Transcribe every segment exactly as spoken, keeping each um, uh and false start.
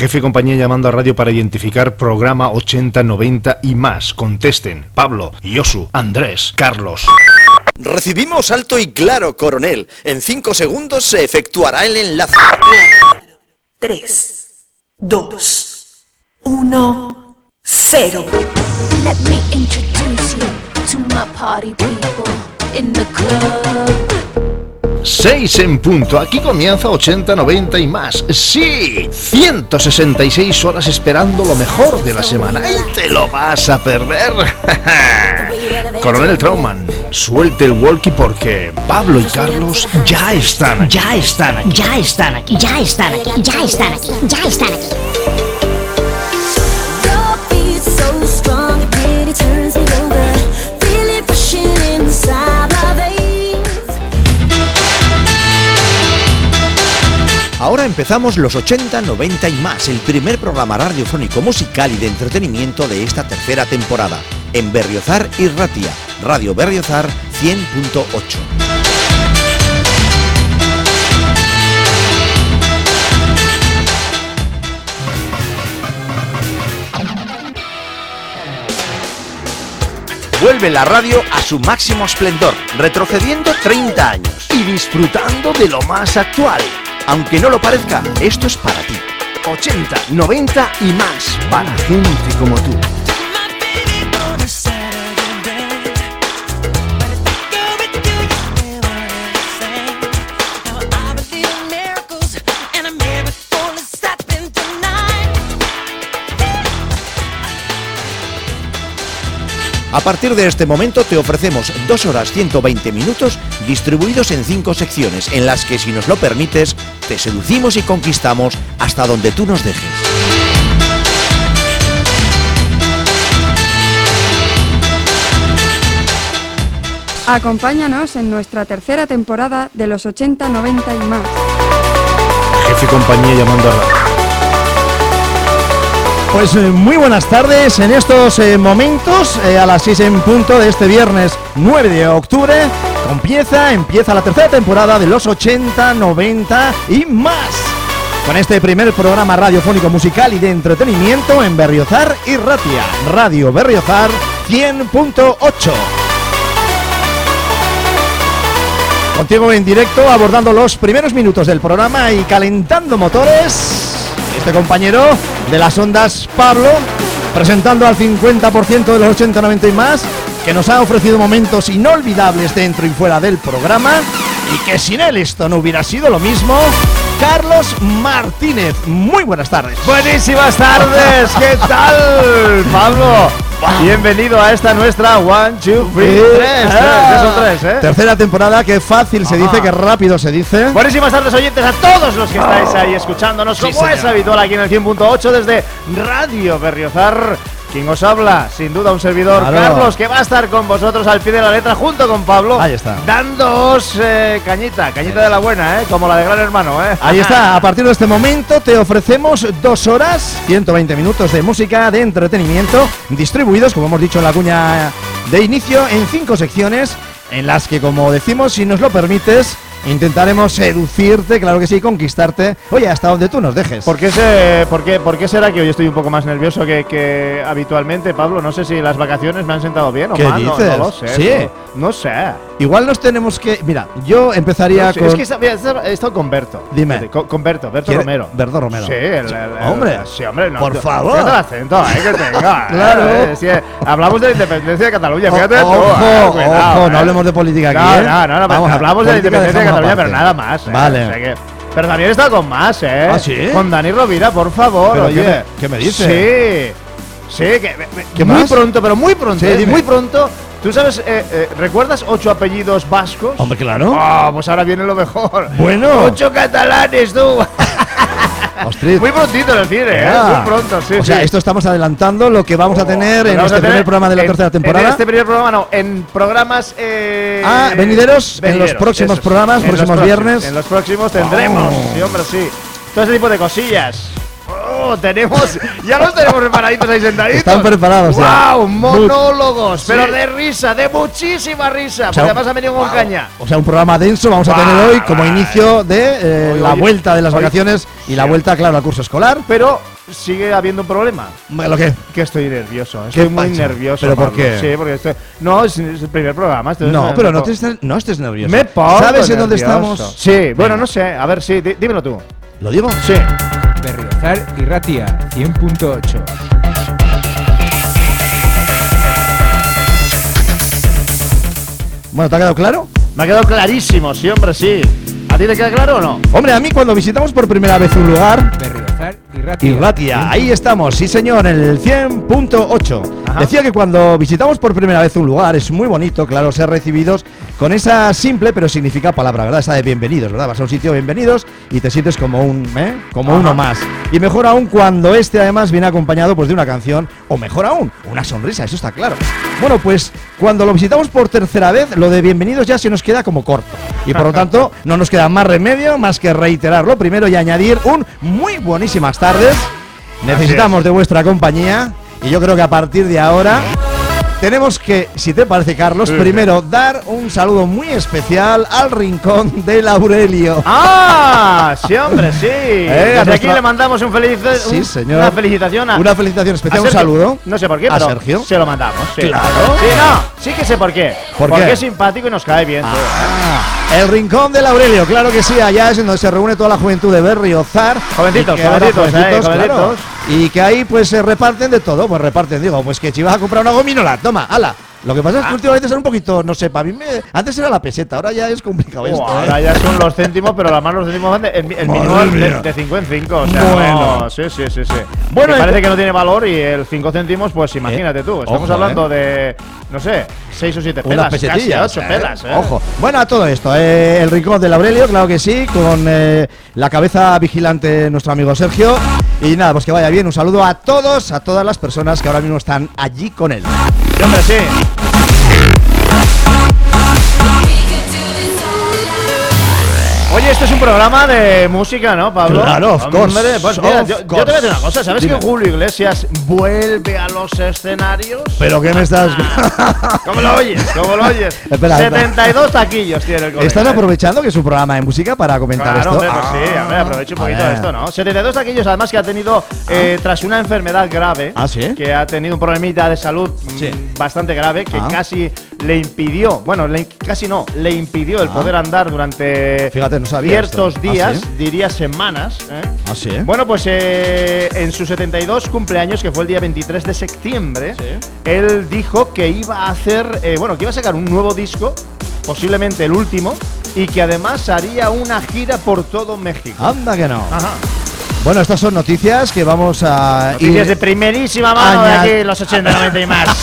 Jefe y compañía llamando a radio para identificar programa ochenta, noventa y más. Contesten. Pablo, Yosu, Andrés, Carlos. Recibimos alto y claro, coronel. En cinco segundos se efectuará el enlace. tres, dos, uno, cero. Let me introduce you to my party people in the club. seis en punto, aquí comienza ochenta, noventa y más. Sí, ciento sesenta y seis horas esperando lo mejor de la semana. Y te lo vas a perder. Coronel Trauman, suelte el walkie porque Pablo y Carlos ya están aquí. Ya están aquí. Ya están aquí. Ya están aquí. Ya están aquí. Ya están aquí. Ahora empezamos los ochenta, noventa y más, el primer programa radiofónico musical y de entretenimiento de esta tercera temporada, en Berriozar y Ratia, Radio Berriozar cien punto ocho. Vuelve la radio a su máximo esplendor, retrocediendo treinta años y disfrutando de lo más actual. Aunque no lo parezca, esto es para ti. ochenta, noventa y más, para gente como tú. A partir de este momento te ofrecemos dos horas ciento veinte minutos distribuidos en cinco secciones en las que, si nos lo permites, te seducimos y conquistamos hasta donde tú nos dejes. Acompáñanos en nuestra tercera temporada de los ochenta, noventa y más. Jefe y compañía llamando a radio. Pues eh, muy buenas tardes en estos eh, momentos, eh, a las seis en punto de este viernes nueve de octubre, empieza, empieza la tercera temporada de los ochenta, noventa y más. Con este primer programa radiofónico musical y de entretenimiento en Berriozar y Ratia, Radio Berriozar cien punto ocho. Contigo en directo, abordando los primeros minutos del programa y calentando motores. Este compañero de las ondas, Pablo, presentando al cincuenta por ciento de los ochenta, noventa y más, que nos ha ofrecido momentos inolvidables dentro y fuera del programa, y que sin él esto no hubiera sido lo mismo. Carlos Martínez, muy buenas tardes. Buenísimas tardes, ¿qué tal, Pablo? Wow. Bienvenido a esta nuestra one, two, three, tres, tres, son tres, ¿eh? Tercera temporada, que fácil se dice, que rápido se dice. Buenísimas tardes, oyentes, a todos los que estáis ahí escuchándonos, sí, como señor. Es habitual aquí en el cien punto ocho desde Radio Berriozar. Quien os habla, sin duda un servidor, claro. Carlos, que va a estar con vosotros al pie de la letra junto con Pablo. Ahí está. Dándoos eh, cañita, cañita sí. de la buena, ¿eh? Como la de Gran Hermano, ¿eh? Ahí está, a partir de este momento te ofrecemos dos horas, ciento veinte minutos de música, de entretenimiento, distribuidos, como hemos dicho en la cuña de inicio, en cinco secciones, en las que, como decimos, si nos lo permites, intentaremos seducirte, claro que sí, conquistarte, oye, hasta donde tú nos dejes. ¿Por qué, se, por qué, por qué será que hoy estoy un poco más nervioso que, que habitualmente, Pablo? No sé si las vacaciones me han sentado bien o ¿Qué mal, dices? No, no lo sé. Sí. No, no sé. Igual nos tenemos que... Mira, yo empezaría no sé, con... Es que está, mira, he estado con Berto. Dime. Con, con Berto, Berto ¿Quiere? Romero. Berto Romero. Sí, el, el, el, hombre. Sí, hombre. No, por yo, favor. Fíjate el acento, eh, que tenga. Claro. Eh, sí, hablamos de la independencia de Cataluña, fíjate. O, tú, ojo, eh, cuidado, ojo, eh. no hablemos de política aquí, No, ¿eh? no, no, no, Vamos, hablamos de la independencia de Cataluña, aparte. pero nada más. Eh. Vale. O sea que, pero también he estado con más, ¿eh? ¿Ah, sí? Con Dani Rovira, por favor, ¿Pero oye. qué me, qué me dices? Sí. Sí, que ¿Qué muy más? pronto, pero muy pronto, Sí, eh, dime. muy pronto. ¿Tú sabes, eh, eh, recuerdas ocho apellidos vascos? Hombre, claro. Ah, pues ahora viene lo mejor. Bueno. Ocho catalanes, tú. Ostras. Muy prontito en el cine, ¿eh? Ah. Muy pronto, sí, O sí. sea, esto estamos adelantando lo que vamos a tener en Vamos este a tener primer programa de la en- tercera temporada. En este primer programa no, en programas... Eh, Ah, venideros, en los próximos esos. programas, En los próximos próximos, viernes. En los próximos tendremos, Oh. sí, hombre, sí. Todo ese tipo de cosillas. Oh, tenemos, ya los tenemos preparaditos ahí sentaditos. Están preparados ya. ¡Wow! Monólogos, pero sí, de risa, de muchísima risa. O sea, porque además ha venido con wow, caña. O sea, un programa denso vamos wow, a tener hoy como inicio de eh, hoy, la hoy, vuelta de las hoy, vacaciones y sí, la vuelta, claro, al curso escolar. Pero sigue habiendo un problema. ¿Lo qué? Que estoy nervioso. Estoy muy pacho? nervioso. ¿Pero por qué? Sí, porque estoy. No, es, es el primer programa. No, pero no, te estés, no estés nervioso. Me pongo ¿Sabes nervioso. en dónde estamos? Sí, Venga. bueno, no sé. A ver, sí, dí, dímelo tú. ¿Lo digo? Sí. Berriozar y Ratia, cien punto ocho. Bueno, ¿te ha quedado claro? Me ha quedado clarísimo, sí, hombre, sí. ¿A ti te queda claro o no? Hombre, a mí cuando visitamos por primera vez un lugar... Berriozar y Ratia. Y Ratia, ahí estamos, sí señor, en el cien punto ocho. Decía que cuando visitamos por primera vez un lugar es muy bonito, claro, ser recibidos con esa simple pero significa palabra, ¿verdad? Esa de bienvenidos, ¿verdad? Vas a un sitio bienvenidos y te sientes como un, ¿eh? Como Ajá. uno más. Y mejor aún cuando este además viene acompañado pues de una canción, o mejor aún, una sonrisa, eso está claro. Bueno, pues cuando lo visitamos por tercera vez, lo de bienvenidos ya se nos queda como corto. Y por lo tanto, no nos queda más remedio más que reiterarlo primero y añadir un muy buenísimas tardes. Necesitamos de vuestra compañía y yo creo que a partir de ahora tenemos que, si te parece, Carlos, sí, primero dar un saludo muy especial al Rincón del Aurelio. ¡Ah! Sí, hombre, sí. Eh, Desde nuestra... aquí le mandamos un feliz, sí, un, señor. una felicitación a... Una felicitación especial, un saludo. No sé por qué, a pero Sergio. Se lo mandamos. Sí. Claro. Sí, no, sí que sé por qué. ¿Por Porque qué? es simpático y nos cae bien. Ah, el Rincón del Aurelio, claro que sí, allá es donde se reúne toda la juventud de Berriozar. Jovencitos, jovencitos, jovencitos, eh, jovencitos. Claro, y que ahí pues se reparten de todo, pues reparten, digo, pues que si vas a comprar una gominola, toma, ala. Lo que pasa es que ah. últimamente son un poquito, no sé, para mí me, antes era la peseta, ahora ya es complicado oh, esto. ¿eh? Ahora ya son los céntimos, pero además los céntimos van de, el, el mínimo de, de cinco en cinco. O sea, bueno, no, sí, sí, sí, sí. Bueno, parece el, que no tiene valor y el cinco céntimos, pues imagínate eh, tú. Estamos ojo, hablando eh. de, no sé, seis o siete pelas, casi ocho eh. pelas. Eh. Ojo. Bueno, a todo esto, eh, el Rincón del Aurelio, claro que sí, con eh, la cabeza vigilante nuestro amigo Sergio. Y nada, pues que vaya bien. Un saludo a todos, a todas las personas que ahora mismo están allí con él. Sí, hombre, sí. Oye, este es un programa de música, ¿no, Pablo? Claro, of course. Hombre, pues of mira, yo, yo te voy a decir una cosa. ¿Sabes Dime. que Julio Iglesias vuelve a los escenarios? ¿Pero qué me estás...? ¿Cómo lo oyes? ¿Cómo lo oyes? Espera, setenta y dos taquillos tiene el colega. ¿Están aprovechando que es un programa de música para comentar claro, esto? Hombre, pues ah, sí, a ver, aprovecho un poquito de esto, ¿no? setenta y dos taquillos, además que ha tenido, eh, tras una enfermedad grave, ¿Ah, sí? que ha tenido un problemita de salud sí. mmm, bastante grave, que ah. casi le impidió, bueno, le, casi no, le impidió el ah. poder andar durante Fíjate, no sabía ciertos esto. días, ¿Ah, sí? diría semanas. ¿eh? ¿Ah, sí? Bueno, pues eh, en su setenta y dos cumpleaños, que fue el día veintitrés de septiembre, ¿Sí? él dijo que iba a hacer, eh, bueno, que iba a sacar un nuevo disco, posiblemente el último, y que además haría una gira por todo México. Anda que no. Ajá. Bueno, estas son noticias que vamos a Noticias ir de primerísima mano de aquí, los ochenta, noventa y más.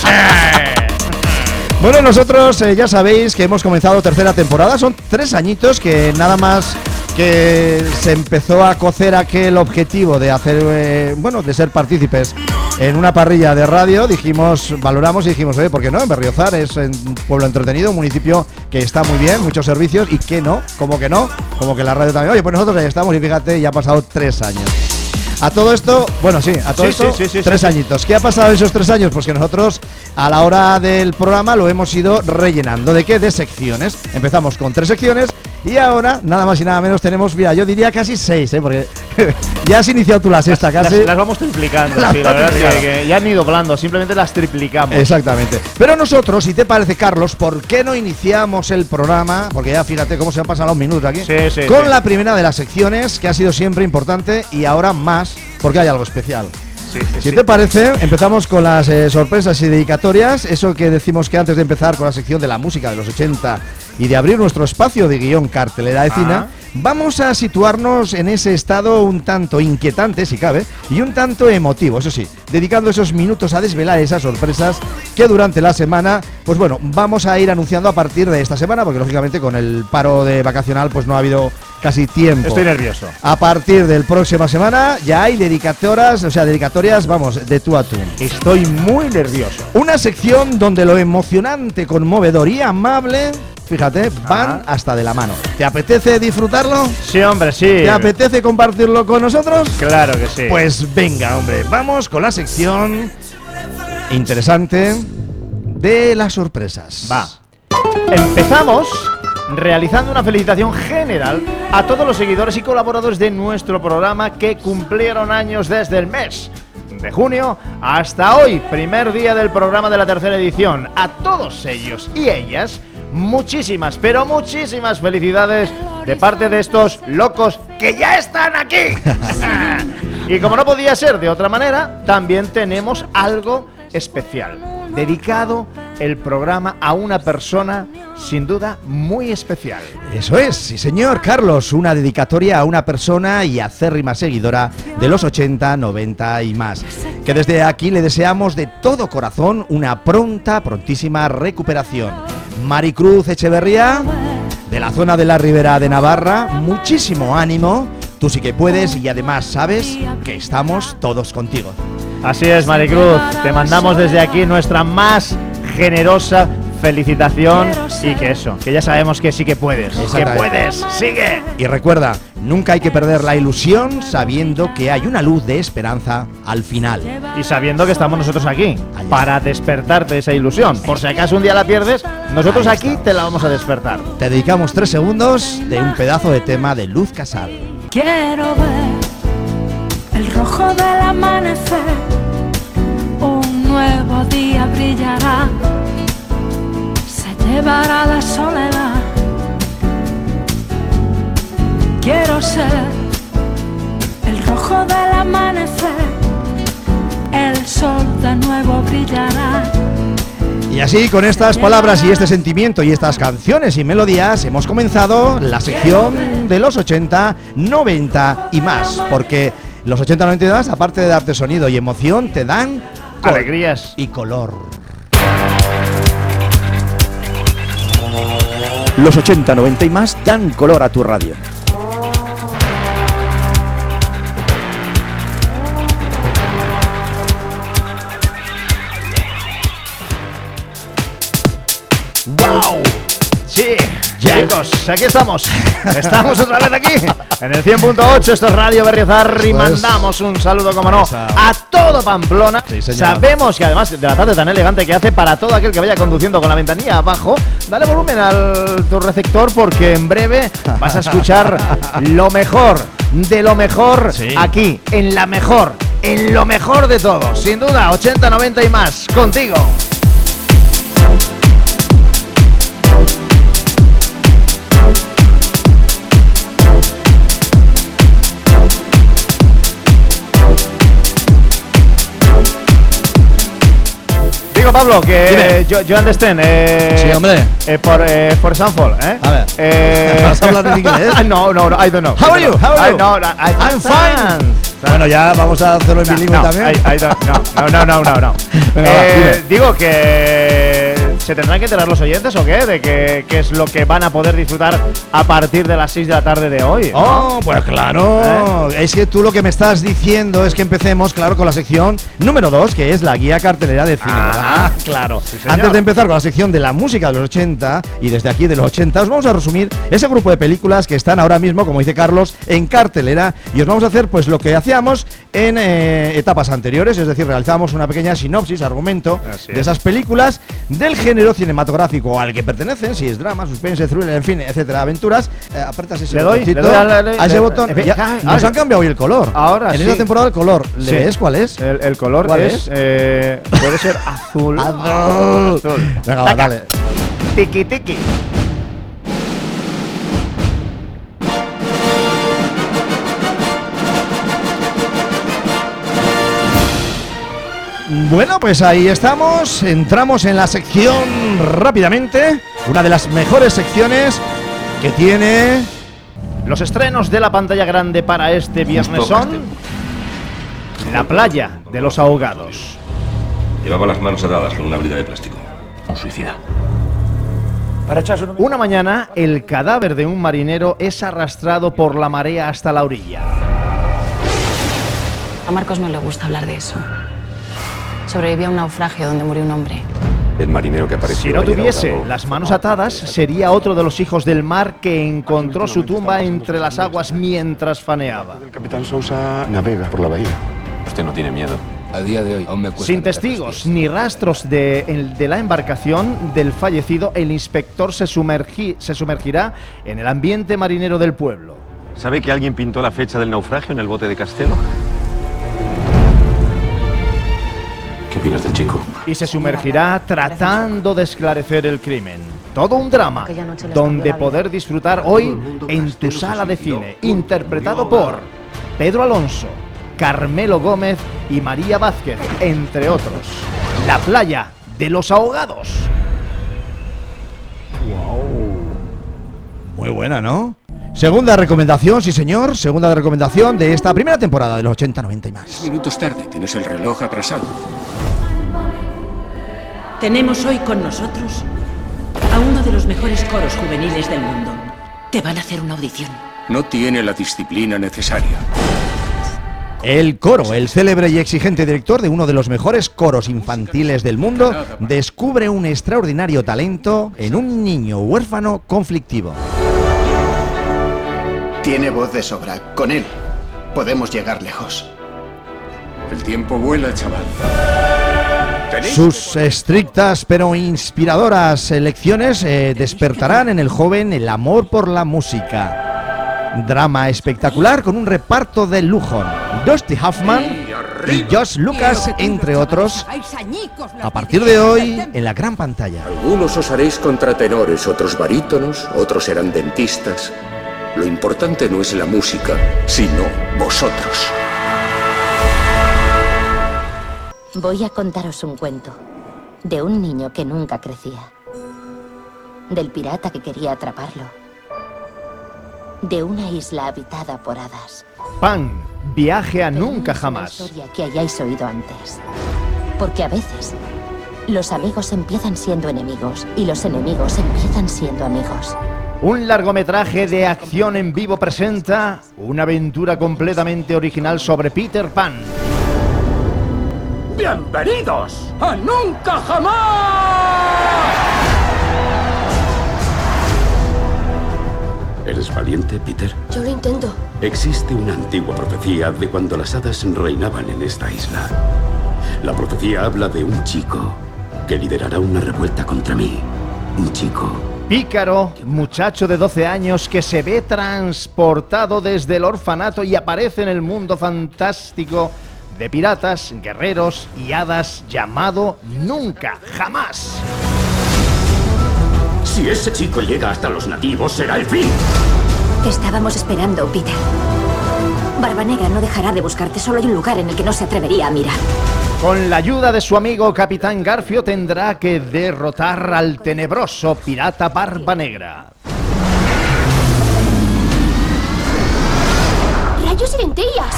Bueno, nosotros eh, ya sabéis que hemos comenzado tercera temporada. Son tres añitos que nada más que se empezó a cocer aquel objetivo de hacer, eh, bueno, de ser partícipes en una parrilla de radio. Dijimos, valoramos y dijimos, oye, ¿por qué no? En Berriozar es un pueblo entretenido, un municipio que está muy bien, muchos servicios, y que no, como que no, como que la radio también. Oye, pues nosotros ahí estamos y fíjate, ya ha pasado tres años. A todo esto, bueno, sí, a todo sí, esto, sí, sí, sí, tres sí, añitos. ¿Qué ha pasado en esos tres años? Pues que nosotros, a la hora del programa, lo hemos ido rellenando. ¿De qué? De secciones. Empezamos con tres secciones y ahora, nada más y nada menos, tenemos, mira, yo diría casi seis, ¿eh? Porque ya has iniciado tú la sexta las, casi. Las, las vamos triplicando, las sí, la verdad es que, que ya han ido doblando, simplemente las triplicamos. Exactamente. Pero nosotros, si te parece, Carlos, ¿por qué no iniciamos el programa? Porque ya fíjate cómo se han pasado los minutos aquí. Sí, sí, con sí. la primera de las secciones, que ha sido siempre importante y ahora más, porque hay algo especial. Sí, sí, si sí. te parece, empezamos con las eh, sorpresas y dedicatorias. Eso que decimos que antes de empezar con la sección de la música de los ochenta y de abrir nuestro espacio de guión cartelera de cine, ah. vamos a situarnos en ese estado un tanto inquietante, si cabe, y un tanto emotivo, eso sí, dedicando esos minutos a desvelar esas sorpresas que durante la semana, pues bueno, vamos a ir anunciando a partir de esta semana, porque lógicamente con el paro de vacacional pues no ha habido casi tiempo. Estoy nervioso. A partir del próxima semana ya hay dedicatorias, o sea, dedicatorias, vamos, de tú a tú. Estoy muy nervioso. Una sección donde lo emocionante, conmovedor y amable fíjate, van ah. hasta de la mano. ¿Te apetece disfrutarlo? Sí, hombre, sí. ¿Te apetece compartirlo con nosotros? Claro que sí. Pues venga, hombre, vamos con la sección interesante de las sorpresas. Va. Empezamos realizando una felicitación general a todos los seguidores y colaboradores de nuestro programa que cumplieron años desde el mes de junio hasta hoy, primer día del programa de la tercera edición. A todos ellos y ellas, muchísimas, pero muchísimas felicidades de parte de estos locos que ya están aquí. Y como no podía ser de otra manera, también tenemos algo especial, dedicado el programa a una persona sin duda muy especial. Eso es, sí señor, Carlos, una dedicatoria a una persona y acérrima seguidora de los ochenta, noventa y más, que desde aquí le deseamos de todo corazón una pronta, prontísima recuperación. Maricruz Echeverría, de la zona de la Ribera de Navarra, muchísimo ánimo, tú sí que puedes y además sabes que estamos todos contigo. Así es, Maricruz, te mandamos desde aquí nuestra más generosa felicitación y que eso, que ya sabemos que sí que puedes, que puedes, sigue. Y recuerda, nunca hay que perder la ilusión sabiendo que hay una luz de esperanza al final. Y sabiendo que estamos nosotros aquí Allá. para despertarte esa ilusión. Por si acaso un día la pierdes, nosotros Ahí aquí está. te la vamos a despertar. Te dedicamos tres segundos de un pedazo de tema de Luz Casal. Quiero ver el rojo del amanecer, un nuevo día brillará, se llevará la soledad. Quiero ser el rojo del amanecer, el sol de nuevo brillará. Y así, con estas palabras y este sentimiento y estas canciones y melodías, hemos comenzado la sección de los ochenta, noventa y más, porque los ochenta, noventa y más, aparte de darte sonido y emoción, te dan alegrías y color. Los ochenta, noventa y más dan color a tu radio. ¡Wow! Sí, yeah. Chicos, aquí estamos. Estamos otra vez aquí en el cien punto ocho. Esto es Radio Berriozar y mandamos un saludo, como no, a todo Pamplona. Sí, sabemos que además de la tarde tan elegante que hace, para todo aquel que vaya conduciendo con la ventanilla abajo, dale volumen al tu receptor porque en breve vas a escuchar lo mejor de lo mejor sí. aquí, en la mejor, en lo mejor de todo. Sin duda, ochenta, noventa y más, contigo. Pablo, que yo, yo understand. Eh, sí, hombre. Eh, por, eh, for example, ¿eh? A ver. Eh, ¿Vas a hablar en inglés? no, no, no, I don't know. How are you? How are you? I, no, I, I'm fine. Bueno, ya vamos a hacerlo en bilingüe no, también. I, I don't, no, no, no, no, no. Venga, eh, va, digo que se tendrán que enterar los oyentes o qué, de qué qué es lo que van a poder disfrutar a partir de las seis de la tarde de hoy, ¿no? Oh, pues claro. ¿Eh? Es que tú lo que me estás diciendo es que empecemos, claro, con la sección número dos, que es la guía cartelera de cine. Ah, claro. Sí, antes de empezar con la sección de la música de los ochenta y desde aquí de los ochenta, os vamos a resumir ese grupo de películas que están ahora mismo, como dice Carlos, en cartelera, y os vamos a hacer pues lo que hacíamos en eh, etapas anteriores, es decir, realizamos una pequeña sinopsis, argumento de esas películas del género cinematográfico al que pertenecen, si es drama, suspense, thriller, en fin, etcétera, aventuras. Eh, apretas ese le doy, le doy a, la, le, a ese le, botón. le, ya, nos han cambiado hoy el color. Ahora en sí. esta temporada el color. ¿Le sí. ves cuál es? El, el color ¿Cuál es, es? Eh, puede ser azul. Azul. azul. Venga, va, dale. Tiki tiki. Bueno, pues ahí estamos, entramos en la sección rápidamente, una de las mejores secciones que tiene... Los estrenos de la pantalla grande para este viernes son... La playa de los ahogados. Llevaba las manos atadas con una brida de plástico. Un suicida. Una mañana, el cadáver de un marinero es arrastrado por la marea hasta la orilla. A Marcos no le gusta hablar de eso. Sobrevivió a un naufragio donde murió un hombre. El marinero que apareció. Si no ayer tuviese ahogado. las manos atadas, sería otro de los hijos del mar que encontró su tumba entre las aguas mientras faneaba. El capitán Sousa navega por la bahía. Usted no tiene miedo. A día de hoy aún me cuesta. Sin testigos ni rastros de, el- de la embarcación del fallecido, el inspector se, sumergi- se sumergirá en el ambiente marinero del pueblo. ¿Sabe que alguien pintó la fecha del naufragio en el bote de Castelo? ¿Qué opinas del chico? Y se sumergirá tratando de esclarecer el crimen. Todo un drama donde poder disfrutar hoy en tu sala de cine, interpretado por Pedro Alonso, Carmelo Gómez y María Vázquez, entre otros. La playa de los ahogados. Muy buena, ¿no? Segunda recomendación, sí señor, segunda recomendación de esta primera temporada de los ochenta, noventa y más. Diez minutos tarde, tienes el reloj atrasado. Tenemos hoy con nosotros a uno de los mejores coros juveniles del mundo. Te van a hacer una audición. No tiene la disciplina necesaria. El coro, el célebre y exigente director de uno de los mejores coros infantiles del mundo, descubre un extraordinario talento en un niño huérfano conflictivo. Tiene voz de sobra. Con él podemos llegar lejos. El tiempo vuela, chaval. Sus estrictas pero inspiradoras lecciones eh, despertarán en el joven el amor por la música. Drama espectacular con un reparto de lujo. Dusty Hoffman y Josh Lucas, entre otros, a partir de hoy en la gran pantalla. Algunos os haréis contratenores, otros barítonos, otros serán dentistas. Lo importante no es la música, sino vosotros. Voy a contaros un cuento de un niño que nunca crecía, del pirata que quería atraparlo, de una isla habitada por hadas. Pan, viaje a nunca Una jamás. historia que hayáis oído antes, porque a veces los amigos empiezan siendo enemigos y los enemigos empiezan siendo amigos. Un largometraje de acción en vivo presenta una aventura completamente original sobre Peter Pan. ¡Bienvenidos a Nunca Jamás! ¿Eres valiente, Peter? Yo lo intento. Existe una antigua profecía de cuando las hadas reinaban en esta isla. La profecía habla de un chico que liderará una revuelta contra mí. Un chico. Pícaro, muchacho de doce años que se ve transportado desde el orfanato y aparece en el mundo fantástico de piratas, guerreros y hadas llamado Nunca Jamás. Si ese chico llega hasta los nativos, será el fin. Te estábamos esperando, Peter. Barba Negra no dejará de buscarte. Solo hay un lugar en el que no se atrevería a mirar. Con la ayuda de su amigo Capitán Garfio tendrá que derrotar al tenebroso pirata Barba Negra. ¡Rayos y lentillas!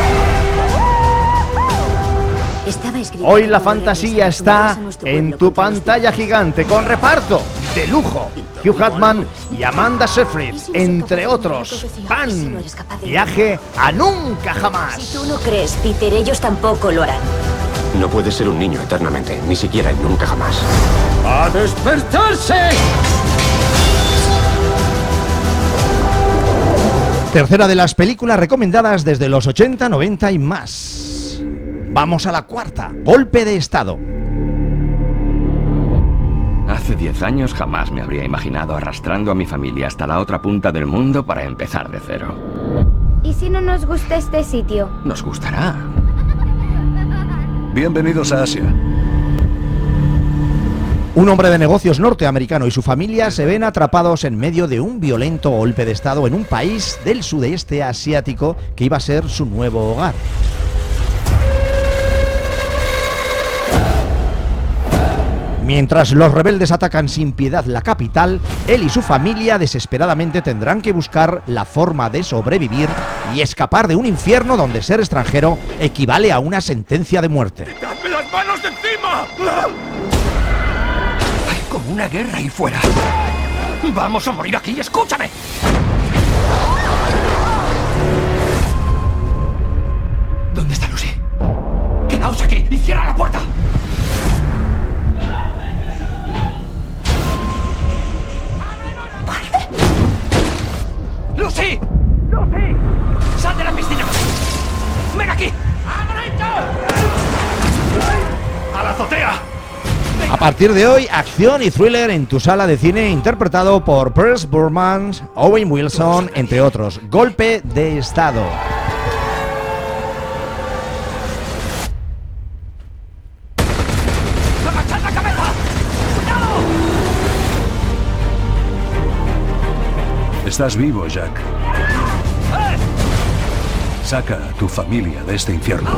Estaba escrito. Hoy la fantasía está en tu pantalla gigante con reparto de lujo. Hugh Jackman y Amanda Seyfried, entre otros. Pan, viaje a Nunca Jamás. Si tú no crees, Peter, ellos tampoco lo harán. No puedes ser un niño eternamente, ni siquiera en Nunca Jamás. ¡A despertarse! Tercera de las películas recomendadas desde los ochenta, noventa y más. Vamos a la cuarta, Golpe de Estado. Hace diez años jamás me habría imaginado arrastrando a mi familia hasta la otra punta del mundo para empezar de cero. ¿Y si no nos gusta este sitio? Nos gustará. Bienvenidos a Asia. Un hombre de negocios norteamericano y su familia se ven atrapados en medio de un violento golpe de Estado en un país del sudeste asiático que iba a ser su nuevo hogar. Mientras los rebeldes atacan sin piedad la capital, él y su familia desesperadamente tendrán que buscar la forma de sobrevivir y escapar de un infierno donde ser extranjero equivale a una sentencia de muerte. ¡Dame las manos de encima! Hay como una guerra ahí fuera. Vamos a morir aquí, escúchame. ¿Dónde está Lucy? Quedaos aquí y cierra la puerta. aquí! ¡A la azotea! A partir de hoy, acción y thriller en tu sala de cine, interpretado por Pierce Brosnan, Owen Wilson, entre otros. Golpe de Estado. ¡Agachad la cabeza! ¡Cuidado! Estás vivo, Jack. Saca a tu familia de este infierno.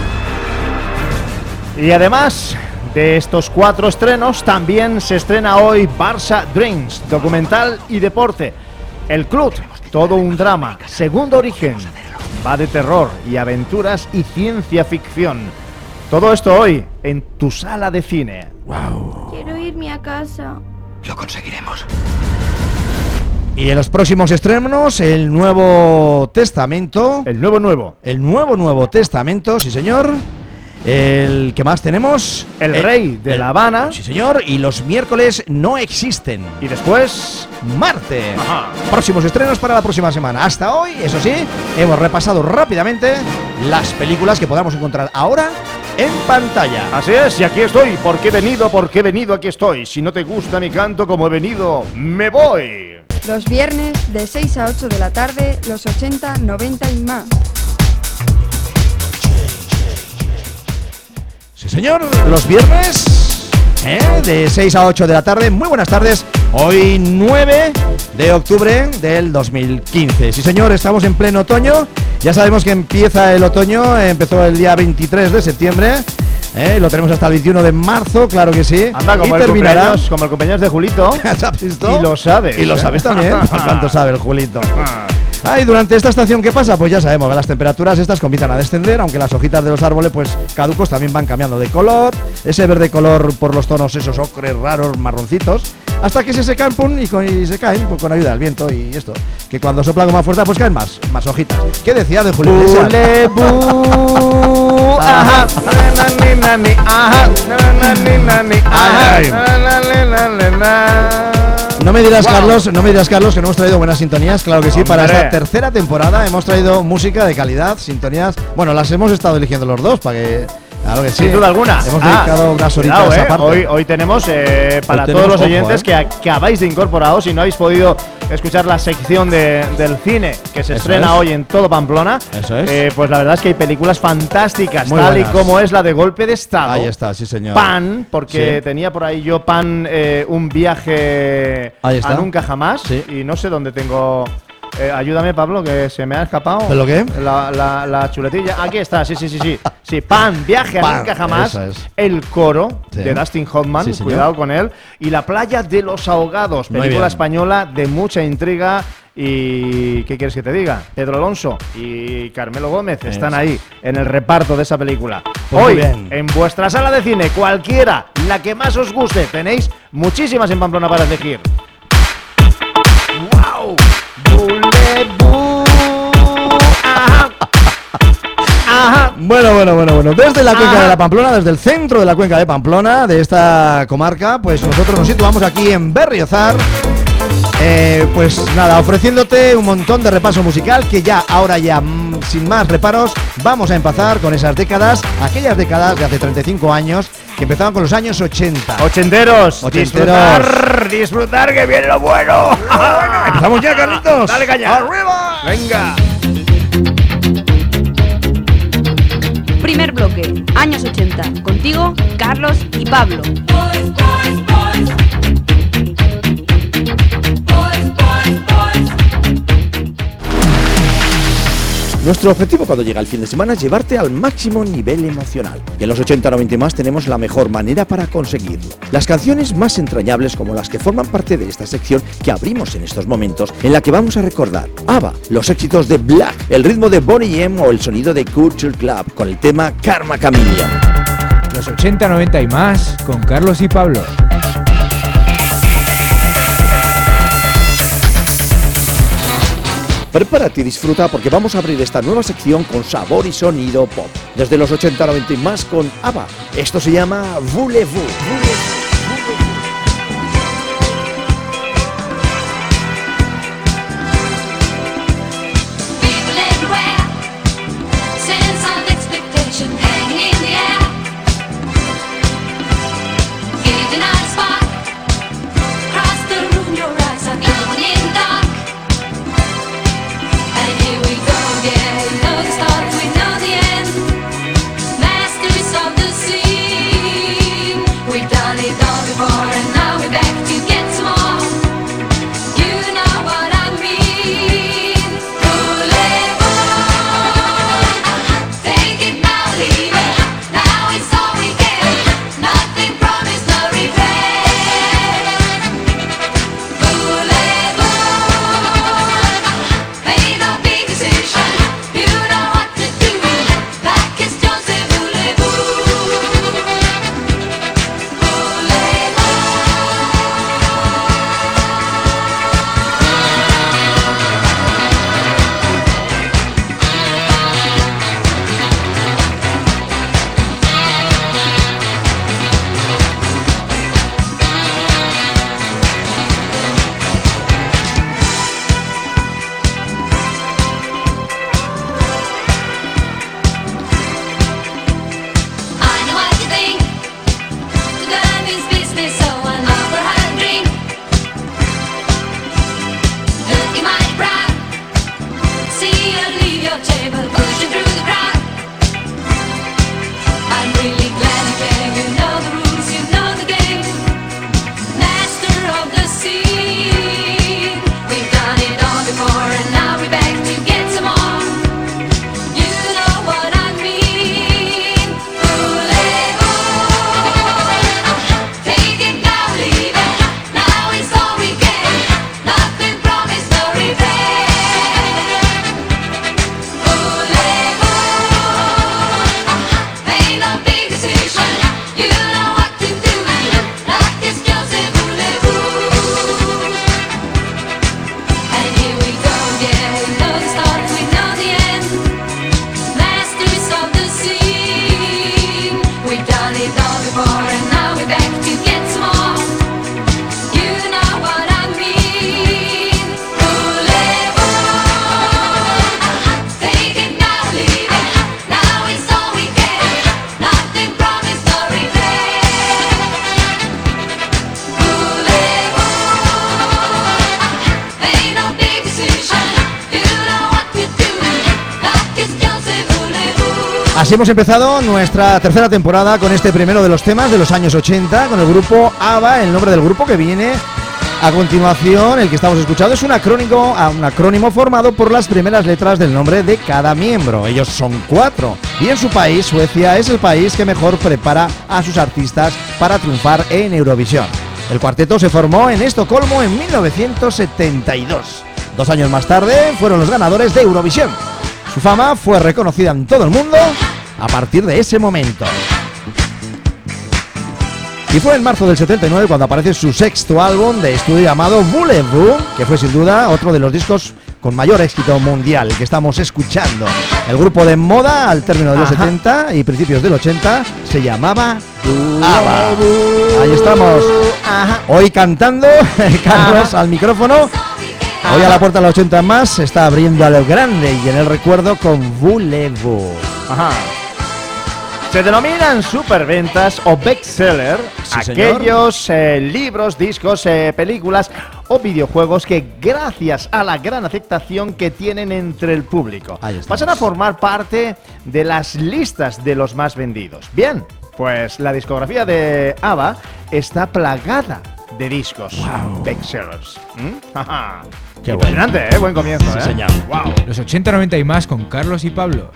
Y además de estos cuatro estrenos, también se estrena hoy Barça Dreams, documental y deporte. El Club, todo un drama. Segundo Origen, va de terror y aventuras y ciencia ficción. Todo esto hoy en tu sala de cine. Wow. Quiero irme a casa. Lo conseguiremos. Y en los próximos estrenos, el Nuevo Testamento. El nuevo nuevo. El nuevo Nuevo Testamento, sí señor. El que más tenemos. El, el Rey de el, La Habana. Sí señor. Y los miércoles no existen. Y después Marte. Ajá. Próximos estrenos para la próxima semana. Hasta hoy, eso sí, hemos repasado rápidamente las películas que podamos encontrar ahora en pantalla. Así es, y aquí estoy. ¿Por qué he venido? ¿Por qué he venido? Aquí estoy. Si no te gusta mi canto como he venido, me voy. Los viernes de seis a ocho de la tarde, los ochenta, noventa y más. Sí, señor. Los viernes ¿eh? de seis a ocho de la tarde. Muy buenas tardes. Hoy nueve de octubre del dos mil quince. Sí, señor, estamos en pleno otoño. Ya sabemos que empieza el otoño. Empezó el día veintitrés de septiembre. ¿Eh? Lo tenemos hasta el veintiuno de marzo, claro que sí. Anda, como, y el terminará cumpleaños, como el cumpleaños de Julito. ¿Has visto? Y lo sabes. Y lo sabes también. ¿Cuánto sabe el Julito? Ah, y durante esta estación, ¿qué pasa? Pues ya sabemos que las temperaturas estas comienzan a descender, aunque las hojitas de los árboles, pues caducos, también van cambiando de color. Ese verde color por los tonos esos ocres raros, marroncitos, hasta que se secan, pum, y, con, y se caen pues, con ayuda del viento y esto. Que cuando sopla con más fuerza, pues caen más, más hojitas. ¿Qué decía de Julio Iglesias? Ajá. No me dirás, wow. Carlos, no me dirás, Carlos, que no hemos traído buenas sintonías, claro que sí. Hombre. Para esta tercera temporada hemos traído música de calidad, sintonías. Bueno, las hemos estado eligiendo los dos para que. Claro que sí. Sin duda alguna. Hemos ah, dedicado unas horitas cuidado, a esa eh. parte. Hoy, hoy tenemos eh, para hoy todos tenemos, los oyentes ojo, eh. que acabáis de incorporaros, si no habéis podido escuchar la sección de, del cine que se Eso estrena es. hoy en todo Pamplona. Eso es. Eh, pues la verdad es que hay películas fantásticas, Muy tal buenas. y como es la de Golpe de Estado. Ahí está, sí, señor. Pan, porque Sí. tenía por ahí yo Pan, eh, un viaje Ahí está. a nunca jamás. Sí. Y no sé dónde tengo. Eh, ayúdame, Pablo, que se me ha escapado. ¿Pero qué? La, la, la chuletilla. Aquí está, sí, sí, sí, sí. Sí, Pan, viaje a Pan, nunca jamás. eso es. El coro Sí. de Dustin Hoffman, Sí, señor. cuidado con él. Y La playa de los ahogados, Muy película bien. española de mucha intriga. Y ¿qué quieres que te diga? Pedro Alonso y Carmelo Gómez están Eso. ahí en el reparto de esa película. Pues muy Hoy, bien. en vuestra sala de cine, cualquiera, la que más os guste, tenéis muchísimas en Pamplona para elegir. ¡Wow! Bulebu. Ajá. Ajá. Bueno, bueno, bueno, bueno. Desde la cuenca Ajá. de la Pamplona, desde el centro de la cuenca de Pamplona, de esta comarca, pues nosotros nos situamos aquí en Berriozar. Eh, pues nada, ofreciéndote un montón de repaso musical que ya, ahora ya, mm, sin más reparos, vamos a empezar con esas décadas, aquellas décadas de hace treinta y cinco años, que empezaban con los años ochenta. Ochenteros, Ochenteros. disfrutar, disfrutar, que bien lo bueno. ¡Empezamos ya, Carlitos! Dale caña. ¡Arriba! Venga. Primer bloque, años ochenta. Contigo, Carlos y Pablo. Nuestro objetivo cuando llega el fin de semana es llevarte al máximo nivel emocional. Y en los ochenta, noventa y más tenemos la mejor manera para conseguirlo. Las canciones más entrañables como las que forman parte de esta sección que abrimos en estos momentos, en la que vamos a recordar ABBA, los éxitos de Black, el ritmo de Boney M o el sonido de Culture Club con el tema Karma Chameleon. Los ochenta, noventa y más con Carlos y Pablo. Prepárate y disfruta porque vamos a abrir esta nueva sección con sabor y sonido pop. Desde los ochenta, noventa y más con ABBA. Esto se llama Voulez-vous. People everywhere saying something Así hemos empezado nuestra tercera temporada con este primero de los temas de los años ochenta, con el grupo ABBA. El nombre del grupo que viene a continuación, el que estamos escuchando, es un acrónimo, un acrónimo formado por las primeras letras del nombre de cada miembro. Ellos son cuatro. Y en su país, Suecia, es el país que mejor prepara a sus artistas para triunfar en Eurovisión. El cuarteto se formó en Estocolmo en mil novecientos setenta y dos. Dos años más tarde fueron los ganadores de Eurovisión. Su fama fue reconocida en todo el mundo a partir de ese momento. Y fue en marzo del setenta y nueve cuando aparece su sexto álbum de estudio llamado Voulez-Vous, que fue sin duda otro de los discos con mayor éxito mundial, el que estamos escuchando. El grupo de moda al término de los Ajá. setenta y principios del ochenta se llamaba ABBA. Ahí estamos. Ajá. Hoy cantando, Carlos Ajá. al micrófono. Ajá. Hoy a la puerta de los ochenta más se está abriendo a lo grande y en el recuerdo con Voulez-Vous. Ajá. Se denominan superventas o bestseller sí, aquellos eh, libros, discos, eh, películas o videojuegos que gracias a la gran aceptación que tienen entre el público pasan a formar parte de las listas de los más vendidos. Bien, pues la discografía de ABBA está plagada de discos wow. bestsellers. ¿Mm? Qué impresionante, bueno. ¿eh? Buen comienzo. Sí, ¿eh? Señor. Wow. Los ochenta noventa y más con Carlos y Pablo.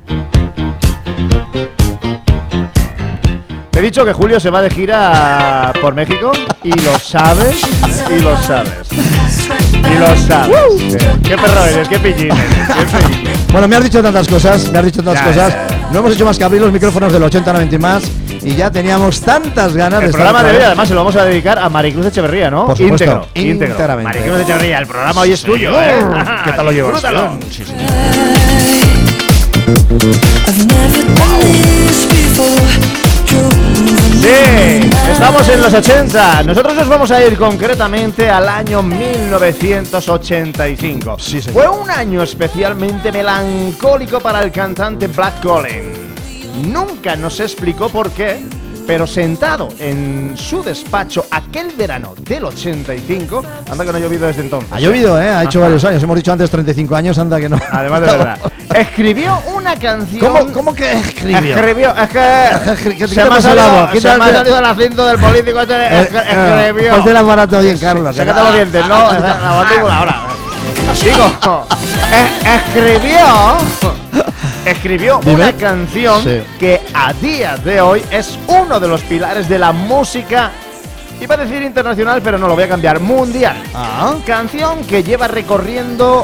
Te he dicho que Julio se va de gira por México y lo sabes, y lo sabes, y lo sabes. Uh. ¿Qué perro eres? ¿Qué pillín eres? ¿Qué pillín? Bueno, me has dicho tantas cosas, me has dicho tantas ya, cosas. Ya, ya. No hemos hecho más que abrir los micrófonos del ochenta noventa y más y ya teníamos tantas ganas el de El programa de hoy además se lo vamos a dedicar a Maricruz Echeverría, ¿no? Por supuesto, íntegro, íntegro. íntegramente. Maricruz Echeverría, el programa hoy es tuyo, ¿eh? ¿Qué tal lo llevas? Disfrútalo. Sí, sí. Sí, estamos en los ochenta. Nosotros nos vamos a ir concretamente al año mil novecientos ochenta y cinco. Sí, Fue un año especialmente melancólico para el cantante Black Colin. Nunca nos explicó por qué, pero sentado en su despacho aquel verano del ochenta y cinco, anda que no ha llovido desde entonces. Ha llovido, ¿eh? Ha hecho Ajá. varios años. Hemos dicho antes treinta y cinco años, anda que no. Además de verdad. Escribió una canción. ¿Cómo, cómo que escribió? Escribió, es que. ¿Qué se me ha salido, se me ha salido el acento del político. Este, escribió. Ponte el aparato bien, Carlos. Sácate los dientes, ¿no? La mandíbula, ahora. Digo, escribió. Escribió ¿Dime? una canción sí. que a día de hoy es uno de los pilares de la música, iba a decir internacional, pero no lo voy a cambiar, mundial. Ah. Canción que lleva recorriendo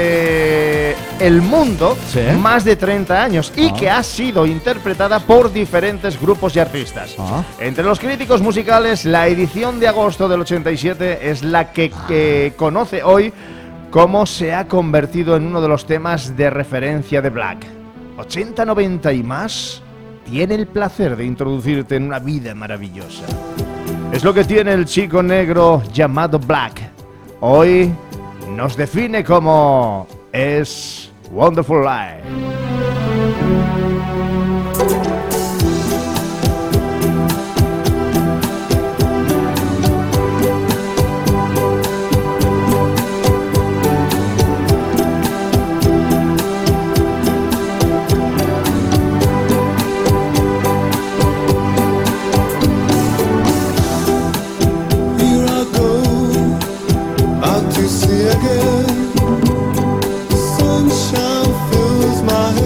eh, el mundo ¿Sí? más de treinta años y ah. que ha sido interpretada por diferentes grupos y artistas. Ah. Entre los críticos musicales, la edición de agosto del ochenta y siete es la que, que conoce hoy cómo se ha convertido en uno de los temas de referencia de Black. ochenta noventa y más tiene el placer de introducirte en una vida maravillosa. Es lo que tiene el chico negro llamado Black. Hoy nos define como es Wonderful Life. Sunshine fills my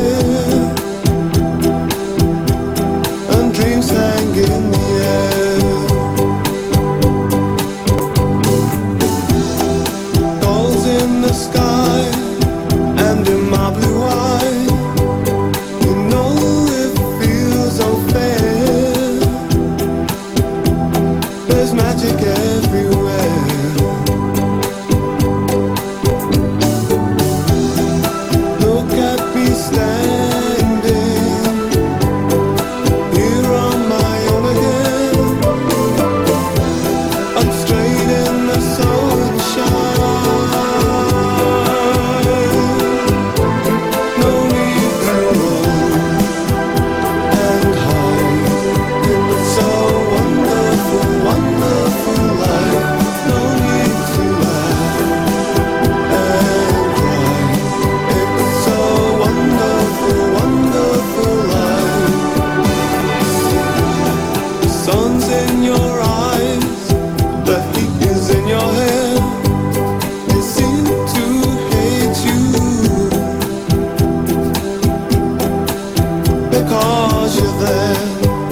because you're there.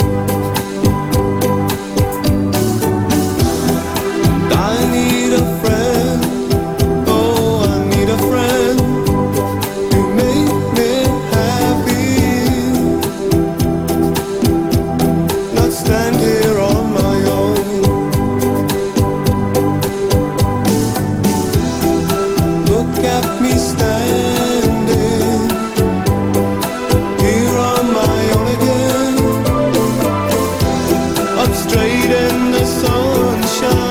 I need a friend, oh I need a friend to make me happy, not stand here on my own. Look at me standing here on my own again. I'm straight in the sunshine.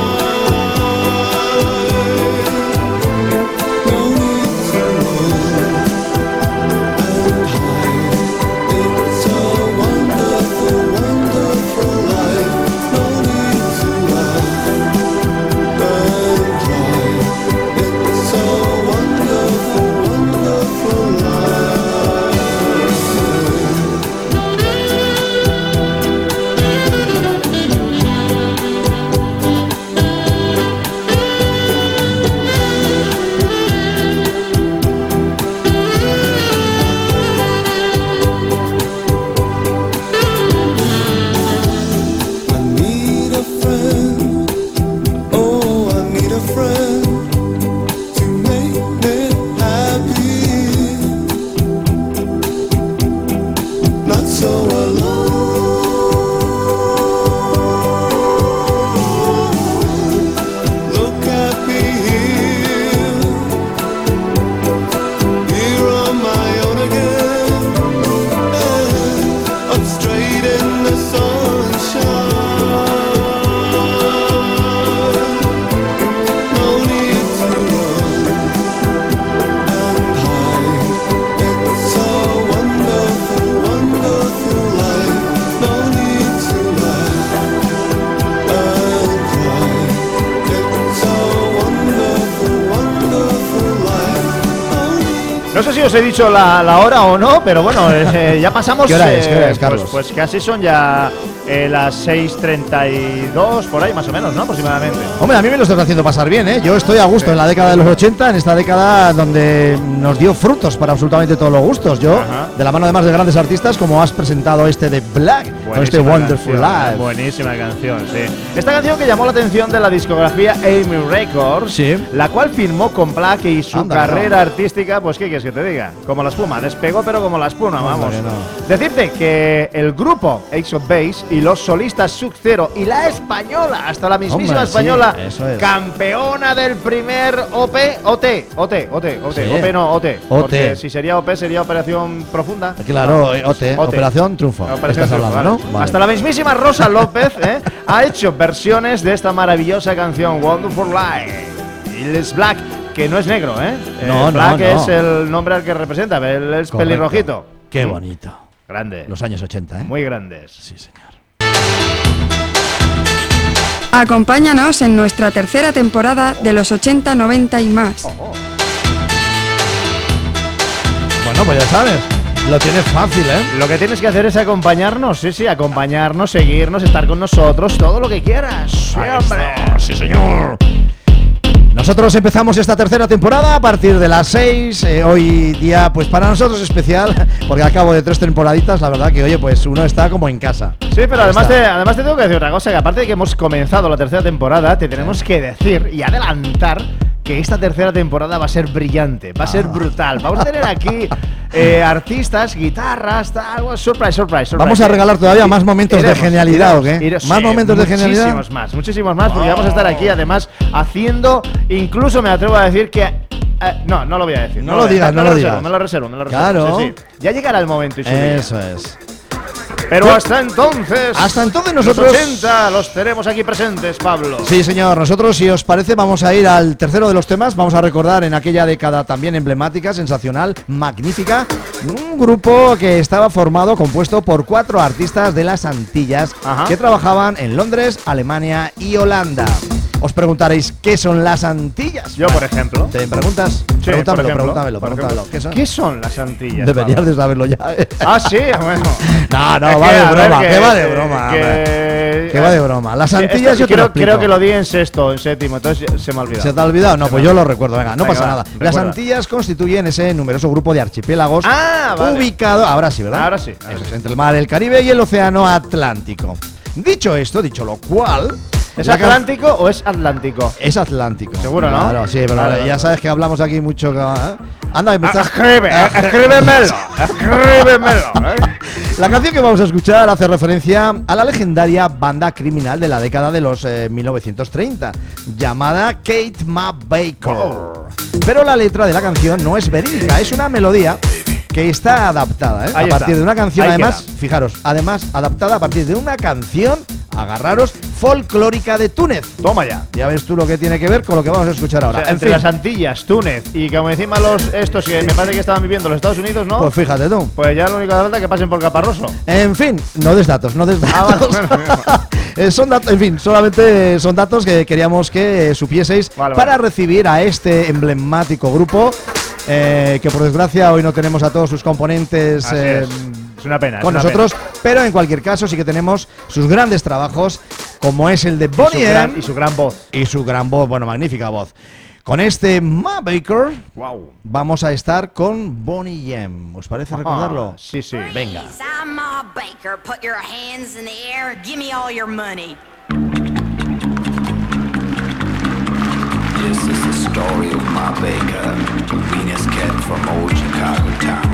No sé si os he dicho la, la hora o no, pero bueno, eh, ya pasamos. ¿Qué hora es, eh, ¿Qué hora es, Carlos? Pues, pues casi son ya eh, las seis treinta y dos, por ahí más o menos, ¿no? Aproximadamente. Hombre, a mí me lo estás haciendo pasar bien, ¿eh? Yo estoy a gusto sí. en la década de los ochenta, en esta década donde nos dio frutos para absolutamente todos los gustos. Yo, Ajá. de la mano además de grandes artistas, como has presentado este de Black, buenísima con este Wonderful canción, Life. Buenísima canción, sí. Esta canción que llamó la atención de la discografía Amy Records, sí. la cual firmó con Black y su Anda, carrera no. artística, pues ¿qué quieres que te diga? Como la espuma, despegó pero como la espuma, vamos. No, no. Decirte que el grupo Ace of Base y los solistas Sub-Zero y la española, hasta la mismísima Hombre, española, sí, es. campeona del primer O P, O T, O T, O T, O T, sí. O P no, O T. O T. Porque si sería O P sería Operación Profunda. Claro, no, O T, O T, Operación Triunfo. Operación Triunfo, hablando, vale. ¿no? Vale. Hasta la mismísima Rosa López ¿eh? ha hecho versiones de esta maravillosa canción Wonderful Life. Y es Black, que no es negro, ¿eh? No, eh, Black no, no. es el nombre al que representa, él es Correcto. pelirrojito. Qué bonito. Grande. Los años ochenta, ¿eh? Muy grandes. Sí, señor. Acompáñanos en nuestra tercera temporada de los ochenta, noventa y más. Oh, oh. Bueno, pues ya sabes, lo tienes fácil, ¿eh? Lo que tienes que hacer es acompañarnos, sí, sí, acompañarnos, seguirnos, estar con nosotros, todo lo que quieras. Sí, hombre. Sí, señor. Nosotros empezamos esta tercera temporada a partir de las seis. Eh, hoy día, pues para nosotros especial, porque al cabo de tres temporaditas, la verdad que, oye, pues uno está como en casa. Sí, pero además te, además te tengo que decir otra cosa, que aparte de que hemos comenzado la tercera temporada, te tenemos que decir y adelantar que esta tercera temporada va a ser brillante, va a ser brutal. Vamos a tener aquí eh, artistas, guitarras, tal, surprise, surprise, surprise. Vamos a regalar todavía más momentos iremos, de genialidad, iremos, ¿o qué? Iremos, más sí, momentos de genialidad. Muchísimos más, muchísimos más, porque oh. vamos a estar aquí además haciendo, incluso me atrevo a decir que eh, no, no lo voy a decir. No, no lo digas, no lo digas. Me lo reservo, me lo reservo. Claro. Sí, sí. Ya llegará el momento. Y Eso es. Pero hasta entonces, hasta entonces nosotros los ochenta los tenemos aquí presentes, Pablo. Sí, señor. Nosotros, si os parece, vamos a ir al tercero de los temas. Vamos a recordar en aquella década también emblemática, sensacional, magnífica, un grupo que estaba formado, compuesto por cuatro artistas de las Antillas Ajá. que trabajaban en Londres, Alemania y Holanda. Os preguntaréis, ¿qué son las Antillas? Yo, por ejemplo. ¿Te preguntas? Sí, pregúntamelo, por ejemplo, pregúntamelo, por pregúntamelo. ejemplo. ¿Qué son? ¿Qué son las Antillas? Deberías Pablo? de saberlo ya. Ah, sí, bueno. No, no, es va que, de a broma, ver, que, que va de broma. Que Que va de broma. Las Sí, Antillas esto yo te lo creo, explico. creo que lo di en sexto, en séptimo, entonces se me ha olvidado. ¿Se te ha olvidado? No, Se pues me yo ha lo olvidado. recuerdo, venga, no Venga, pasa va, nada. recuerda. Las Antillas constituyen ese numeroso grupo de archipiélagos Ah, vale. ubicado, ahora sí, ¿verdad? Ahora sí, ahora Eso es, sí. entre el mar del Caribe y el océano Atlántico. Dicho esto, dicho lo cual... ¿Es la can- Atlántico o es Atlántico? Es Atlántico. Seguro, ¿no? Claro, sí, pero Vale, ya vale. sabes que hablamos aquí mucho. ¿eh? Anda, que me estás... Escribe, eh, escríbemelo, escríbemelo. ¿eh? La canción que vamos a escuchar hace referencia a la legendaria banda criminal de la década de los eh, mil novecientos treinta, llamada Kate Ma Baker. Pero la letra de la canción no es verídica, es una melodía que está adaptada, ¿eh? Ahí a partir está. de una canción, Ahí además, queda. fijaros, además adaptada a partir de una canción, agarraros, folclórica de Túnez. Toma ya. Ya ves tú lo que tiene que ver con lo que vamos a escuchar O ahora. sea, En entre fin, las Antillas, Túnez y como encima los estos que me parece que estaban viviendo en los Estados Unidos, ¿no? pues fíjate tú. Pues ya lo único que falta es que pasen por Caparroso. En fin, no des datos, no des Ah, datos. Eh, son datos, en fin, solamente son datos que queríamos que eh, supieseis Vale, para vale. recibir a este emblemático grupo, eh, que por desgracia hoy no tenemos a todos sus componentes Así eh, es. Es una pena. es con una nosotros, pero en cualquier caso sí que tenemos sus grandes trabajos, como es el de pena. Y su, Bonnie gran, M y su gran voz. y su gran voz, bueno, magnífica voz. Con este Ma Baker Wow. vamos a estar con Bonnie M. ¿Os parece recordarlo? Sí, sí. Venga. I'm Ma Baker. Put your hands in the air. Give me all your money. This is the story of Ma Baker, the meanest cat from old Chicago town.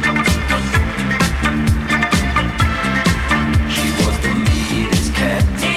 She was the meanest cat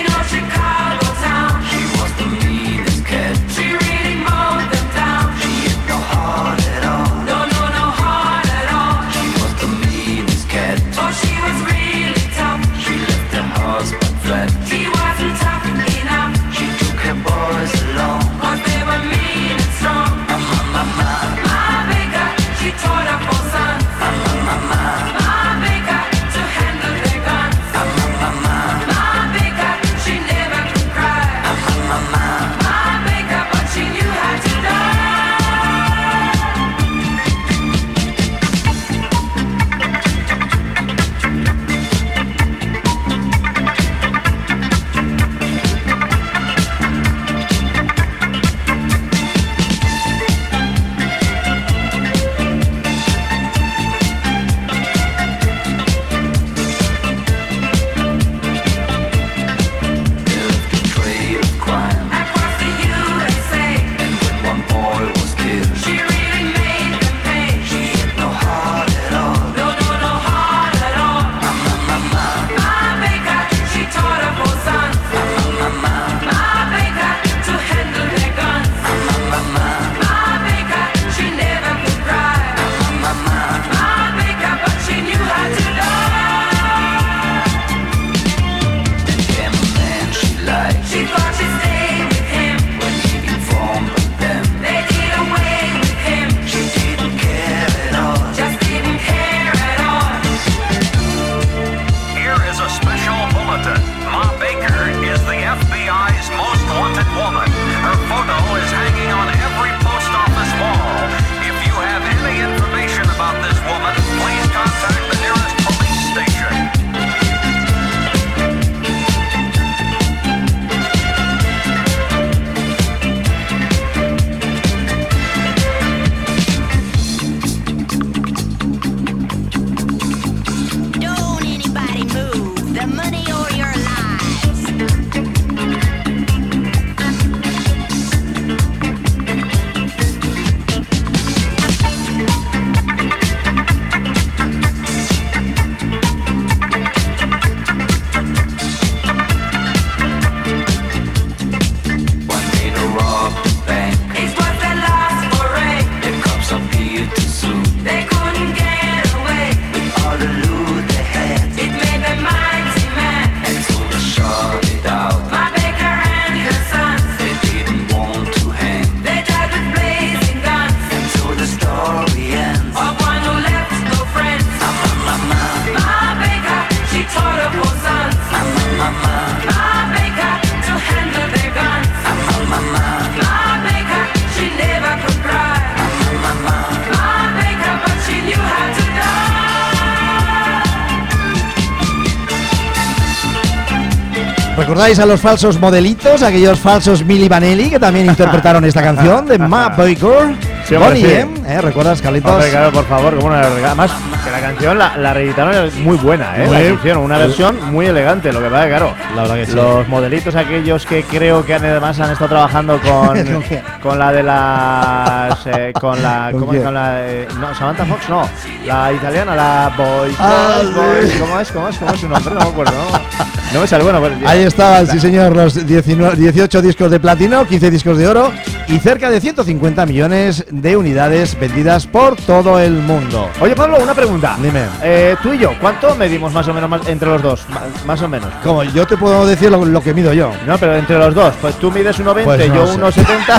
¿Recordáis a los falsos modelitos, aquellos falsos Milli Vanelli que también interpretaron esta canción de Matt Baker? Sí, Bonnie, sí. ¿eh? ¿eh? ¿Recuerdas, Carlitos? Hombre, claro, por favor, como una además que la canción la, la reeditaron es muy buena, ¿eh? Muy, la hicieron una versión muy elegante, lo que pasa es que, claro, la verdad que sí. Los modelitos aquellos que creo que han, además han estado trabajando con con la de las eh, con la ¿Con ¿cómo, quién? con la eh, no, Samantha Fox no, la italiana, la Boy, Ah, Boy, Boy, sí. ¿cómo es? ¿Cómo es? ¿Cómo es su nombre? No me acuerdo, no. No me sale, bueno, pues, Ahí estaban, sí señor, los diecinueve, dieciocho discos de platino, quince discos de oro y cerca de ciento cincuenta millones de unidades vendidas por todo el mundo. Oye, Pablo, una pregunta. Dime. Eh, tú y yo, ¿cuánto medimos más o menos más, entre los dos? Ma- Más o menos. Como yo te puedo decir lo, lo que mido yo. No, pero entre los dos, pues tú mides uno veinte, Pues no yo sé. uno setenta.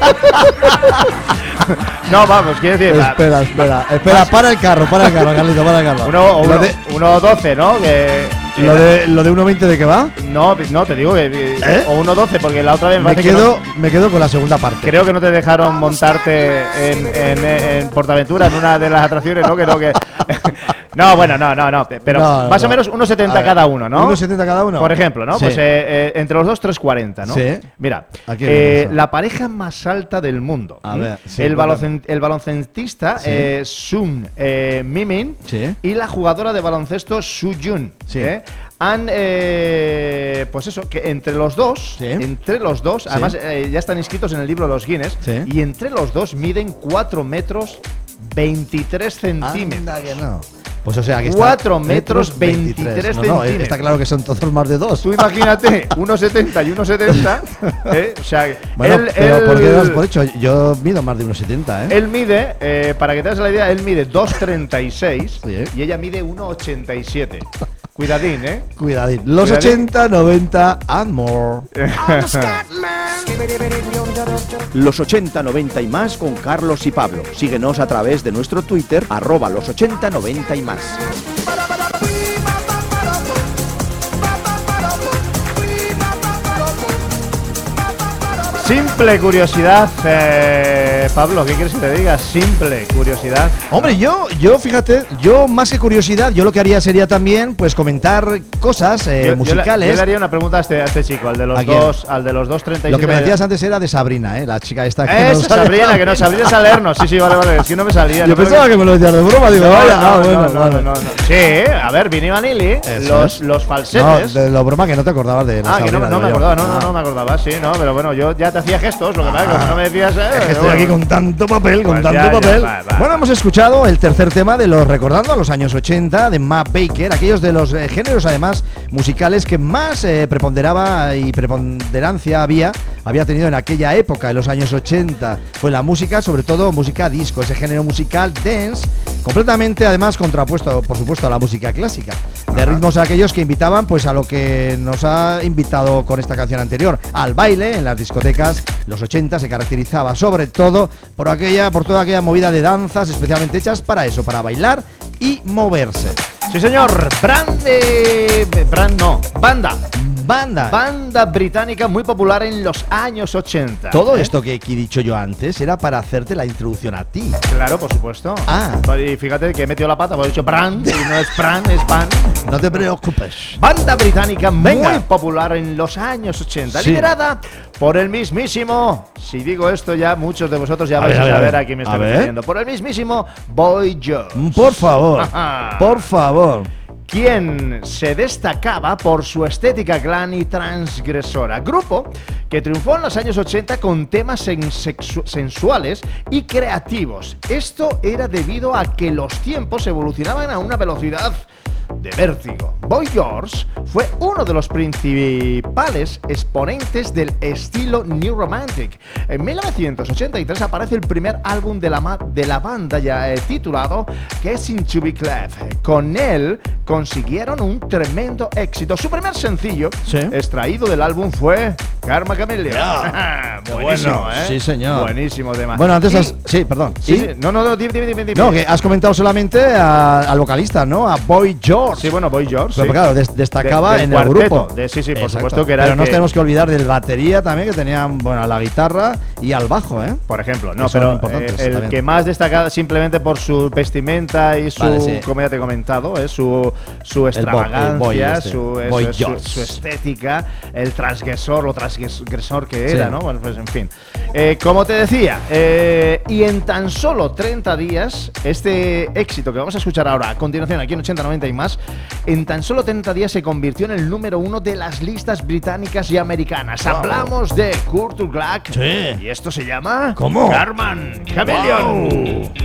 No, vamos, quiero decir. Espera, espera, espera, para el carro, para el carro, Carlito, para el carro. Uno, o Lo uno, de- uno doce, ¿no? Que, ¿Lo de, lo de uno veinte de qué va? no, no, te digo que. ¿Eh? O uno doce, porque la otra vez Me parece que quedo, no- me quedo con la segunda parte. creo que no te dejaron montarte en, en, en Portaventura, en una de las atracciones, ¿no? Creo que. No, bueno, no, no, no. Pero No, más no. o menos uno A setenta ver, cada uno, ¿no? uno setenta cada uno. Por ejemplo, ¿no? Sí. Pues eh, eh, entre los dos, tres cuarenta, ¿no? Sí. Mira, Aquí eh, vamos. la pareja más alta del mundo. A ¿m? ver, sí, el, cuéntame. baloncen- el baloncestista Sí. eh, Sun eh, Mimin Sí. y la jugadora de baloncesto Su Jun. Sí. ¿eh? Han, eh, pues eso, que entre los dos, Sí. entre los dos, Sí. además eh, ya están inscritos en el libro de los Guinness, Sí. y entre los dos miden cuatro metros veintitrés centímetros. Anda que no. Pues o sea que está cuatro metros veintitrés No, no, eh, centímetros. está claro que son todos más de dos. Tú imagínate, uno setenta y uno setenta, ¿eh? O sea, Bueno, él, pero él- ¿por qué das por hecho? Yo mido más de uno setenta, ¿eh? él mide, eh, para que te hagas la idea, él mide dos treinta y seis Sí. y ella mide uno ochenta y siete. Cuidadín, ¿eh? Cuidadín. Los Cuidadín. ochenta, noventa and more. Los ochenta, noventa y más con Carlos y Pablo. Síguenos a través de nuestro Twitter, arroba los ochenta, noventa y más. Simple curiosidad, eh, Pablo, ¿qué quieres que te diga? Simple curiosidad. Hombre, yo, yo, fíjate, yo más que curiosidad, yo lo que haría sería también, pues, comentar cosas eh, Yo- yo le- musicales. Yo le haría una pregunta a este, a este chico, al de los ¿A quién? dos, al de los dos treinta y siete. Lo que me decías antes era de Sabrina, ¿eh? La chica esta que Es no sale. Sabrina, que no, Sabrina es a leernos. Sí, sí, vale, vale, es que no me salía. Yo no me- pensaba que me lo decías de broma, digo, No, vaya, no, ah, no, bueno, no, vale. no, no, no. Sí, a ver, Vinny Vanilli, Eso los, es. los No, falsetes. de lo broma que no te acordabas de la Ah, que no, Sabrina, no me digo yo. acordaba, no, no, Ah. no me acordaba, sí, no, pero bueno, yo ya te hacía gestos, lo que pasa es que como no me decías. Eh, Es que estoy bueno. aquí con tanto papel, con Pues tanto ya, ya, papel. va, va. Bueno, hemos escuchado el tercer tema de los Recordando a los años ochenta de Matt Baker, aquellos de los eh, géneros además musicales que más eh, preponderaba y preponderancia había, había tenido en aquella época, en los años ochenta. Fue la música, sobre todo música disco, ese género musical dance, completamente además contrapuesto, por supuesto, a la música clásica. De ritmos aquellos que invitaban pues a lo que nos ha invitado con esta canción anterior, al baile en las discotecas. Los ochenta se caracterizaba sobre todo por aquella, por toda aquella movida de danzas especialmente hechas para eso, para bailar y moverse. Sí, señor, brand de. Brand no, banda. Banda. Banda británica muy popular en los años ochenta. Todo ¿eh? esto que, que he dicho yo antes era para hacerte la introducción a ti. Claro, por supuesto. Ah. Y fíjate que he metido la pata, porque he dicho brand, y no es brand, es pan. No te preocupes. Banda británica Venga. muy popular en los años ochenta, Sí. liderada por el mismísimo, si digo esto ya muchos de vosotros ya A vais ver, a a ver, saber a a, ver. quién me A estoy ver. refiriendo, por el mismísimo Boy George. Por favor, por favor. Quien se destacaba por su estética glam y transgresora. Grupo que triunfó en los años ochenta con temas sen- sexu- sensuales y creativos. Esto era debido a que los tiempos evolucionaban a una velocidad de vértigo. Boy George fue uno de los principales exponentes del estilo New Romantic. En mil novecientos ochenta y tres aparece el primer álbum de la, ma- de la banda ya eh, titulado Guessing to Be Clef. Con él consiguieron un tremendo éxito. Su primer sencillo Sí. extraído del álbum fue Karma Chameleon. Ya. Buenísimo, Bueno, ¿eh? sí, señor. Buenísimo tema. Bueno, antes Y- has... Sí, perdón. Sí, ¿Y? sí. No, no, no, dime, dime, dime, dime. No, que has comentado solamente a- al vocalista, ¿no? A Boy George. Sí, bueno, Boy George. Pero sí. claro, des- destacaba De- del en el cuarteto. grupo. De- sí, sí, por Exacto. supuesto que era Pero el no nos que- tenemos que olvidar del batería también, que tenían, bueno, a la guitarra y al bajo, ¿eh? Por ejemplo, no, Que son pero importantes eh, el también. que más destacaba simplemente por su vestimenta y su, Vale, sí. como ya te he comentado, ¿eh? su, su bo- extravagancia, el boy este. su, eso Boy es, su, George. su estética, el transgresor, lo transgresor que Sí. era, ¿no? Bueno, pues en fin. Eh, como te decía, eh, y en tan solo treinta días, este éxito que vamos a escuchar ahora, a continuación aquí en ochenta noventa y más, en tan solo treinta días se convirtió en el número uno de las listas británicas y americanas. Wow. Hablamos de Kurt Black. Sí. Y esto se llama ¿Cómo? Carman Chameleon. Wow.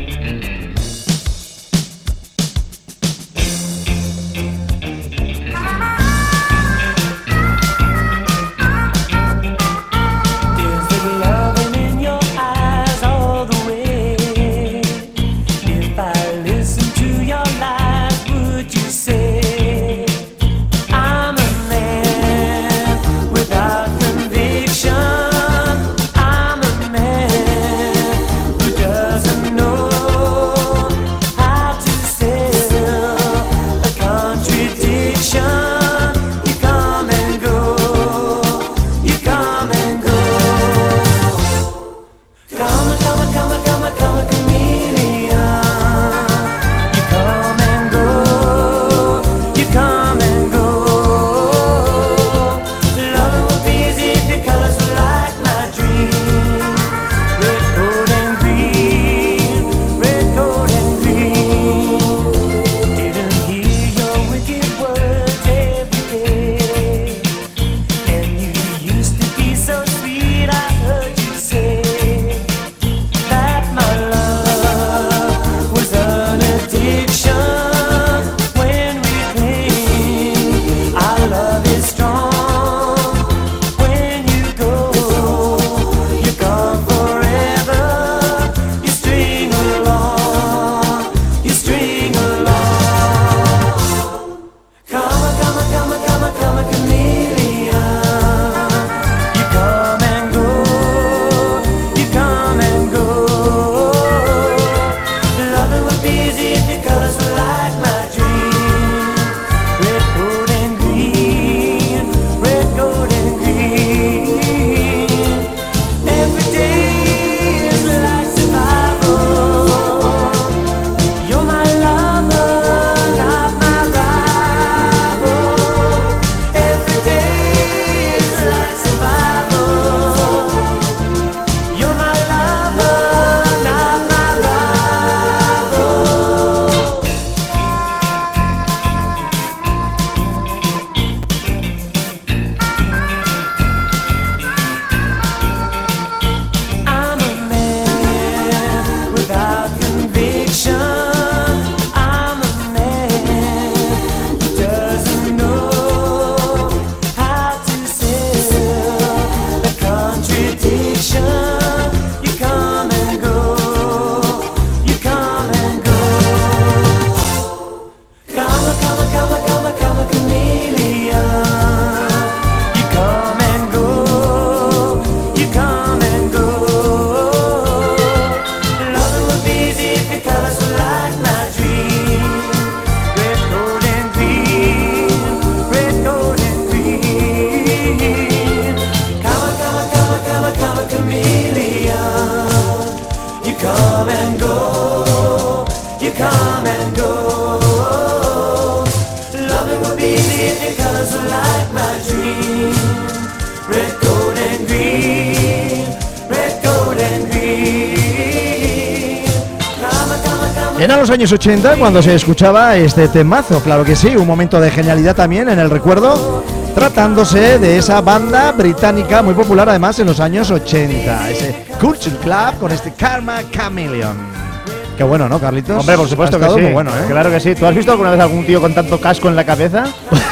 Eran los años ochenta cuando se escuchaba este temazo, claro que sí, un momento de genialidad también en el recuerdo, tratándose de esa banda británica muy popular además en los años ochenta, ese Culture Club con este Karma Chameleon. Qué bueno, ¿no, Carlitos? Hombre, por supuesto Ha que estado sí. muy bueno, ¿eh? Claro que sí. ¿Tú has visto alguna vez algún tío con tanto casco en la cabeza?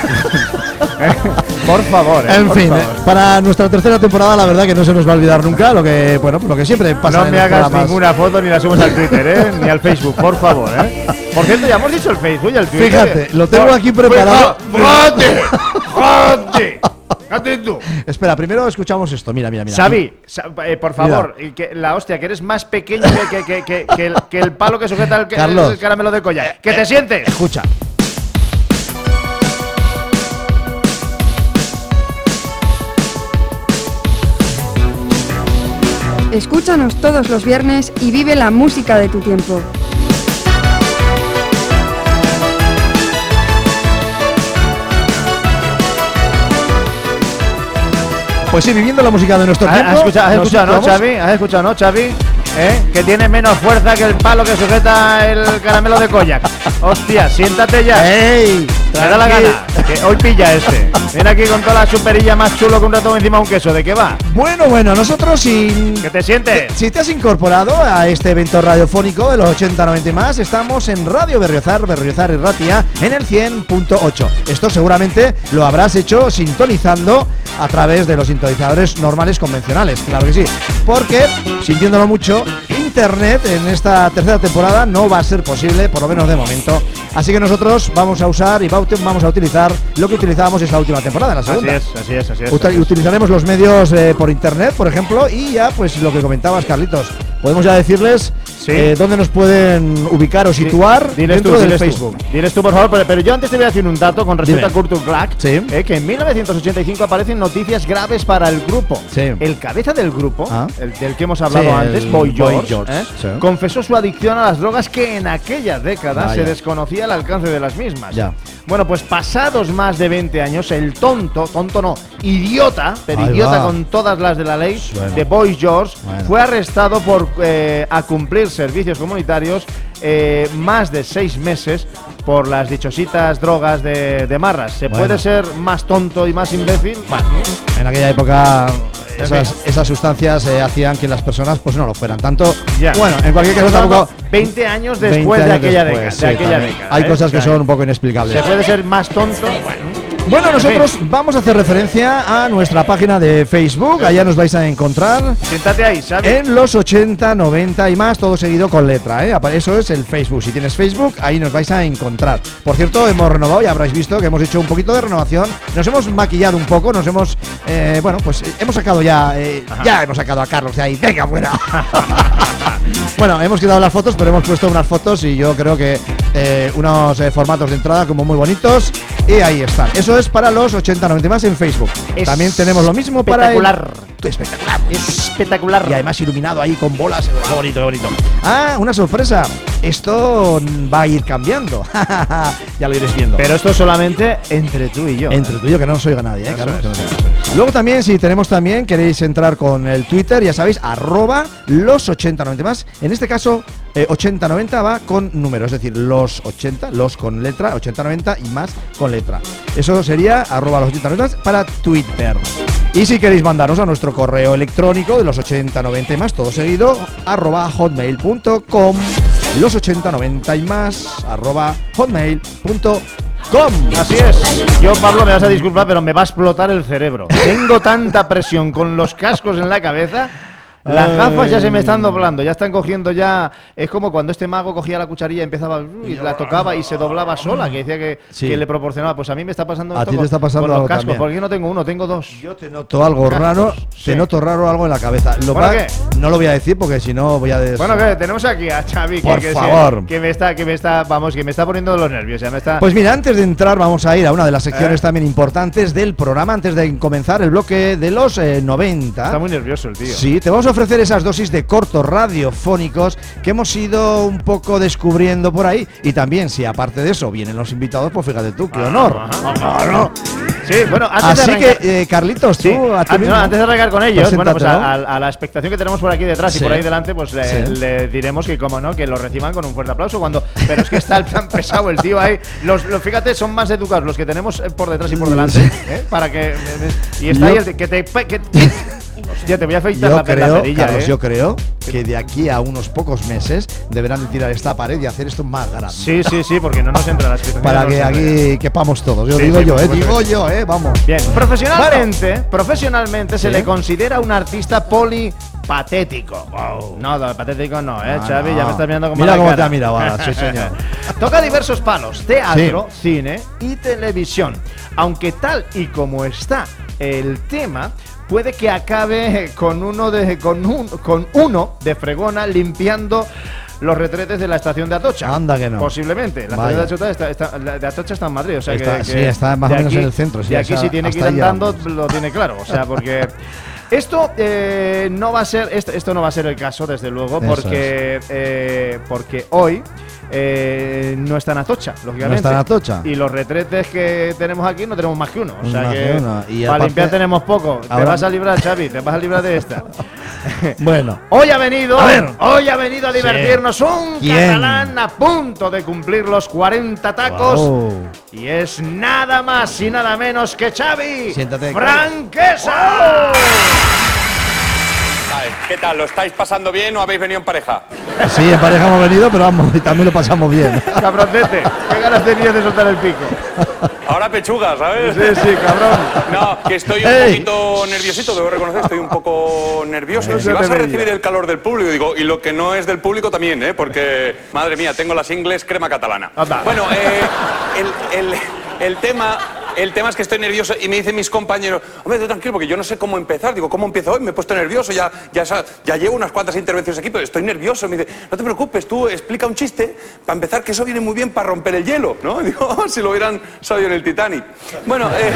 Por favor. Eh, En por fin, favor. eh, para nuestra tercera temporada la verdad que no se nos va a olvidar nunca lo que, bueno, lo que siempre pasa No en me los hagas programas. ninguna foto ni la subas al Twitter, ¿eh? Ni al Facebook, por favor, ¿eh? Por cierto, ya hemos dicho el Facebook y el Twitter. Fíjate, lo tengo No, aquí preparado. ¡Fíjate! ¡Fíjate! ¡Fíjate tú! Espera, primero escuchamos esto. Mira, mira, mira. Xavi, Sa- eh, por favor, y que la hostia, que eres más pequeño que, que, que, que, que el, que el palo que sujeta el, Carlos. el caramelo de colla. ¡Que te sientes! Escucha. Escúchanos todos los viernes y vive la música de tu tiempo. Pues sí, viviendo la música de nuestro tiempo. ¿Has escuchado, has escuchado no, vamos... Xavi? ¿Has escuchado, no, Xavi? ¿Eh? Que tiene menos fuerza que el palo que sujeta el caramelo de Koyak. Hostia, siéntate ya. ¡Ey! Me da la gana. Que hoy pilla este. Viene aquí con toda la superilla más chulo que un ratón encima de un queso. ¿De qué va? Bueno, bueno, nosotros sin... ¿Qué te sientes? Si te has incorporado a este evento radiofónico de los ochenta noventa y más, estamos en Radio Berriozar, Berriozar y Ratia, en el cien punto ocho. Esto seguramente lo habrás hecho sintonizando a través de los sintonizadores normales convencionales, claro que sí. Porque, sintiéndolo mucho, Internet en esta tercera temporada no va a ser posible, por lo menos de momento. Así que nosotros vamos a usar y vamos a utilizar lo que utilizábamos esta última temporada, la segunda. Así es, así es, así es. Util- así es. Utilizaremos los medios eh, por Internet, por ejemplo, y ya, pues lo que comentabas, Carlitos. Podemos ya decirles Sí. eh, dónde nos pueden ubicar o situar Diles dentro tú, del diles tú. Facebook. Diles tú, por favor, pero, pero yo antes te voy a decir un dato con respecto Dime. a Kurt Clark, Sí. eh, que en mil novecientos ochenta y cinco aparecen noticias graves para el grupo. Sí. El cabeza del grupo, Ah. el del que hemos hablado Sí, antes, el Boy Boy George, George, eh, sí. confesó su adicción a las drogas, que en aquella década Vaya. se desconocía el alcance de las mismas. Ya. Bueno, pues pasados más de veinte años, el tonto, tonto no, idiota, pero Ahí idiota va. con todas las de la ley, Bueno. de Boy George, Bueno. fue arrestado por eh, a cumplir servicios comunitarios eh, más de seis meses por las dichositas drogas de, de marras. ¿Se Bueno. puede ser más tonto y más imbécil? Bueno, en aquella época En esas, fin. esas sustancias eh, hacían que las personas pues no lo fueran tanto. Ya. Bueno, en cualquier caso Estamos tampoco... hablando veinte años veinte después de años aquella, después, década, sí, de aquella también. década. Hay ¿eh? cosas que O sea, son un poco inexplicables. ¿Se puede ser más tonto? Bueno. Bueno, nosotros En fin. vamos a hacer referencia a nuestra página de Facebook. Allá nos vais a encontrar Siéntate ahí, ¿sabes? en los ochenta, noventa y más, todo seguido con letra, ¿eh? Apa- Eso es el Facebook. Si tienes Facebook, ahí nos vais a encontrar. Por cierto, hemos renovado, ya habréis visto que hemos hecho un poquito de renovación. Nos hemos maquillado un poco, nos hemos... eh, bueno, pues eh, hemos sacado ya... eh, ya hemos sacado a Carlos de ahí. ¡Venga, fuera! Bueno, hemos quitado las fotos, pero hemos puesto unas fotos y yo creo que eh, unos eh, formatos de entrada como muy bonitos. Y ahí están. Eso es para los ochenta, noventa y más en Facebook. Es También tenemos lo mismo para el... espectacular. Espectacular. Espectacular. Y además iluminado ahí con bolas. Qué bonito, qué bonito. Ah, una sorpresa. Esto va a ir cambiando. Ya lo iréis viendo. Pero esto solamente entre tú y yo. Entre tú y yo, que no nos oiga nadie, ¿eh? Eso Claro, es, que no eso nos oiga. Luego también, si tenemos también, queréis entrar con el Twitter, ya sabéis, arroba los ochenta noventa más. En este caso, eh, ochenta noventa va con número, es decir, los ochenta, los con letra, ochenta noventa y más con letra. Eso sería arroba los ochenta noventa para Twitter. Y si queréis mandaros a nuestro correo electrónico de los ochenta noventa y más, todo seguido, arroba hotmail punto com, los ochenta noventa y más, arroba hotmail punto com. Así es. Yo, Pablo, me vas a disculpar, pero me va a explotar el cerebro. Tengo tanta presión con los cascos en la cabeza. Las gafas ya se me están doblando, ya están cogiendo ya... Es como cuando este mago cogía la cucharilla y empezaba y la tocaba y se doblaba sola, que decía que, Sí. que le proporcionaba. Pues a mí me está pasando A esto ti te con, está pasando con los algo cascos, también. porque yo no tengo uno, tengo dos. Yo te noto algo Cascos, raro, sí. te noto raro algo en la cabeza. Lo ¿Bueno pa- qué? No lo voy a decir porque si no voy a des... Bueno, que tenemos aquí a Xavi, que, Por que se- favor. que me está, que me está, vamos, que me está poniendo los nervios, ya me está. Pues mira, antes de entrar vamos a ir a una de las secciones ¿Eh? también importantes del programa, antes de comenzar el bloque de los eh, noventa. Está muy nervioso el tío. Sí, te vamos a ofrecer esas dosis de cortos radiofónicos que hemos ido un poco descubriendo por ahí. Y también, si aparte de eso vienen los invitados, pues fíjate tú, qué honor. Claro. Sí, bueno, antes Así de arrancar, que, eh, Carlitos, tú Sí, a ti antes, mismo. no, antes de arrancar con ellos, bueno, pues Preséntate, a, ¿no? a- a la expectación que tenemos por aquí detrás Sí. y por ahí delante, pues le, Sí. le diremos que, como no, que lo reciban con un fuerte aplauso. Cuando, pero es que está el plan pesado el tío ahí. Los, los- fíjate, son más educados los que tenemos eh, por detrás y por delante, ¿eh? Para que. Y está ahí Yo- el de- que te. Que, hostia, te voy a afeitar Yo la, la creo, cerilla, Carlos, ¿eh? yo creo que de aquí a unos pocos meses deberán de tirar esta pared y hacer esto más grande. Sí, sí, sí, porque no nos entra la expectación. Para no que nos entra. aquí quepamos todos. Yo Sí, digo sí, yo, por eh, supuesto digo que sí. yo, eh, vamos. Bien, profesionalmente, profesionalmente se Sí. le considera un artista polipatético. Wow. No, no, patético no, eh, Ah, Xavi, no. ya me estás mirando con Mira mala cómo cara. te ha mirado ahora, sí, señor. Toca diversos palos: teatro, cine y televisión. Aunque tal y como está el tema, puede que acabe con uno de con un con uno de fregona limpiando los retretes de la estación de Atocha. Anda que no. Posiblemente. La Vaya. estación de Atocha está, está- la de Atocha está en Madrid. O sea Está- que, sí, que está más de o menos aquí- en el centro, sí, de aquí, esa- si tiene que ir hasta ahí andando, llegamos. lo tiene claro. O sea, porque. Esto eh, no va a ser, esto, esto no va a ser el caso, desde luego, Eso porque eh, porque hoy eh, no está en Atocha, lógicamente. No está en Atocha. Y los retretes que tenemos aquí no tenemos más que uno. O sea Más que que uno. Y para aparte- limpiar tenemos poco. Te Ahora- vas a librar, Xavi, te vas a librar de esta. Bueno. Hoy ha venido, A ver. hoy ha venido a divertirnos Sí. un ¿Quién? catalán a punto de cumplir los cuarenta tacos. Wow. Y es nada más y nada menos que Xavi Siéntate. Franquesa. ¿Qué tal? ¿Lo estáis pasando bien o habéis venido en pareja? Sí, en pareja hemos venido, pero vamos, y también lo pasamos bien. Cabroncete, qué ganas tenías de soltar el pico. Ahora pechuga, ¿sabes? Sí, sí, cabrón. No, que estoy un Ey. poquito nerviosito, debo reconocer, estoy un poco nervioso. No Si se vas te a veía. recibir el calor del público, digo, y lo que no es del público también, ¿eh? Porque, madre mía, tengo las ingles crema catalana. Anda. Bueno, eh, el, el, el tema... El tema es que estoy nervioso y me dicen mis compañeros, hombre, tú tranquilo, porque yo no sé cómo empezar. Digo, ¿cómo empiezo hoy? Me he puesto nervioso, ya, ya, sa- ya llevo unas cuantas intervenciones aquí, pero estoy nervioso. Me dice, no te preocupes, tú explica un chiste, para empezar, que eso viene muy bien para romper el hielo, ¿no? Digo, oh, si lo hubieran sabido en el Titanic. Bueno, eh,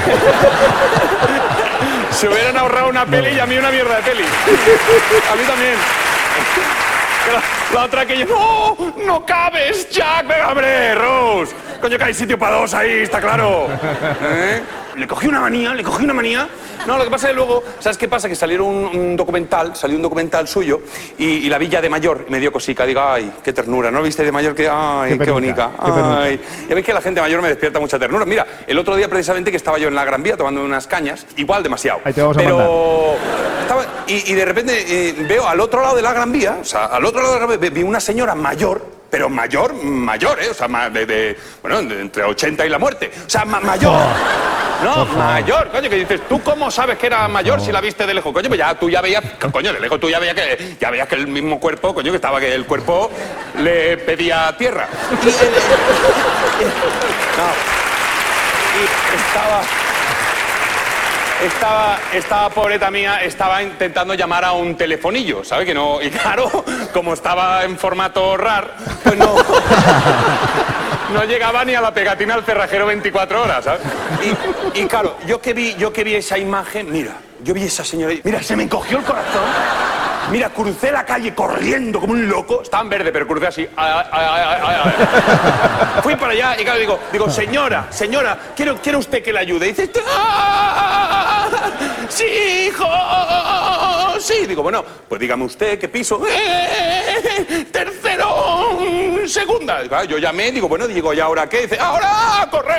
se hubieran ahorrado una peli y a mí una mierda de peli. A mí también. La, la otra que yo, no, no cabes, Jack, venga, hombre, Rose. Coño, que hay sitio para dos ahí, está claro. ¿Eh? Le cogí una manía, le cogí una manía. No, lo que pasa es que luego, ¿sabes qué pasa? Que salieron un, un documental, salió un documental suyo y, y la Villa de Mayor me dio cosica. Digo, ay, qué ternura, ¿no viste de Mayor? Que, ay, Qué qué, penuca, bonita. qué penuca. Ay. Ya veis que la gente mayor me despierta mucha ternura. Mira, el otro día precisamente que estaba yo en la Gran Vía tomando unas cañas, igual demasiado. Ahí te vamos a Pero estaba, y, y de repente eh, veo al otro lado de la Gran Vía, o sea, al otro lado de la Gran Vía, vi una señora mayor, pero mayor, mayor, ¿eh? O sea, ma- de, de- bueno, de entre ochenta y la muerte. O sea, ma- mayor. No, mayor, coño, que dices, ¿tú cómo sabes que era mayor si la viste de lejos? Coño, pues ya tú ya veías, coño, de lejos tú ya veías que ya veías que el mismo cuerpo, coño, que estaba que el cuerpo le pedía tierra. Y, el- no. Y estaba Estaba, estaba pobreta mía, estaba intentando llamar a un telefonillo, ¿sabes? Que no, y claro, como estaba en formato RAR, pues no, no llegaba ni a la pegatina al cerrajero veinticuatro horas, ¿sabes? Y, y claro, yo que vi, yo que vi esa imagen, mira, yo vi esa señora, y- mira, se me encogió el corazón. Mira, crucé la calle corriendo como un loco. Estaba en verde, pero crucé así. Ay, ay, ay, ay, ay, ay. Fui para allá y claro, digo, digo, señora, señora, quiero, quiero usted que le ayude. Y dice, "Ah, sí, hijo, sí". Digo, bueno, pues dígame usted qué piso. "Eh, tercero, segunda". Digo, ah, yo llamé, digo, bueno, digo, ¿y ahora qué? Dice, ahora, a correr.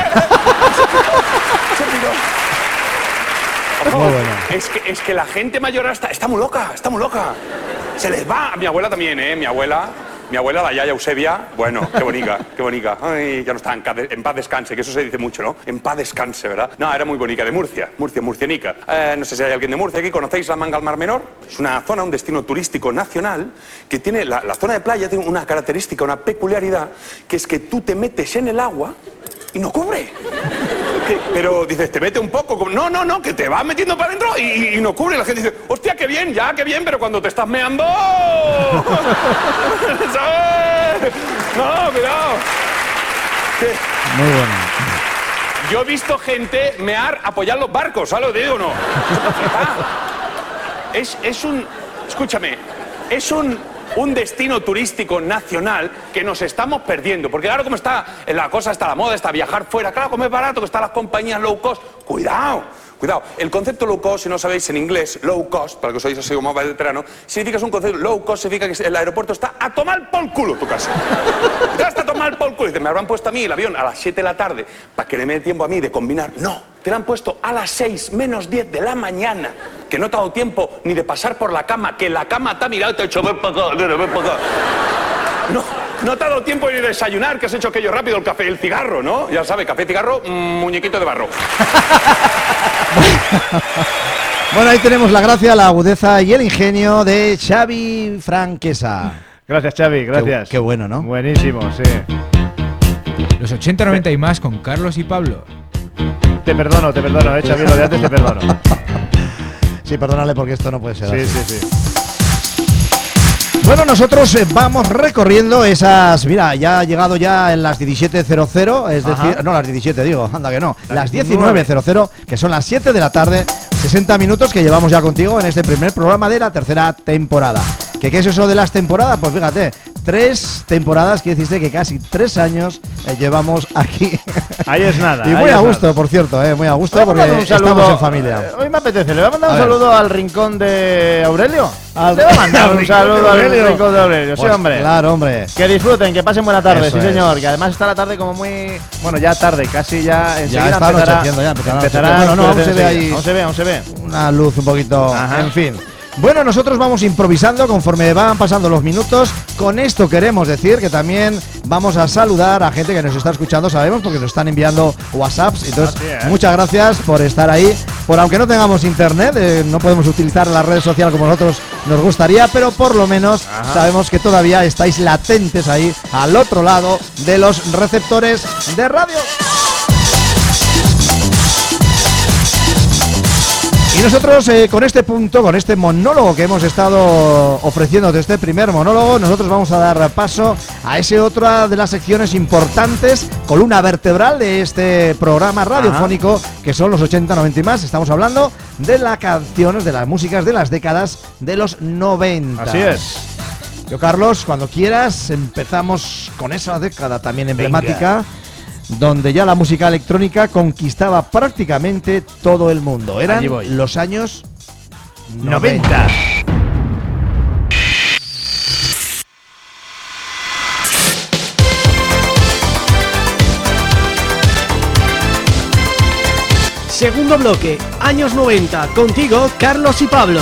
Se piró. Ojo, Muy bueno. es, que, es que la gente mayor está, está muy loca, está muy loca. Se les va. A mi abuela también, ¿eh? Mi abuela, mi abuela, la Yaya Eusebia, bueno, qué bonita, qué bonita. Ay, ya no está, en, ca- en paz descanse, que eso se dice mucho, ¿no? En paz descanse, ¿verdad? No, era muy bonita, de Murcia, Murcia, murcianica. Eh, no sé si hay alguien de Murcia aquí, ¿conocéis la Manga al Mar Menor? Es una zona, un destino turístico nacional que tiene, la, la zona de playa tiene una característica, una peculiaridad, que es que tú te metes en el agua y no cubre. Que- pero dices, te mete un poco. como- No, no, no, que te vas metiendo para adentro y, y no cubre. La gente dice, hostia, qué bien, ya, qué bien, pero cuando te estás meando. ¿Sabes? No, cuidado. Que- Muy bueno. Yo he visto gente mear, apoyar los barcos, ¿sabes lo que digo o no? Es, es un. Escúchame, es un. Un destino turístico nacional que nos estamos perdiendo. Porque claro, como está la cosa, está la moda, está viajar fuera. Claro, como es barato, que están las compañías low cost. Cuidado, cuidado. El concepto low cost, si no sabéis en inglés, low cost, para que os oís así como veterano, significa que es un concepto low cost, significa que el aeropuerto está a tomar por culo tu casa. Ya está a tomar por culo. Dice, me habrán puesto a mí el avión a las siete de la tarde para que le me dé tiempo a mí de combinar. No, te lo han puesto a las seis menos diez de la mañana. Que no te ha dado tiempo ni de pasar por la cama, que la cama te ha mirado y te ha dicho, ven para acá, ven para acá. No, no te ha dado tiempo ni de desayunar, que has hecho aquello rápido, el café y el cigarro, ¿no? Ya sabes, café y cigarro, mm, muñequito de barro. Bueno, ahí tenemos la gracia, la agudeza y el ingenio de Xavi Franquesa. Gracias, Xavi, gracias. Qué, qué bueno, ¿no? Buenísimo, sí. Los ochenta noventa y más con Carlos y Pablo. Te perdono, te perdono, eh, Xavi, lo de antes te perdono. Sí, perdónale porque esto no puede ser Sí, así. sí, sí. Bueno, nosotros eh, vamos recorriendo esas... Mira, ya ha llegado ya en las diecisiete cero cero, es Ajá. decir... No, las diecisiete digo, anda que no. Las Las diecinueve cero cero, que son las siete de la tarde. sesenta minutos que llevamos ya contigo en este primer programa de la tercera temporada. ¿Qué, qué es eso de las temporadas? Pues fíjate, tres temporadas, que deciste que casi tres años eh, llevamos aquí. Ahí es nada. Y muy a gusto, nada. Por cierto, eh, muy a gusto porque un saludo, estamos en familia. Eh, hoy me apetece, le voy a mandar a un ver. saludo al rincón de Aurelio. Al, le voy a mandar un saludo al rincón de Aurelio, sí, pues, hombre. Claro, hombre. Que disfruten, que pasen buena tarde, eso sí, señor. Es. Que además está la tarde como muy. Bueno, ya tarde, casi ya. Ya está anocheciendo, ya empezará. empezará bueno, no, aún se ve ahí. Aún se ve, aún se ve. Una luz un poquito. Ajá. En fin. Bueno, nosotros vamos improvisando conforme van pasando los minutos. Con esto queremos decir que también vamos a saludar a gente que nos está escuchando, sabemos, porque nos están enviando WhatsApps. Entonces, muchas gracias por estar ahí. Por aunque no tengamos internet, eh, no podemos utilizar las redes sociales como nosotros nos gustaría, pero por lo menos Ajá. sabemos que todavía estáis latentes ahí al otro lado de los receptores de radio. Y nosotros eh, con este punto, con este monólogo que hemos estado ofreciendo de este primer monólogo, nosotros vamos a dar paso a esa otra de las secciones importantes, columna vertebral de este programa radiofónico, Ajá. que son los ochenta, noventa y más. Estamos hablando de las canciones, de las músicas de las décadas de los noventa. Así es. Yo, Carlos, cuando quieras, empezamos con esa década también emblemática. Venga. Donde ya la música electrónica conquistaba prácticamente todo el mundo. Eran los años noventa. Segundo bloque, años noventa. Contigo, Carlos y Pablo.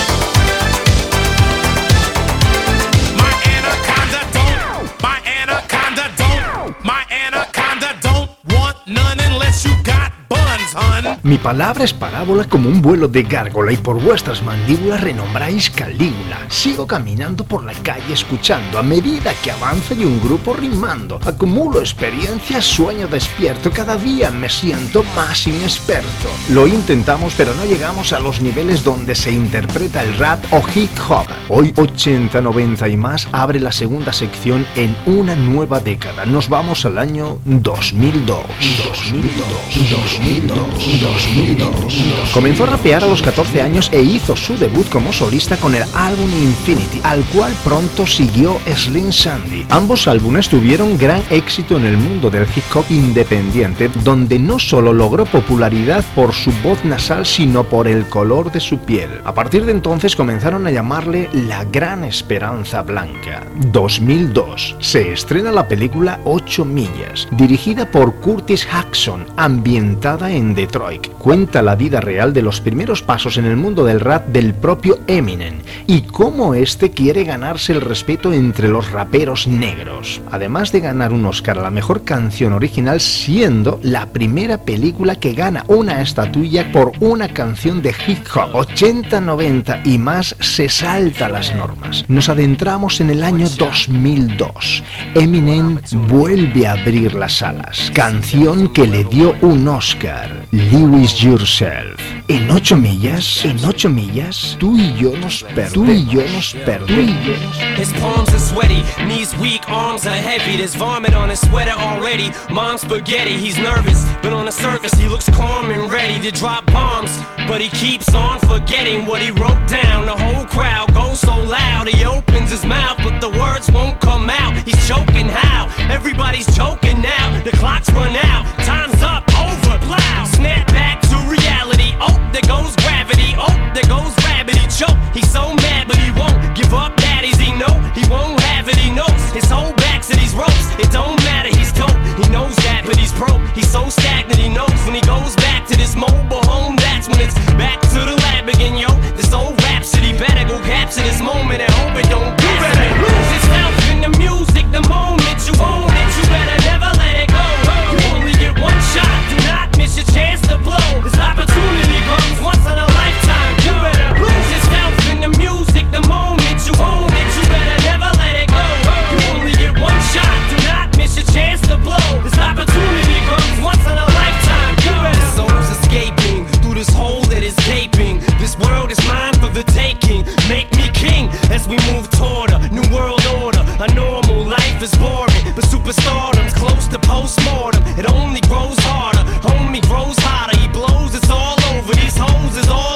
Mi palabra es parábola como un vuelo de gárgola y por vuestras mandíbulas renombráis Calígula. Sigo caminando por la calle escuchando a medida que avanza y un grupo rimando. Acumulo experiencia, sueño despierto, cada día me siento más inexperto. Lo intentamos pero no llegamos a los niveles donde se interpreta el rap o hip hop. Hoy ochenta, noventa y más abre la segunda sección en una nueva década. Nos vamos al año dos mil dos. dos mil dos. dos mil dos. dos mil dos. Comenzó a rapear a los catorce años e hizo su debut como solista con el álbum Infinity, al cual pronto siguió Slim Shady. Ambos álbumes tuvieron gran éxito en el mundo del hip hop independiente, donde no solo logró popularidad por su voz nasal, sino por el color de su piel. A partir de entonces comenzaron a llamarle la Gran Esperanza Blanca. dos mil dos. Se estrena la película Ocho Millas, dirigida por Curtis Jackson, ambientada en Detroit. Cuenta la vida real de los primeros pasos en el mundo del rap del propio Eminem y cómo este quiere ganarse el respeto entre los raperos negros, además de ganar un Oscar a la mejor canción original, siendo la primera película que gana una estatuilla por una canción de hip hop. ochenta, noventa y más se salta las normas. Nos adentramos en el año dos mil dos. Eminem vuelve a abrir las alas, canción que le dio un Oscar. Lewis Yourself. En ocho millas, en ocho millas, tú y yo nos perdemos. Tú y yo nos perdemos. His palms are sweaty, knees weak, arms are heavy. There's vomit on his sweater already. Mom's spaghetti, he's nervous, but on the surface he looks calm and ready to drop bombs. But he keeps on forgetting what he wrote down. The whole crowd goes so loud, he opens his mouth, but the words won't come out. He's choking how? Everybody's choking now. The clock's run out, time's up, over, loud. Snap back to reality. Oh, there goes gravity. Oh, there goes gravity. Choke. He's so mad, but he won't give up. Daddies, he know he won't have it. He knows his whole back's to these ropes. It don't matter. He's dope. He knows that, but he's broke. He's so stagnant. He knows when he goes back to this mobile home. That's when it's back to the lab again, yo. This old rhapsody better go capture this moment and hope it don't. You better lose yourself in the music. The moment you own it, you better never let it go. You only get one shot. Do not miss your chance to blow. This opportunity comes once in a lifetime. You better lose yourself in the music. The moment you own it, you better never let it go. You only get one shot. Do not miss your chance to blow. This opportunity comes once in a lifetime. You better. Souls escaping through this hole that is gaping. This world is mine for the taking. Make me king as we move toward a new world order. A normal life is boring, but superstardom's close to postmortem. It only grows harder, homie grows hotter. He blows, it's all over. These hoes is all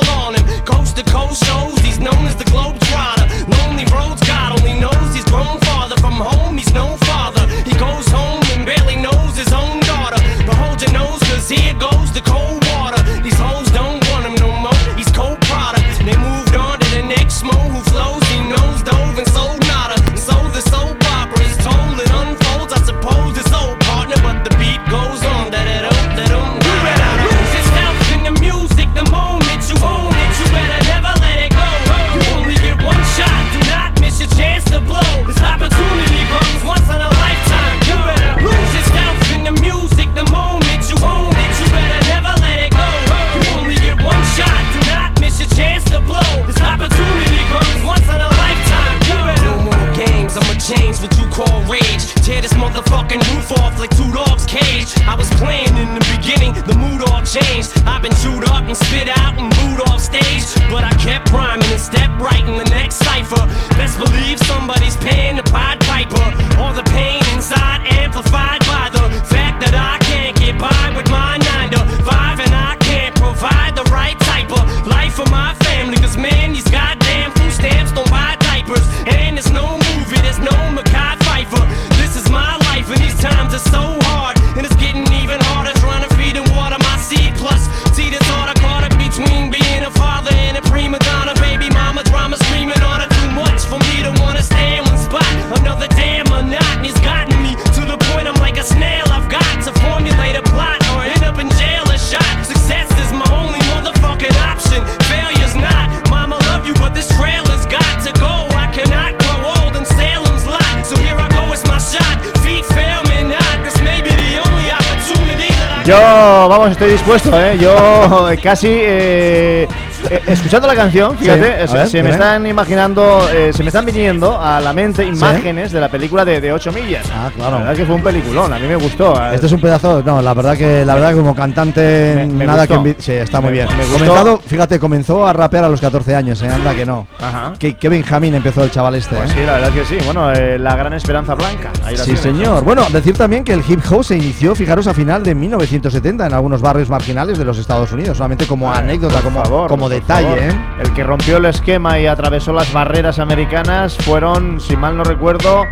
cage. I was playing in the beginning, the mood all changed. I've been chewed up and spit out and booed off stage, but I kept rhyming and stepped right in the next cipher. Best believe somebody's paying the Pied Piper. All the pain inside amplified by the fact that I can't get by with my nine to five, and I can't provide the right type of life for my family. Cause man, these goddamn food stamps don't buy diapers, and there's no movie, there's no Mackay Pfeiffer. This is my life, and these times are so hard, and it's getting even harder trying to feed and water my seed. Plus, see this order caught up between being a father and a prima donna. Baby mama drama screaming on her, too much for me to wanna stay in one spot. Another damn monotony's gotten me to the point I'm like a snail. I've got to formulate a plot or end up in jail or shot. Success is my only motherfucking option. Failure's not. Mama love you, but this trailer's got to go. I cannot grow old in Salem's lot. So here I go, it's my shot. Feet fail me not. This may be the only opportunity that I Yo, vamos, estoy dispuesto, ¿eh? Yo casi... Eh... Eh, escuchando la canción, fíjate, sí, se, ver, se me están imaginando, eh, se me están viniendo a la mente imágenes ¿Sí? de la película de, de ocho millas. Ah, claro. La verdad es que fue un peliculón, a mí me gustó. Este es un pedazo, no, la verdad que la verdad que como cantante me, me nada gustó. que envi- sí, está muy me, bien. Me Comenzado, fíjate, comenzó a rapear a los catorce años, eh, anda que no. Ajá. Que, que Benjamín empezó el chaval este. Pues eh. sí, la verdad que sí. Bueno, eh, la gran esperanza blanca. Ahí la Sí, tienes, señor. ¿no? Bueno, decir también que el hip hop se inició, fijaros, a final de mil novecientos setenta en algunos barrios marginales de los Estados Unidos, solamente como anécdota, como, favor, como por detalle, favor. ¿eh? El que rompió el esquema y atravesó las barreras americanas fueron, si mal no recuerdo,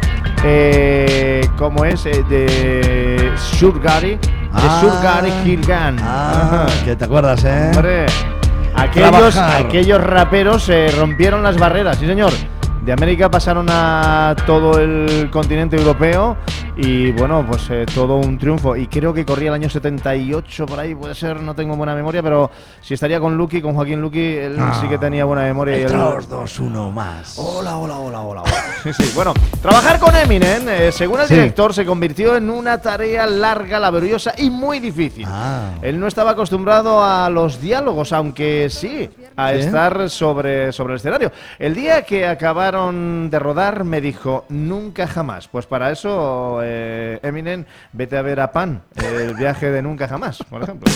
eh, ¿cómo es? Eh, de Sugar Gary, de Ah. Sugar Gary Hill Gang. Ah, que te acuerdas, ¿eh? Hombre, aquellos, Trabajar. aquellos raperos eh, rompieron las barreras, sí señor. De América pasaron a todo el continente europeo y bueno, pues eh, todo un triunfo. Y creo que corría el año setenta y ocho por ahí, puede ser, no tengo buena memoria, pero si estaría con Lucky, con Joaquín Lucky, él Ah. sí que tenía buena memoria. Y él... tres, dos, uno más. Hola, hola, hola, hola, hola. Sí, sí. Bueno, trabajar con Eminem, eh, según el Sí. director, se convirtió en una tarea larga, laboriosa y muy difícil. Ah. Él no estaba acostumbrado a los diálogos, aunque sí a ¿Sí? estar sobre, sobre el escenario. El día que acabaron de rodar me dijo, nunca jamás. Pues para eso, eh, Eminem, vete a ver a Pan, el viaje de nunca jamás, por ejemplo.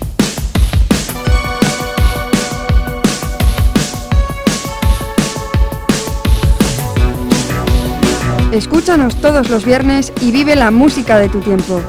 Escúchanos todos los viernes y vive la música de tu tiempo.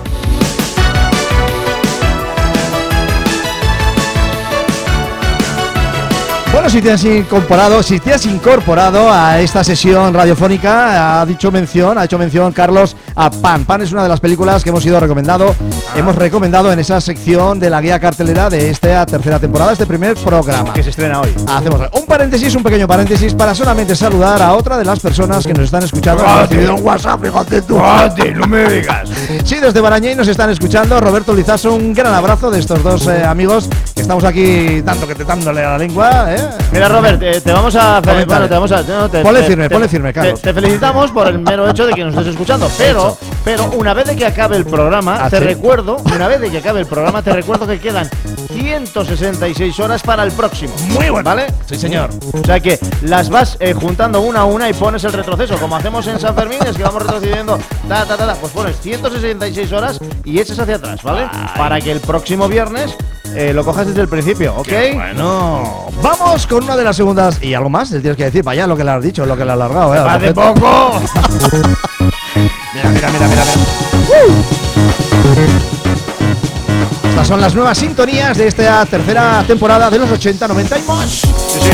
Bueno, si te has incorporado, si te has incorporado a esta sesión radiofónica, ha dicho mención, ha hecho mención Carlos a Pan. Pan es una de las películas que hemos ido recomendando, ah. hemos recomendado en esa sección de la guía cartelera de esta tercera temporada, este primer programa. Que se estrena hoy. Hacemos un paréntesis, un pequeño paréntesis para solamente saludar a otra de las personas que nos están escuchando. Ah, recibido un WhatsApp, fíjate tú. Ah, no me digas. Sí, desde Barañey nos están escuchando. Roberto Lizaso, un gran abrazo de estos dos eh, amigos que estamos aquí tanto que dándole a la lengua, ¿eh? Mira, Robert, eh, te vamos a... Dale, bueno, dale. te vamos a... No, te, ponle te, firme, te, ponle firme, Carlos. Te, te felicitamos por el mero hecho de que nos estés escuchando, pero, pero una vez de que acabe el programa, ¿Ah, te sí? recuerdo, una vez de que acabe el programa, te recuerdo que quedan ciento sesenta y seis horas para el próximo. Muy bueno. ¿Vale? Sí, señor. O sea que las vas eh, juntando una a una y pones el retroceso, como hacemos en San Fermín, es que vamos retrocediendo, ta, ta, ta, ta, pues pones ciento sesenta y seis horas y echas hacia atrás, ¿vale? Ay. Para que el próximo viernes eh, lo cojas desde el principio, ¿ok? Qué bueno. Vamos con una de las segundas. ¿Y algo más? Le tienes que decir, para allá lo que le has dicho, lo que le has alargado, ¿eh? ¡Hace poco! Mira, mira, mira, mira. mira. Uh. Estas son las nuevas sintonías de esta tercera temporada de los ochenta, noventa y más. Sí, sí.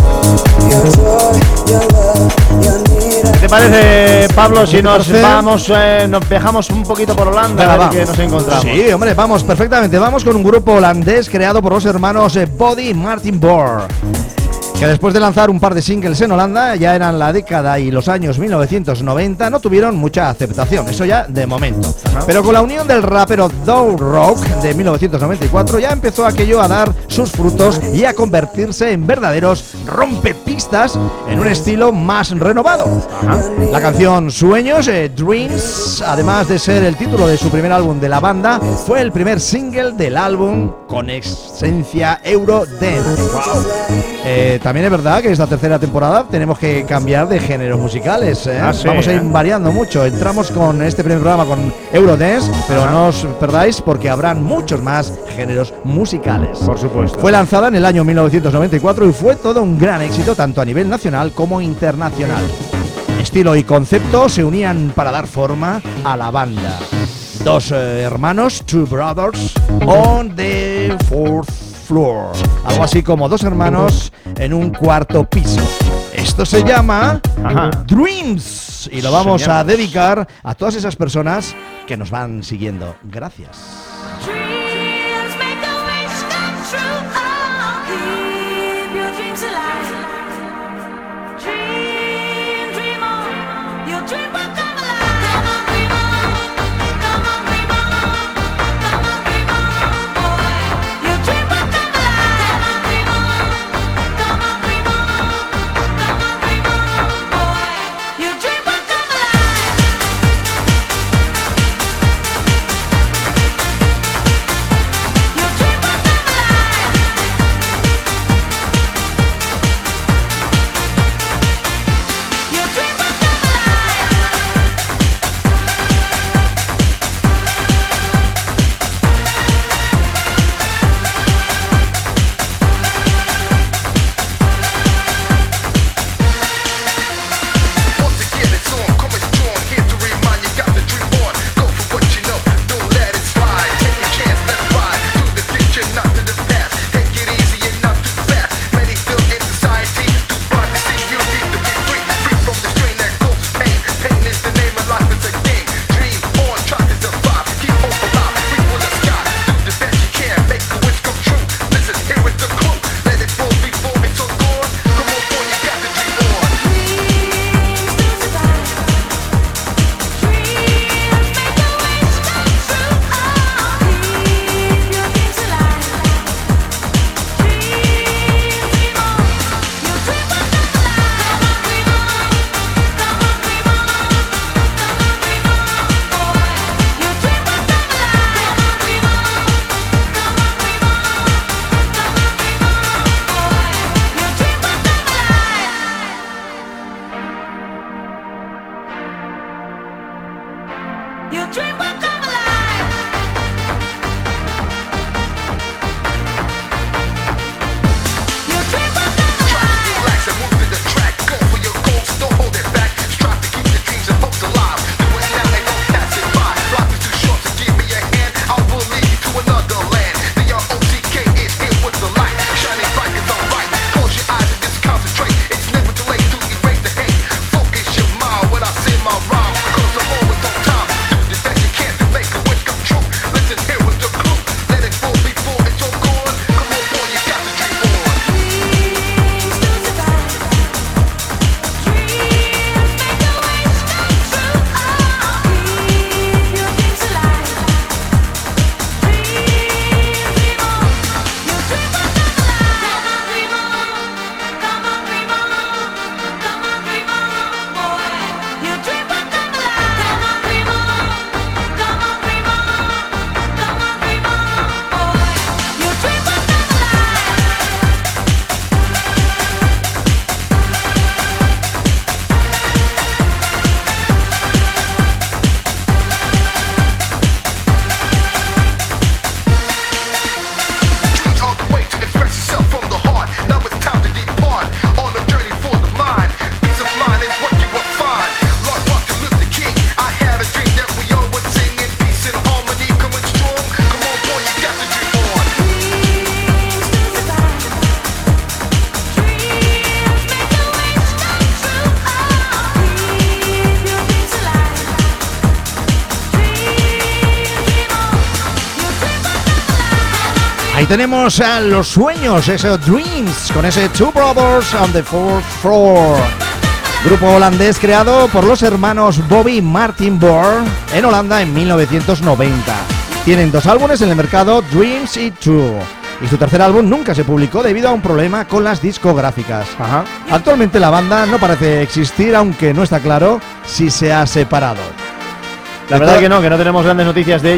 ¿Qué te parece, Pablo, si nos parece? vamos, eh, nos viajamos un poquito por Holanda? Venga, a ver va. qué nos encontramos? Sí, hombre, vamos, perfectamente. Vamos con un grupo holandés creado por los hermanos eh, Body y Martin Boer, que después de lanzar un par de singles en Holanda, ya eran la década y los años mil novecientos noventa, no tuvieron mucha aceptación, eso ya de momento. Ajá. Pero con la unión del rapero Dow Rock de mil novecientos noventa y cuatro ya empezó aquello a dar sus frutos y a convertirse en verdaderos rompepistas en un estilo más renovado. Ajá. La canción Sueños, eh, Dreams, además de ser el título de su primer álbum de la banda, fue el primer single del álbum con esencia Eurodance. Wow. Eh, también es verdad que esta tercera temporada tenemos que cambiar de géneros musicales. ¿eh? Ah, sí, Vamos a ir ¿eh? variando mucho. Entramos con este primer programa con Eurodance, pero Ajá. no os perdáis porque habrán muchos más géneros musicales. Por supuesto. Fue lanzada en el año mil novecientos noventa y cuatro y fue todo un gran éxito tanto a nivel nacional como internacional. Estilo y concepto se unían para dar forma a la banda. Dos eh, hermanos, two brothers, on the fourth floor. Algo así como dos hermanos en un cuarto piso. Esto se llama Ajá. Dreams y lo vamos Señor. a dedicar a todas esas personas que nos van siguiendo. Gracias. Dreams make the wish come true. Oh, keep your dreams alive. Dream, dream on. Your dream will come alive. Come on, dream on. Come on, dream on. Come on, dream on, boy. Your dream will come alive. Come on, dream on. Come on, dream on. Come on, dream on, boy. Your dream will come Ahí tenemos a Los Sueños, esos Dreams, con ese Two Brothers on the Fourth Floor. Grupo holandés creado por los hermanos Bobby y Martin Boer en Holanda en mil novecientos noventa. Tienen dos álbumes en el mercado, Dreams y True. Y su tercer álbum nunca se publicó debido a un problema con las discográficas. Ajá. Actualmente la banda no parece existir, aunque no está claro si se ha separado. La verdad que no, que no tenemos grandes noticias de ellos.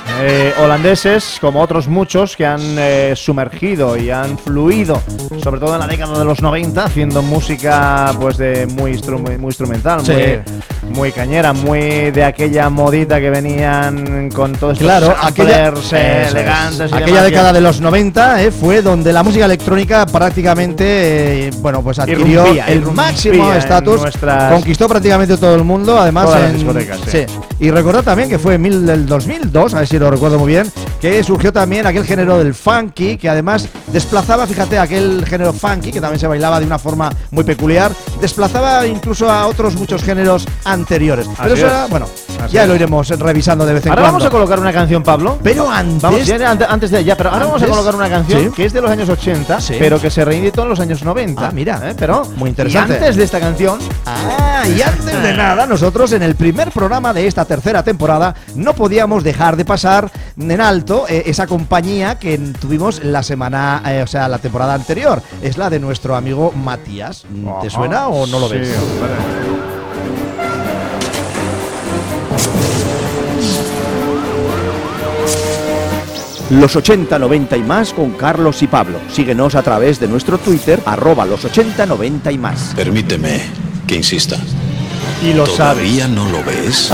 eh, holandeses, como otros muchos que han eh, sumergido y han fluido, sobre todo en la década de los noventa, haciendo música pues de muy, instru muy instrumental, sí. muy, muy cañera, muy de aquella modita que venían con todos estos claro, aquella, eh, elegantes. Y aquella década de los noventa eh, fue donde la música electrónica prácticamente, eh, bueno, pues adquirió irrumpía, el máximo estatus, nuestras... conquistó prácticamente todo el mundo, además Todas en las discotecas, sí. sí. Y recordad también que fue en mil, el dos mil dos, a ver si lo recuerdo muy bien, que surgió también aquel género del funky, que además desplazaba, fíjate, aquel género funky, que también se bailaba de una forma muy peculiar, desplazaba incluso a otros muchos géneros anteriores. Así Pero eso era, bueno, Así ya es. lo iremos revisando de vez en ahora cuando. Ahora vamos a colocar una canción, Pablo. Pero antes... Vamos, ya, antes de ya, pero ahora ¿antes? vamos a colocar una canción ¿Sí? que es de los años ochenta, sí. pero que se reeditó en los años noventa. Ah, mira, ¿eh? Pero muy interesante. Y antes de esta canción... Ah, y antes de nada, nosotros en el primer programa de esta tercera temporada no podíamos dejar de pasar en alto eh, esa compañía que tuvimos la semana, eh, o sea, la temporada anterior. Es la de nuestro amigo Matías. ¿Te Ajá, suena o no lo ves? Sí, Los ochenta, noventa y más con Carlos y Pablo. Síguenos a través de nuestro Twitter, arroba los ochenta, noventa y más. Permíteme que insista. Y lo ¿Todavía sabes. no lo ves?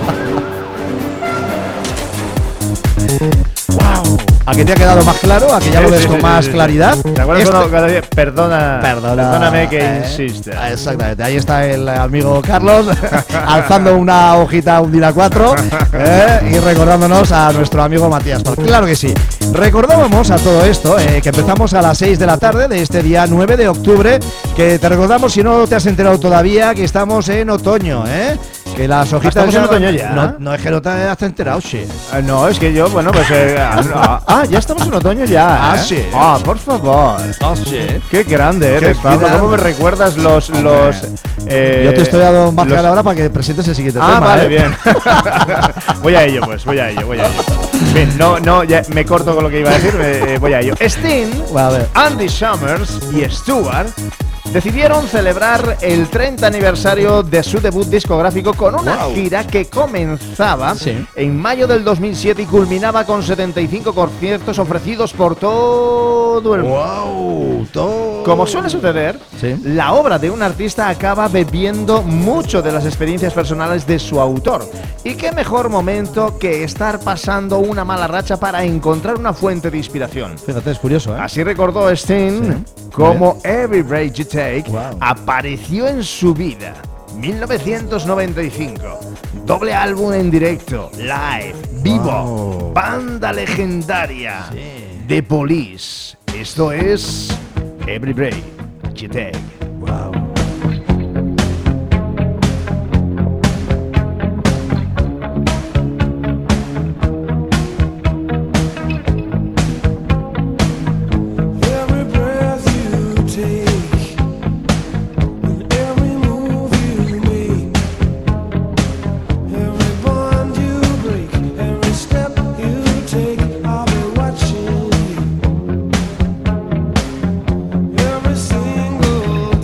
Wow. ¿A que te ha quedado más claro? ¿A que ya sí, lo ves sí, con sí, más sí, claridad? ¿Te acuerdas este... cuando cada día? Perdona, Perdona, perdóname que eh, insiste. Exactamente, ahí está el amigo Carlos alzando una hojita un día cuatro eh, y recordándonos a nuestro amigo Matías. Claro que sí. Recordábamos a todo esto eh, que empezamos a las seis de la tarde de este día nueve de octubre, que te recordamos, si no te has enterado todavía, que estamos en otoño, ¿eh? Que las hojitas estamos en otoño ya. No, no es que no te has enterado, sí. Uh, no, es que yo, bueno, pues eh, ah, ah, ya estamos en otoño ya. Ah, ¿eh? sí. Ah, por favor. Ah, sí. Qué grande Qué eres, Pablo. grande. ¿Cómo me recuerdas los los? Eh, yo te estoy dando más los... ahora para que presentes el siguiente ah, tema. Vale, ¿eh? bien. Voy a ello, pues. Voy a ello, voy a ello. Bien, no, no, ya me corto con lo que iba a decir. Me, eh, voy a ello. Sting, bueno, a ver. Andy Summers y Stewart decidieron celebrar el treinta aniversario de su debut discográfico con una wow. gira que comenzaba sí. en mayo del dos mil siete y culminaba con setenta y cinco conciertos ofrecidos por todo el mundo. Wow, todo. Como suele suceder, sí. la obra de un artista acaba bebiendo mucho de las experiencias personales de su autor. Y qué mejor momento que estar pasando una mala racha para encontrar una fuente de inspiración. Fíjate, es curioso, ¿eh? Así recordó Sting sí. como Every Break You Take wow. apareció en su vida. mil novecientos noventa y cinco. Doble álbum en directo, live, vivo, wow. banda legendaria, sí. The Police. Esto es Every Break You Take. Wow. Every single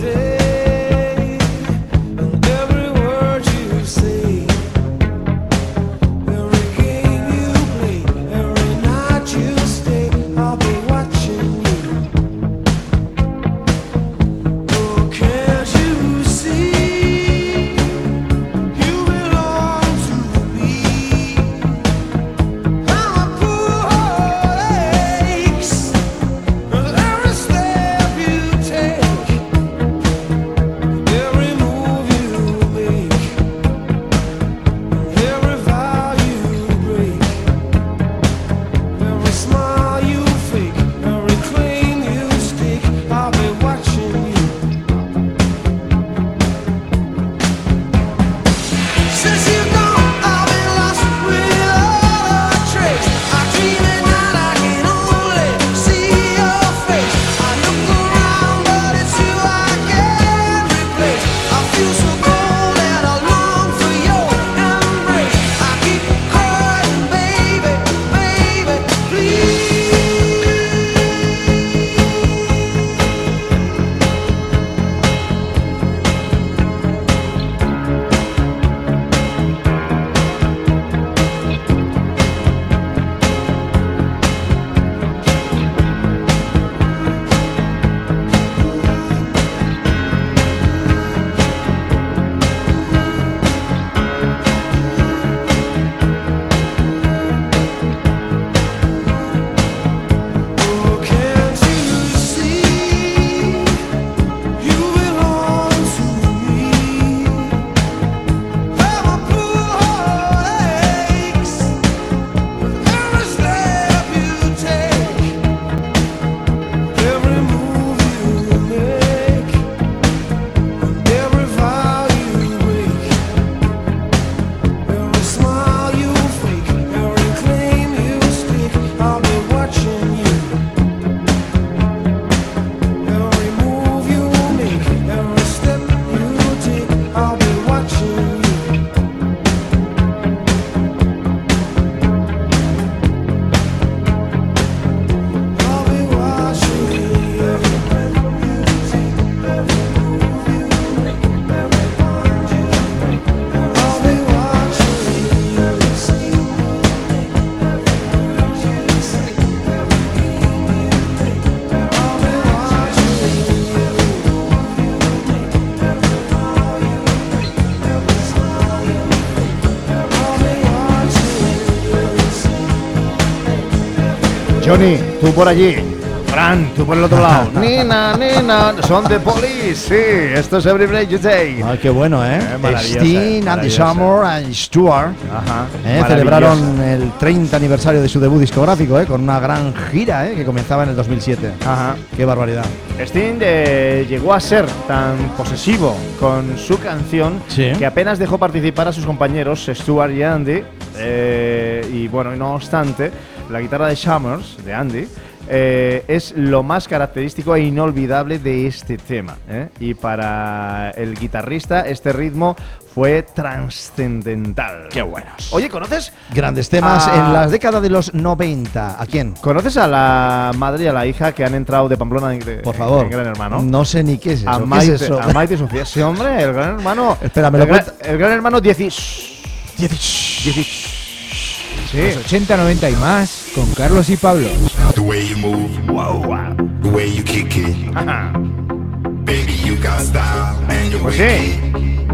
Johnny, tú por allí. Fran, tú por el otro lado. Nina, Nina, son de Police. Sí, esto es Every Break You Take. Ay, qué bueno, ¿eh? Eh, maravillosa, Sting, Andy maravillosa. Summer y Stuart Ajá. eh, maravillosa. celebraron el treinta aniversario de su debut discográfico, eh, con una gran gira eh, que comenzaba en el dos mil siete. Ajá. Qué barbaridad. Sting eh, llegó a ser tan posesivo con su canción Sí. que apenas dejó participar a sus compañeros Stuart y Andy. Eh, y bueno, no obstante, la guitarra de Summers, de Andy, eh, es lo más característico e inolvidable de este tema. ¿eh? Y para el guitarrista este ritmo fue trascendental. Qué buenos. Oye, ¿conoces? Grandes temas a- en las décadas de los noventa. ¿A quién? ¿Conoces a la madre y a la hija que han entrado de Pamplona de, de- Por favor. en Gran Hermano? No sé ni qué es eso. A ¿Qué Maite, es eso? a Maite y Sofía. Sí, hombre, el Gran Hermano. Espera, me lo el, gran, cuenta- el Gran Hermano diez. diez. Los ochenta, noventa y más con Carlos y Pablo. The way you move, wow, wow. The way you kick it, baby, you got style and you're Pues wicked. sí.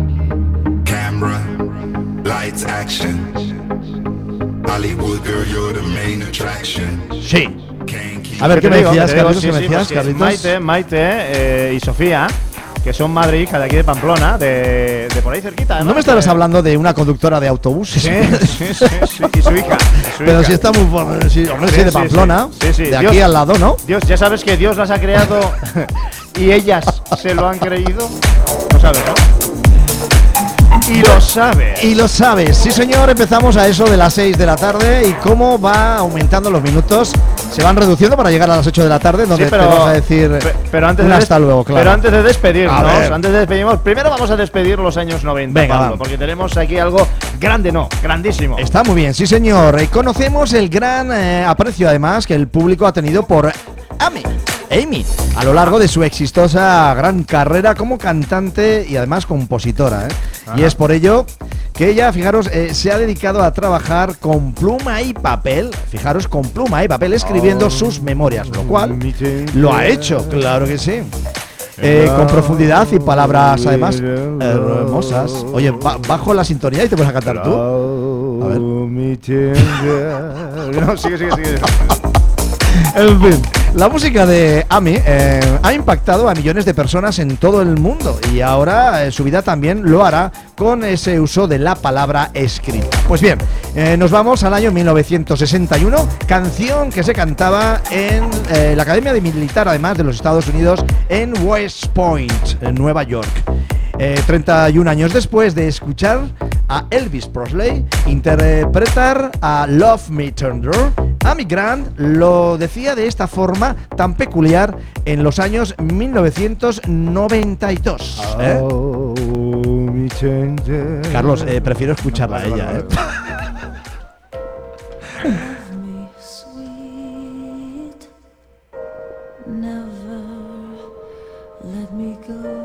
Camera, lights, action. Hollywood girl, you're the main attraction. Sí. A ver, ¿qué te me digo? decías, te digo? Carlitos? Sí, ¿Qué me sí, decías, pues sí, Carlitos? Maite, Maite eh, y Sofía, que son madre e hija de aquí de Pamplona, de, de por ahí cerquita. ¿No además, me estarás de- hablando de una conductora de autobuses? Sí, sí, sí, sí, y su hija. y su Pero hija. si está muy... por- sí, hombre, sí, Sí, de sí, Pamplona. sí. Sí, sí. De Dios- aquí al lado, ¿no? Dios, ya sabes que Dios las ha creado y ellas se lo han creído. Lo sabes, ¿no? Y lo sabes. Y lo sabes, sí señor, empezamos a eso de las seis de la tarde y cómo va aumentando los minutos, se van reduciendo para llegar a las ocho de la tarde, donde Sí, pero, te vas a decir pe- pero antes un de des- hasta luego, claro. Pero antes de despedirnos, A ver. antes de despedirnos, primero vamos a despedir los años noventa, Venga, Pablo, va. porque tenemos aquí algo grande, no, grandísimo. Está muy bien, sí señor. Eh, Conocemos el gran eh, aprecio además que el público ha tenido por Amy, Amy, a lo largo de su exitosa gran carrera como cantante y además compositora. ¿eh? Y es por ello que ella, fijaros, eh, se ha dedicado a trabajar con pluma y papel, fijaros, con pluma y papel, escribiendo sus memorias, lo cual lo ha hecho, claro que sí. Eh, con profundidad y palabras además hermosas. Oye, ba- bajo la sintonía y te puedes a cantar tú. A ver. No, sigue, sigue, sigue. En fin, la música de Amy eh, ha impactado a millones de personas en todo el mundo y ahora eh, su vida también lo hará con ese uso de la palabra escrita. Pues bien, eh, nos vamos al año mil novecientos sesenta y uno, canción que se cantaba en eh, la Academia de Militar, además de los Estados Unidos, en West Point, en Nueva York. Eh, treinta y un años después de escuchar a Elvis Presley interpretar a Love Me Tender, Amy Grant lo decía de esta forma tan peculiar en los años mil novecientos noventa y dos. ¿eh? Oh, mi tender. Carlos, eh, prefiero escucharla a Vale, ella. vale, ¿eh? Sweet, never let me go.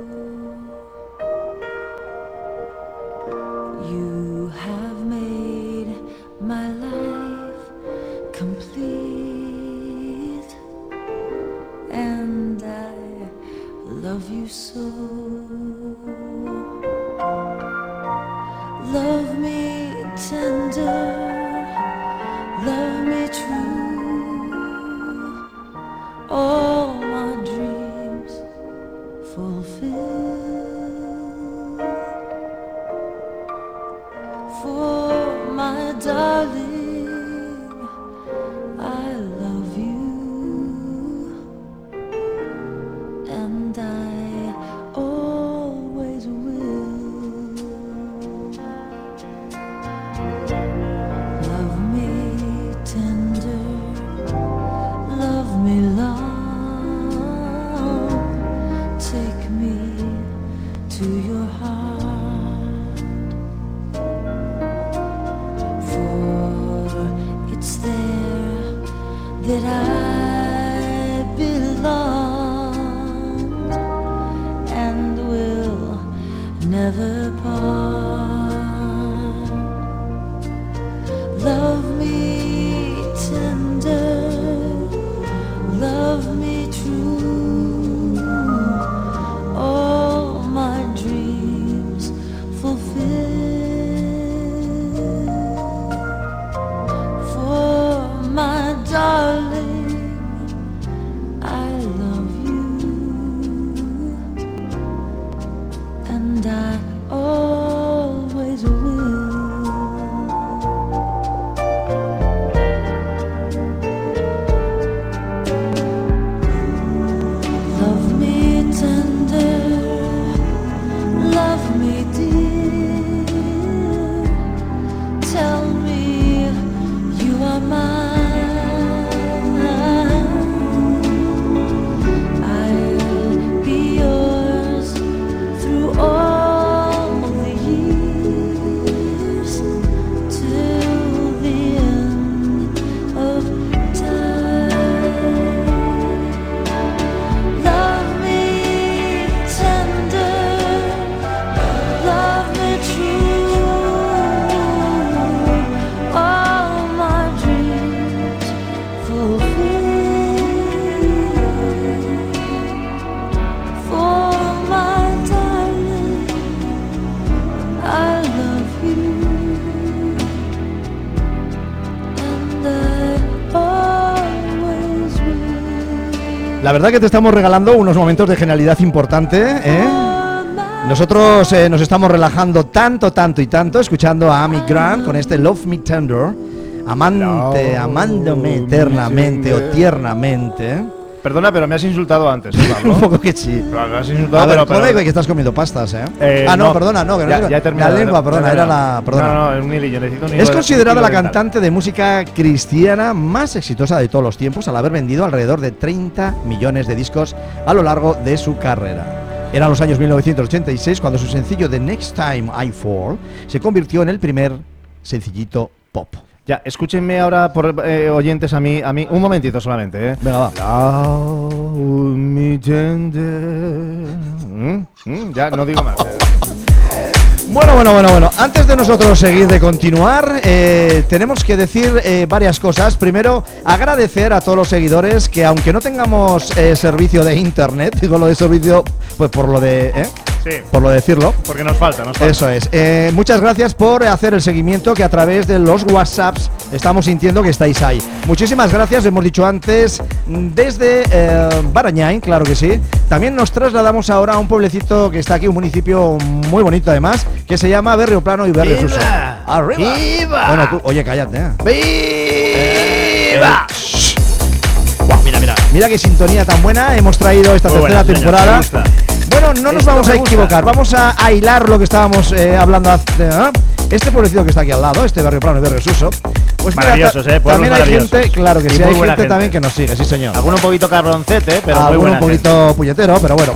You have made my life complete, and I love you so. Love me tender, love me true. All my dreams fulfill. For my darling, I love you, and I always will. Love me tender, love me long, take me to your heart, for it's there that I belong and will never part. Love me tender, love me true, all my dreams fulfill. For my darling, Love me, dear. Tell me you are mine. I'll be yours through all the years till the end of time. Love me tender, love me true. All my dreams fulfill. For my darling, I love you, and I always will. La verdad que te estamos regalando unos momentos de genialidad importante, ¿eh? Nosotros eh, nos estamos relajando tanto, tanto y tanto escuchando a Amy Grant con este Love Me Tender, amante, amándome eternamente o tiernamente. Perdona, pero me has insultado antes, ¿eh, Pablo? Un poco que sí. Pero me has insultado, A ver, pero, pero- come que estás comiendo pastas, ¿eh? Eh, ah, no, no. perdona, no, que no Ya- es- ya he terminado, la lengua, ya he perdona, era terminado. la, perdona. No, no, es un hilillo, necesito un hilo Es de- considerada un la hilo dental. cantante de música cristiana más exitosa de todos los tiempos, al haber vendido alrededor de treinta millones de discos a lo largo de su carrera. Eran los años mil novecientos ochenta y seis cuando su sencillo The Next Time I Fall se convirtió en el primer sencillito pop. Ya, escúchenme ahora, por eh, oyentes, a mí, a mí, un momentito solamente, ¿eh? Venga, va. Love me tender. Mm, mm, ya, no digo más. eh. Bueno, bueno, bueno, bueno. Antes de nosotros seguir de continuar, eh, tenemos que decir eh, varias cosas. Primero, agradecer a todos los seguidores que, aunque no tengamos eh, servicio de internet, digo lo de servicio, pues por lo de, ¿eh? Sí. por lo de decirlo. Porque nos falta, nos falta. Eso es. Eh, muchas gracias por hacer el seguimiento que a través de los WhatsApps estamos sintiendo que estáis ahí. Muchísimas gracias, hemos dicho antes, desde eh, Barañáin, claro que sí. También nos trasladamos ahora a un pueblecito que está aquí, un municipio muy bonito además, que se llama Berrioplano y Berriosuso. ¡Arriba! ¡Viva! Bueno, tú, oye, cállate. ¿eh? ¡Viva! Guau, mira, mira. Mira qué sintonía tan buena hemos traído esta Muy tercera buena, señor, temporada. me gusta. Bueno, no nos Esto vamos me a gusta. equivocar, vamos a hilar lo que estábamos eh, hablando hace, ¿eh? Este pueblecito que está aquí al lado, este Barrio Plano y Barrio Suso. Pues mira, Maravillosos, ta- eh, pueblos también hay maravillosos. gente, claro que Y sí, muy hay buena gente, gente. también que nos sigue, sí señor. Alguno un poquito carroncete, pero muy Alguno buena un poquito puñetero, pero bueno.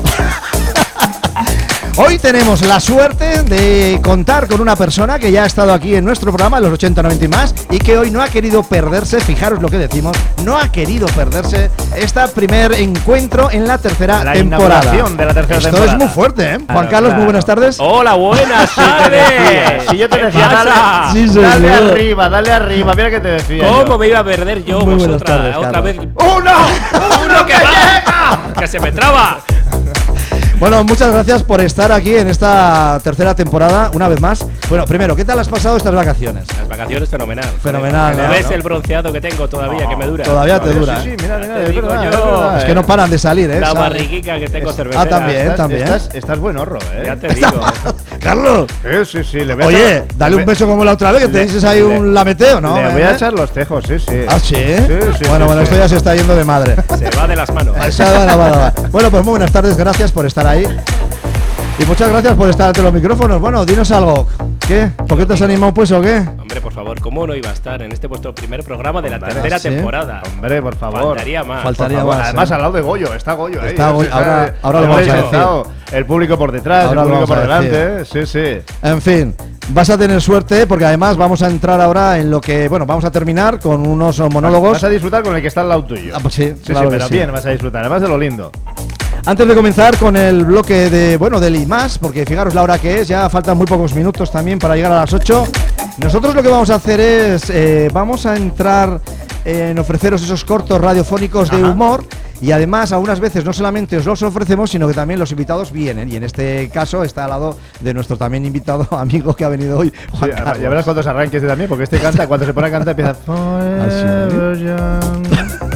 Hoy tenemos la suerte de contar con una persona que ya ha estado aquí en nuestro programa, los ochenta, noventa y más, y que hoy no ha querido perderse, fijaros lo que decimos, no ha querido perderse este primer encuentro en la tercera La temporada. inauguración de la tercera Esto temporada. es muy fuerte, ¿eh? Juan Claro, Carlos, claro. muy buenas tardes. Hola, buenas, sí te decía. Si yo te ¿Qué decía, pasa? dale, Sí, dale señor. arriba, dale arriba, mira que te decía. ¿Cómo yo. me iba a perder yo Muy buenas vosotras? tardes, Otra Carlos. vez. ¡Uno! ¡Uno que llega! ¡Que se me traba! Bueno, muchas gracias por estar aquí en esta tercera temporada, una vez más. Bueno, primero, ¿qué tal has pasado estas vacaciones? Las vacaciones fenomenal. Fenomenal, ¿No ¿no? ves el bronceado que tengo todavía que me dura? Todavía te dura. Sí, ¿eh? sí, mira, mira, Te es digo verdad, yo. es verdad, Es eh. que no paran de salir, ¿eh? La Sale. barriguica que tengo cervecera. Ah, también, Estás, también. Estás, estás buen horro, eh. Ya te digo. Carlos. Sí, sí, sí. Le voy a Oye, echar- dale le- un beso como la otra vez, que te le- dices ahí le- un lameteo, ¿no? Le voy ¿Eh? a echar los tejos, sí, sí. ¿Ah, sí? Sí, sí, bueno, sí, bueno, sí. esto ya se está yendo de madre. Se va de las manos. Ahí se va, va, va, va. Bueno, pues muy buenas tardes, gracias por estar ahí. Y muchas gracias por estar ante los micrófonos. Bueno, dinos algo. ¿Qué? ¿Por qué te has animado pues o qué? Hombre, por favor, ¿cómo no iba a estar en este vuestro primer programa de la Hombre, tercera ¿sí? temporada? Hombre, por favor. Faltaría más. Faltaría Por favor. más, Además, ¿eh? al lado de Goyo, está Goyo ahí. Está ¿eh? Goyo, Sí, ahora- está- ahora lo está vamos a sentado. El público por detrás, Ahora el lo público vamos por a delante, ¿eh? Sí, sí. En fin, vas a tener suerte porque además vamos a entrar ahora en lo que, bueno, vamos a terminar con unos monólogos. Vas a disfrutar con el que está al lado tuyo. Ah, pues sí, Sí, claro sí, que pero sí. bien, vas a disfrutar, además de lo lindo. Antes de comenzar con el bloque de, bueno, del I más, porque fijaros la hora que es, ya faltan muy pocos minutos también para llegar a las ocho. Nosotros lo que vamos a hacer es, eh, vamos a entrar en ofreceros esos cortos radiofónicos de Ajá. humor. Y además, algunas veces no solamente os los ofrecemos, sino que también los invitados vienen. Y en este caso está al lado de nuestro también invitado amigo que ha venido hoy, Juan Sí, Carlos. ya verás cuántos arranques de también, porque este canta, cuando se pone a cantar empieza. Forever young.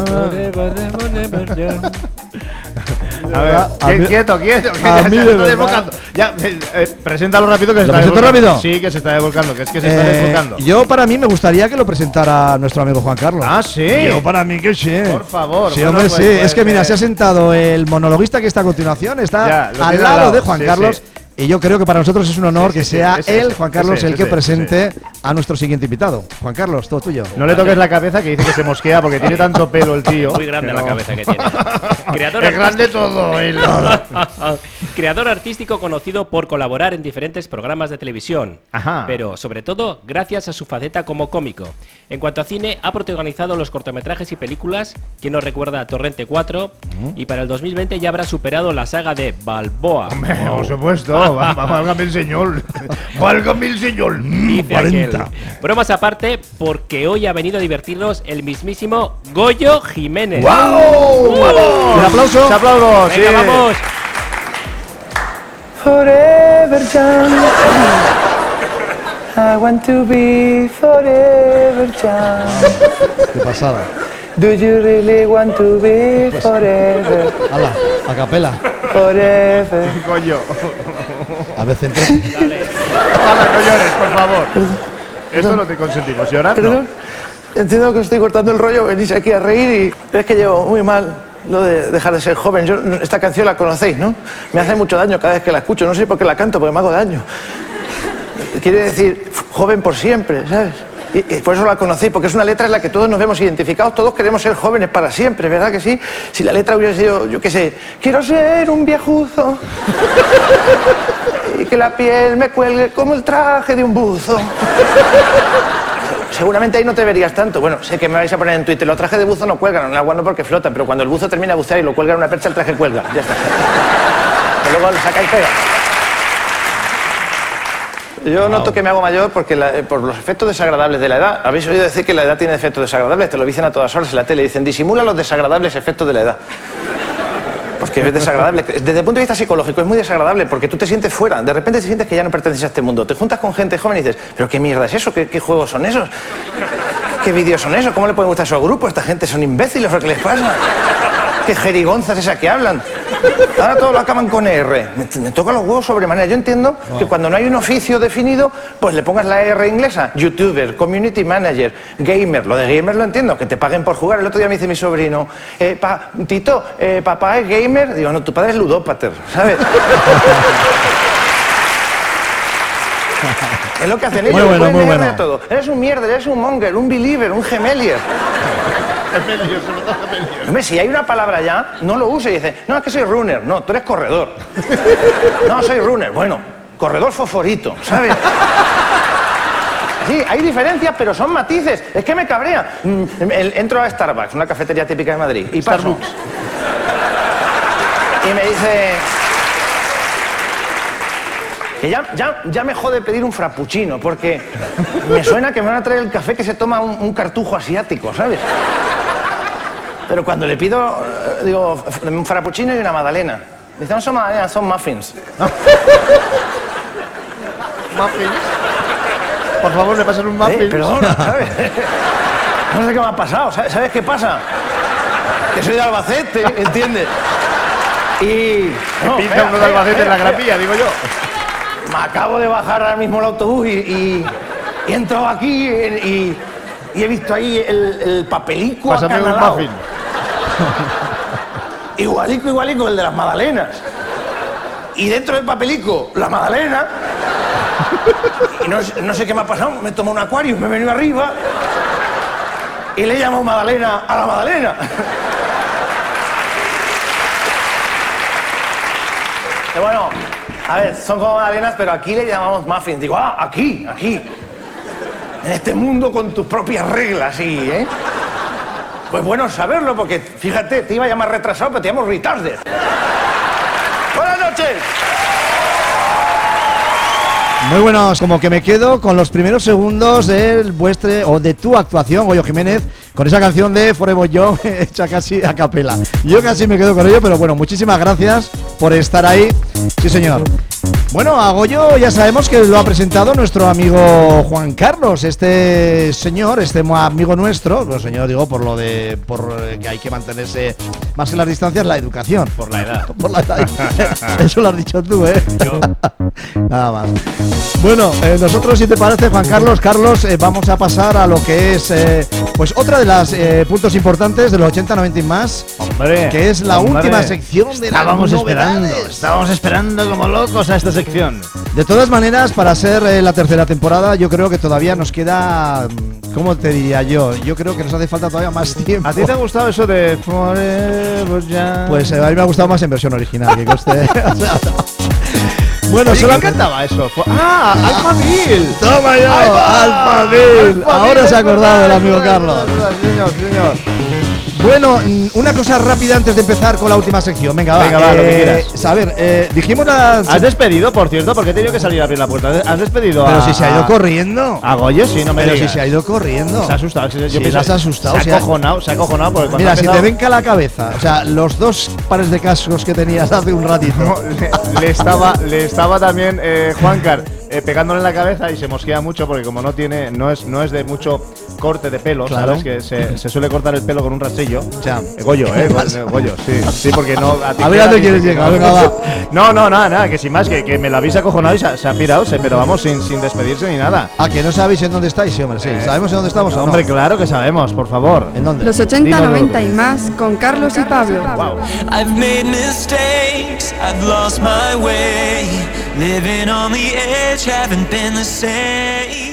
Ah. A ver, A qui- mí- quieto, quieto, que a ya mí se de está verdad. desbocando. Ya, eh, eh, preséntalo rápido que se ¿Lo está presento desbocando. rápido? Sí, que se está desbocando, que es que se está Eh, desbocando. yo para mí me gustaría que lo presentara nuestro amigo Juan Carlos. Ah, sí. Yo para mí que sí. Por favor. Sí, bueno, hombre, pues, sí. pues, es que mira, eh, se ha sentado el monologuista que está a continuación, está Ya, lo al tiene lado, al lado, de Juan sí, Carlos. sí. Y yo creo que para nosotros es un honor Sí, sí, que sí, sea ese, él, ese, Juan Carlos, ese, el que ese, presente a nuestro siguiente invitado. Juan Carlos, todo tuyo. No le toques la cabeza, que dice que se mosquea porque tiene tanto pelo el tío. Muy grande que la no- cabeza que tiene. Creador Es grande artístico. todo. él. Creador artístico conocido por colaborar en diferentes programas de televisión, Ajá. pero sobre todo gracias a su faceta como cómico. En cuanto a cine, ha protagonizado los cortometrajes y películas Quien nos recuerda a Torrente cuatro, y para el dos mil veinte ya habrá superado la saga de Balboa. Hombre, por supuesto. Va- va- Válgame el señor. Válgame el señor. Mm, Dice aquel. cuarenta. Bromas aparte, porque hoy ha venido a divertirnos el mismísimo Goyo Jiménez. ¡Wow! ¡Vamos! Un aplauso. Un aplauso, Venga, sí. vamos. Forever young. I want to be forever young. Qué pasada. Do you really want to be forever? Hala, a capela. Forever. Coño. A veces entra. Hala, no llores, por favor. Esto no te consentimos. Llorar no. Perdón. Entiendo que os estoy cortando el rollo, venís aquí a reír y es que llevo muy mal lo de dejar de ser joven. Yo, esta canción la conocéis, ¿no? Me hace mucho daño cada vez que la escucho. No sé por qué la canto, porque me hago daño. Quiere decir joven por siempre, ¿sabes? Y, y por eso la conocéis, porque es una letra en la que todos nos vemos identificados, todos queremos ser jóvenes para siempre, ¿verdad que sí? Si la letra hubiera sido, yo qué sé, quiero ser un viejuzo y que la piel me cuelgue como el traje de un buzo. Seguramente ahí no te verías tanto. Bueno, sé que me vais a poner en Twitter, los trajes de buzo no cuelgan, en el agua no porque flotan, pero cuando el buzo termina de bucear y lo cuelga en una percha, el traje cuelga, ya está. Que luego le sacáis pega. Yo noto que me hago mayor porque la- eh, por los efectos desagradables de la edad. Habéis oído decir que la edad tiene efectos desagradables, te lo dicen a todas horas en la tele, dicen disimula los desagradables efectos de la edad. Porque es desagradable. Desde el punto de vista psicológico es muy desagradable porque tú te sientes fuera. De repente te sientes que ya no perteneces a este mundo. Te juntas con gente joven y dices, ¿pero qué mierda es eso? ¿Qué, qué juegos son esos? ¿Qué vídeos son esos? ¿Cómo le pueden gustar a esos grupos? Esta gente son imbéciles, ¿o qué les pasa? ¿Qué jerigonzas esas que hablan? Ahora todo lo acaban con R. Me, me tocan los huevos sobremanera. Yo entiendo que cuando no hay un oficio definido, pues le pongas la R inglesa. YouTuber, community manager, gamer. Lo de gamer lo entiendo, que te paguen por jugar. El otro día me dice mi sobrino, eh, pa, Tito, eh, papá es gamer. Digo, no, tu padre es ludópater, ¿sabes? Es lo que hacen ellos. Muy bueno, pueden muy leerle bueno. a todo. Eres un mierder, eres un monger, un believer, un gemelier. Hombre, si hay una palabra ya, no lo uses y dices, no, es que soy runner. No, tú eres corredor. No, soy runner. Bueno, corredor fosforito, ¿sabes? Sí, hay diferencias, pero son matices. Es que me cabrea. Mm, el- entro a Starbucks, una cafetería típica de Madrid, y paso. Y me dice... Que ya, ya, ya me jode pedir un frappuccino, porque me suena que me van a traer el café que se toma un, un cartujo asiático, ¿sabes? Pero cuando le pido, eh, digo, f- un frappuccino y una magdalena. Dice, no son magdalenas, son muffins. Muffins. Por favor, me pasan un muffin. Eh, perdona, ¿sabes? No sé qué me ha pasado, ¿sabes, ¿sabes qué pasa? Que soy de Albacete, ¿entiendes? Y... Me pinta uno de Albacete en la grapilla, digo yo. Me acabo de bajar ahora mismo el autobús y, y, y he entrado aquí y, y he visto ahí el, el papelico Pásame un acanalado. muffin. Igualico, igualico, el de las magdalenas. Y dentro del papelico, la magdalena. Y no, no sé qué me ha pasado, me tomo un acuario, me he venido arriba y le llamo magdalena a la magdalena. Y bueno, a ver, son como magdalenas, pero aquí le llamamos muffins. Digo, ah, aquí, aquí. En este mundo con tus propias reglas, sí, ¿eh? Pues bueno saberlo, porque fíjate, te iba a llamar retrasado, pero te llamo retarded. Buenas noches. Muy buenos, como que me quedo con los primeros segundos del vuestre o de tu actuación, Goyo Jiménez, con esa canción de Forever Young hecha casi a capela. Yo casi me quedo con ello, pero bueno, muchísimas gracias por estar ahí. Sí, señor. Bueno, a Goyo ya sabemos que lo ha presentado nuestro amigo Juan Carlos, este señor, este amigo nuestro, lo señor digo por lo de por eh, que hay que mantenerse más en las distancias, la educación. Por la edad. Por la edad. Eso lo has dicho tú, ¿eh? Nada más. Bueno, eh, nosotros, si te parece, Juan Carlos, Carlos, eh, vamos a pasar a lo que es, eh, pues, otra de las eh, puntos importantes de los ochenta noventa y más, Hombre, que es la hombre, última sección de las estábamos esperando, novedades. estábamos esperando como locos a esta sección. De todas maneras, para ser eh, la tercera temporada, yo creo que todavía nos queda, mm, ¿cómo te diría yo? Yo creo que nos hace falta todavía más tiempo. ¿A ti te ha gustado eso de Forever Young? Pues eh, a mí me ha gustado más en versión original, que coste. O sea, bueno, Oye, solo ¿quién cantaba eso? Fue- ¡Ah! ¡Alphaville! ¡Toma ya! ¡Alphaville! ¡Alphaville! Ahora se ha acordado el amigo Alphaville, Carlos. Señor, señor. Bueno, mm, una cosa rápida antes de empezar con la última sección. Venga, va. Venga, va, lo que Eh, quieras. A ver, eh, dijimos las... ¿Has despedido, por cierto? Porque he tenido que salir a abrir la puerta. ¿Has despedido Pero a...? si se ha ido a- corriendo. ¿A Goyo? Sí, no me Pero digas. si se ha ido corriendo. Se ha asustado. Yo Sí, pienso- las ha asustado, Se o ha sea- acojonado, se ha acojonado porque cuando Mira, ha si te empezado- venca la cabeza, o sea, los dos pares de cascos que tenías hace un ratito. le, le estaba, le estaba también eh, Juancar eh, pegándole en la cabeza y se mosquea mucho porque como no tiene, no es, no es de mucho corte de pelo, Claro. ¿sabes? Que se, se suele cortar el pelo con un rastrillo. O sea, Eh, Goyo, eh, Go- Goyo, sí, sí, porque no. A ver a dónde quieres llegar, venga, va. No, no, nada, nada, que sin más, que, que me la habéis acojonado y se, ha- se ha pirado, se- pero vamos, sin, sin despedirse ni nada. Ah, que no sabéis en dónde estáis, sí, hombre, sí. ¿Sabemos en dónde estamos o no? Hombre, claro que sabemos, por favor. ¿En dónde? Los ochenta noventa y más con Carlos y Pablo. I've made mistakes, I've lost my way. Living on the edge, haven't been the same.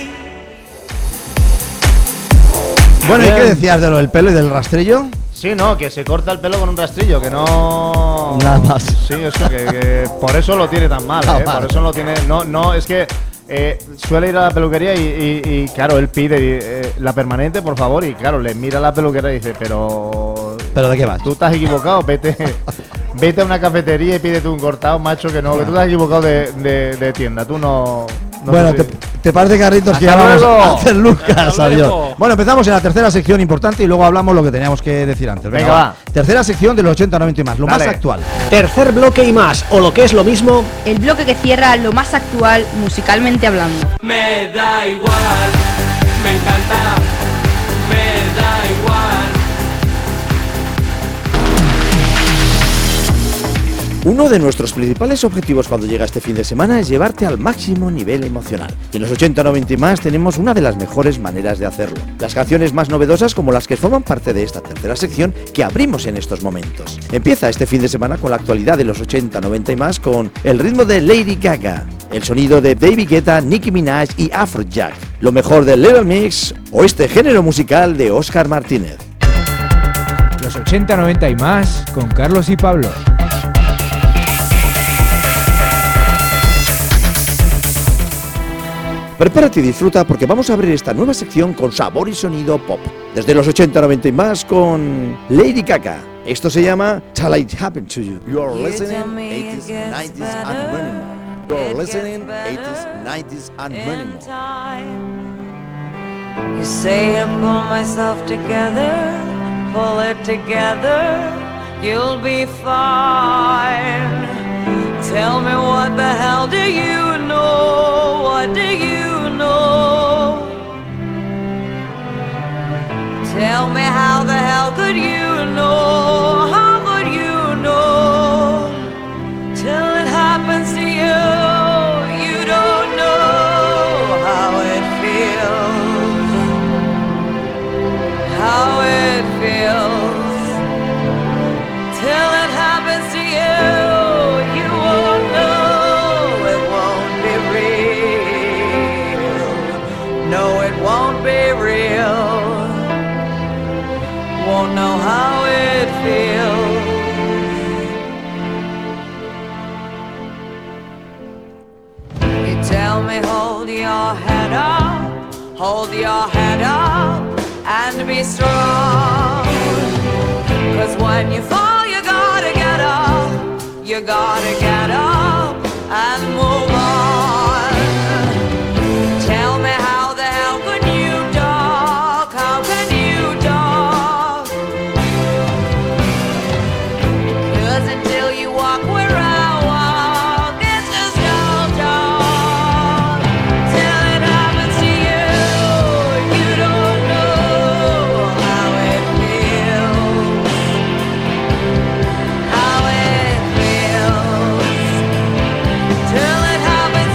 Bueno, ¿y qué Bien. decías de lo del pelo y del rastrillo? Sí, no, que se corta el pelo con un rastrillo, que no. Nada más. Sí, eso, que, que por eso lo tiene tan mal, Ah, ¿eh? vale. Por eso lo tiene. No, no, es que eh, suele ir a la peluquería y, y- y, claro, él pide eh, la permanente, por favor, y claro, le mira a la peluquera y dice, pero. ¿Pero de qué vas? Tú te has equivocado, vete. Vete a una cafetería y pídete un cortado, macho, que no, que tú te has equivocado de, de- de tienda, tú no. no bueno, sé te, si- te parece, Carlitos, que ya ¡Hasta vamos luego! a hacer Lucas, ¡Hasta adiós. luego! Bueno, empezamos en la tercera sección importante y luego hablamos lo que teníamos que decir antes. Venga, va. Tercera sección de los ochenta noventa y más, lo Dale. más actual. Tercer bloque y más, o lo que es lo mismo, El bloque que cierra lo más actual musicalmente hablando. Me da igual, me encanta, me da igual. Uno de nuestros principales objetivos cuando llega este fin de semana es llevarte al máximo nivel emocional. Y en los ochenta noventa y más tenemos una de las mejores maneras de hacerlo. Las canciones más novedosas como las que forman parte de esta tercera sección que abrimos en estos momentos. Empieza este fin de semana con la actualidad de los ochenta noventa y más con el ritmo de Lady Gaga, el sonido de David Guetta, Nicki Minaj y Afrojack, lo mejor del Little Mix o este género musical de Óscar Martínez. Los ochenta noventa y más con Carlos y Pablo. Prepárate y disfruta porque vamos a abrir esta nueva sección con sabor y sonido pop. Desde los ochenta noventa y más con Lady Gaga. Esto se llama Till It Happened to You. You're listening eighties, nineties and many more. You're listening eighties, nineties and many more. You say I pull myself together, pull it together, you'll be fine. Tell me what the hell do you know? What do you know? Tell me how the hell could you know? How could you know? Till it happens to you, you don't know how it feels. How it feels. Till it happens to you, you won't know. It won't be real. No, it won't be real. Won't know how it feels. You tell me hold your head up, hold your head up and be strong. Cause when you fall you gotta get up, you gotta get up and move on. Tell me how the hell can you talk, how can you talk? Cause until you walk where I walk, it's just no talk. Till it happens to you, you don't know how it feels. How it feels. Till it happens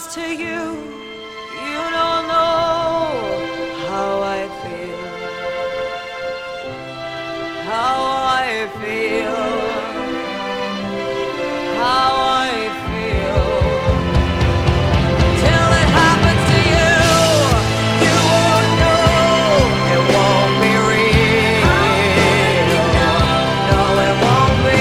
happens to you, you don't know how I feel, how I feel, how I feel. Till it happens to you, you won't know, it won't be real, no, it won't be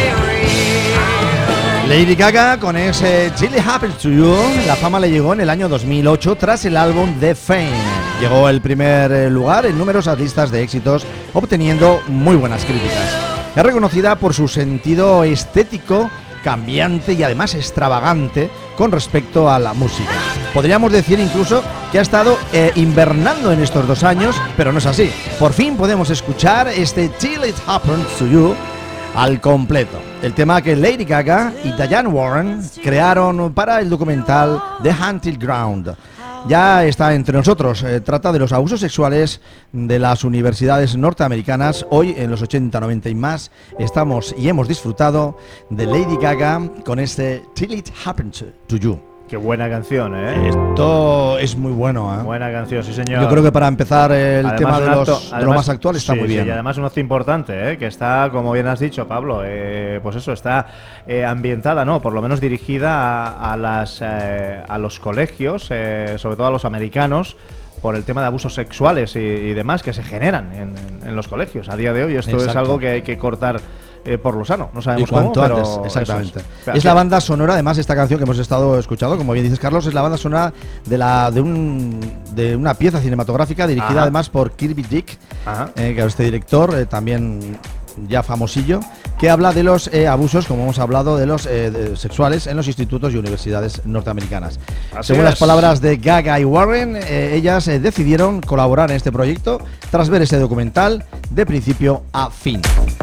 real. Lady Gaga con ese Till It Happens to You. La fama le llegó en el año dos mil ocho tras el álbum The Fame. Llegó el primer lugar en numerosas listas de éxitos, obteniendo muy buenas críticas. Es reconocida por su sentido estético cambiante y además extravagante con respecto a la música. Podríamos decir incluso que ha estado eh, invernando en estos dos años, pero no es así. Por fin podemos escuchar este Till It Happens to You al completo. El tema que Lady Gaga y Diane Warren crearon para el documental The Hunting Ground. Ya está entre nosotros. Eh, trata de los abusos sexuales de las universidades norteamericanas. Hoy en los ochenta, noventa y más estamos y hemos disfrutado de Lady Gaga con este Till It Happens to You. Qué buena canción, ¿eh? Esto es muy bueno, ¿eh? Buena canción, sí señor. Yo creo que para empezar el además, tema de, los, acto, de además, lo más actual está sí, muy bien. Sí, y además un acto importante, ¿eh? Que está, como bien has dicho, Pablo, eh, pues eso, está eh, ambientada, ¿no? Por lo menos dirigida a, a, las, eh, a los colegios, eh, sobre todo a los americanos, por el tema de abusos sexuales y, y demás que se generan en, en, en los colegios. A día de hoy esto Exacto. es algo que hay que cortar eh, por lo sano. No sabemos y cuanto cómo, antes, pero exactamente. Es. Es la banda sonora, además, esta canción que hemos estado escuchando, como bien dices, Carlos, es la banda sonora de la de un de una pieza cinematográfica dirigida Ajá. además por Kirby Dick, eh, que es este director eh, también ya famosillo, que habla de los eh, abusos, como hemos hablado, de los eh, de sexuales en los institutos y universidades norteamericanas. Así Según es. las palabras de Gaga y Warren, eh, ellas eh, decidieron colaborar en este proyecto tras ver ese documental de principio a fin.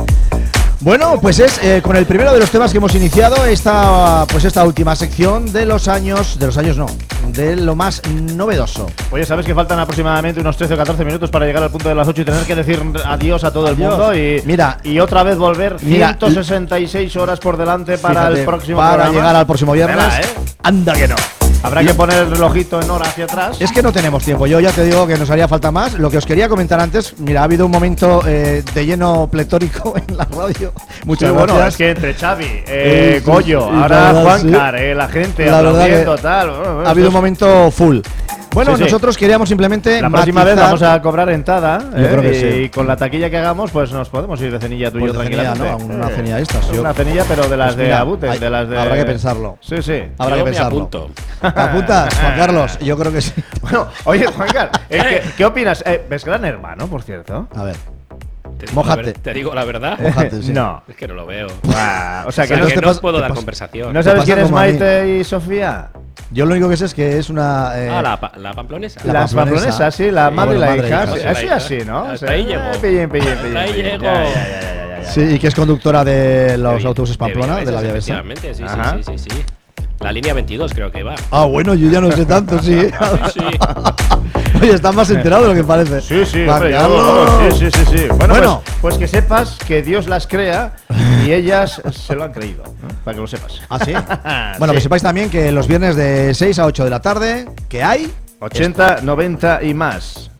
Bueno, pues es eh, con el primero de los temas que hemos iniciado esta pues esta última sección de los años, de los años no, de lo más novedoso. Oye, ¿sabes que faltan aproximadamente unos trece o catorce minutos para llegar al punto de las ocho y tener que decir adiós a todo adiós. el mundo y, mira, y otra vez volver mira, ciento sesenta y seis horas por delante para fíjate, el próximo para programa? llegar al próximo viernes? Mira, ¿eh? Anda que no. Habrá que poner el relojito en hora hacia atrás. Es que no tenemos tiempo. Yo ya te digo que nos haría falta más. Lo que os quería comentar antes, mira, ha habido un momento eh, de lleno pletórico en la radio. Muchas sí, gracias. Bueno, es que entre Xavi, eh, eh, Goyo, sí, ahora Juancar, sí. eh, la gente la aplaudiendo, tal. Bueno, ha habido un momento full. Bueno, sí, sí. nosotros queríamos simplemente la próxima matizar. vez vamos a cobrar entrada Yo eh, creo que y sí. con la taquilla que hagamos pues nos podemos ir de cenilla tú y pues yo tranquilamente. Cenilla, ¿no? Una eh, cenilla de estas. Una yo... cenilla pero de las pues de mira, Abute, hay, de las de... Habrá que pensarlo. Sí, sí. Habrá yo que pensarlo. Me apunto. ¿Te apuntas, Juan Carlos? Yo creo que sí. Bueno, oye, Juan Carlos, eh, ¿qué, ¿qué opinas? Eh, ¿Ves Gran Hermano, por cierto? A ver. Te Mójate. Te digo la verdad. Mójate, sí. No. Es que no lo veo. Ah, o sea, que, o sea, no, que te no pas- os puedo dar pas- conversación. ¿No sabes quién es Maite Maite y Sofía? Yo lo único que sé es que es una... Eh, ah, la, la pamplonesa. La Las pamplonesa. pamplonesas, sí, la Sí, madre y bueno, la madre hija. e hija, Sí, sí. así, así, ¿no? Hasta O sea, ahí llego. eh, pillín, pillín, pillín, Hasta ahí pillín. llego. Ya, ya, ya, ya, ya, ya. Sí, y que es conductora de los De- autobuses de Pamplona, de la Vía Besa. Efectivamente, sí, Ajá. sí, sí, sí, sí. La línea veintidós creo que va. Ah, bueno, yo ya no sé tanto, sí. Sí. Oye, estás más enterado de lo que parece. Sí, sí, Juan hombre, yo- Carlos. sí, sí, sí, sí. Bueno, Bueno. Pues, pues que sepas que Dios las crea y ellas se lo han creído, ¿no? Para que lo sepas. ¿Ah, sí? Bueno, Sí. que sepáis también que los viernes de seis a ocho de la tarde, que hay... ochenta, noventa y más.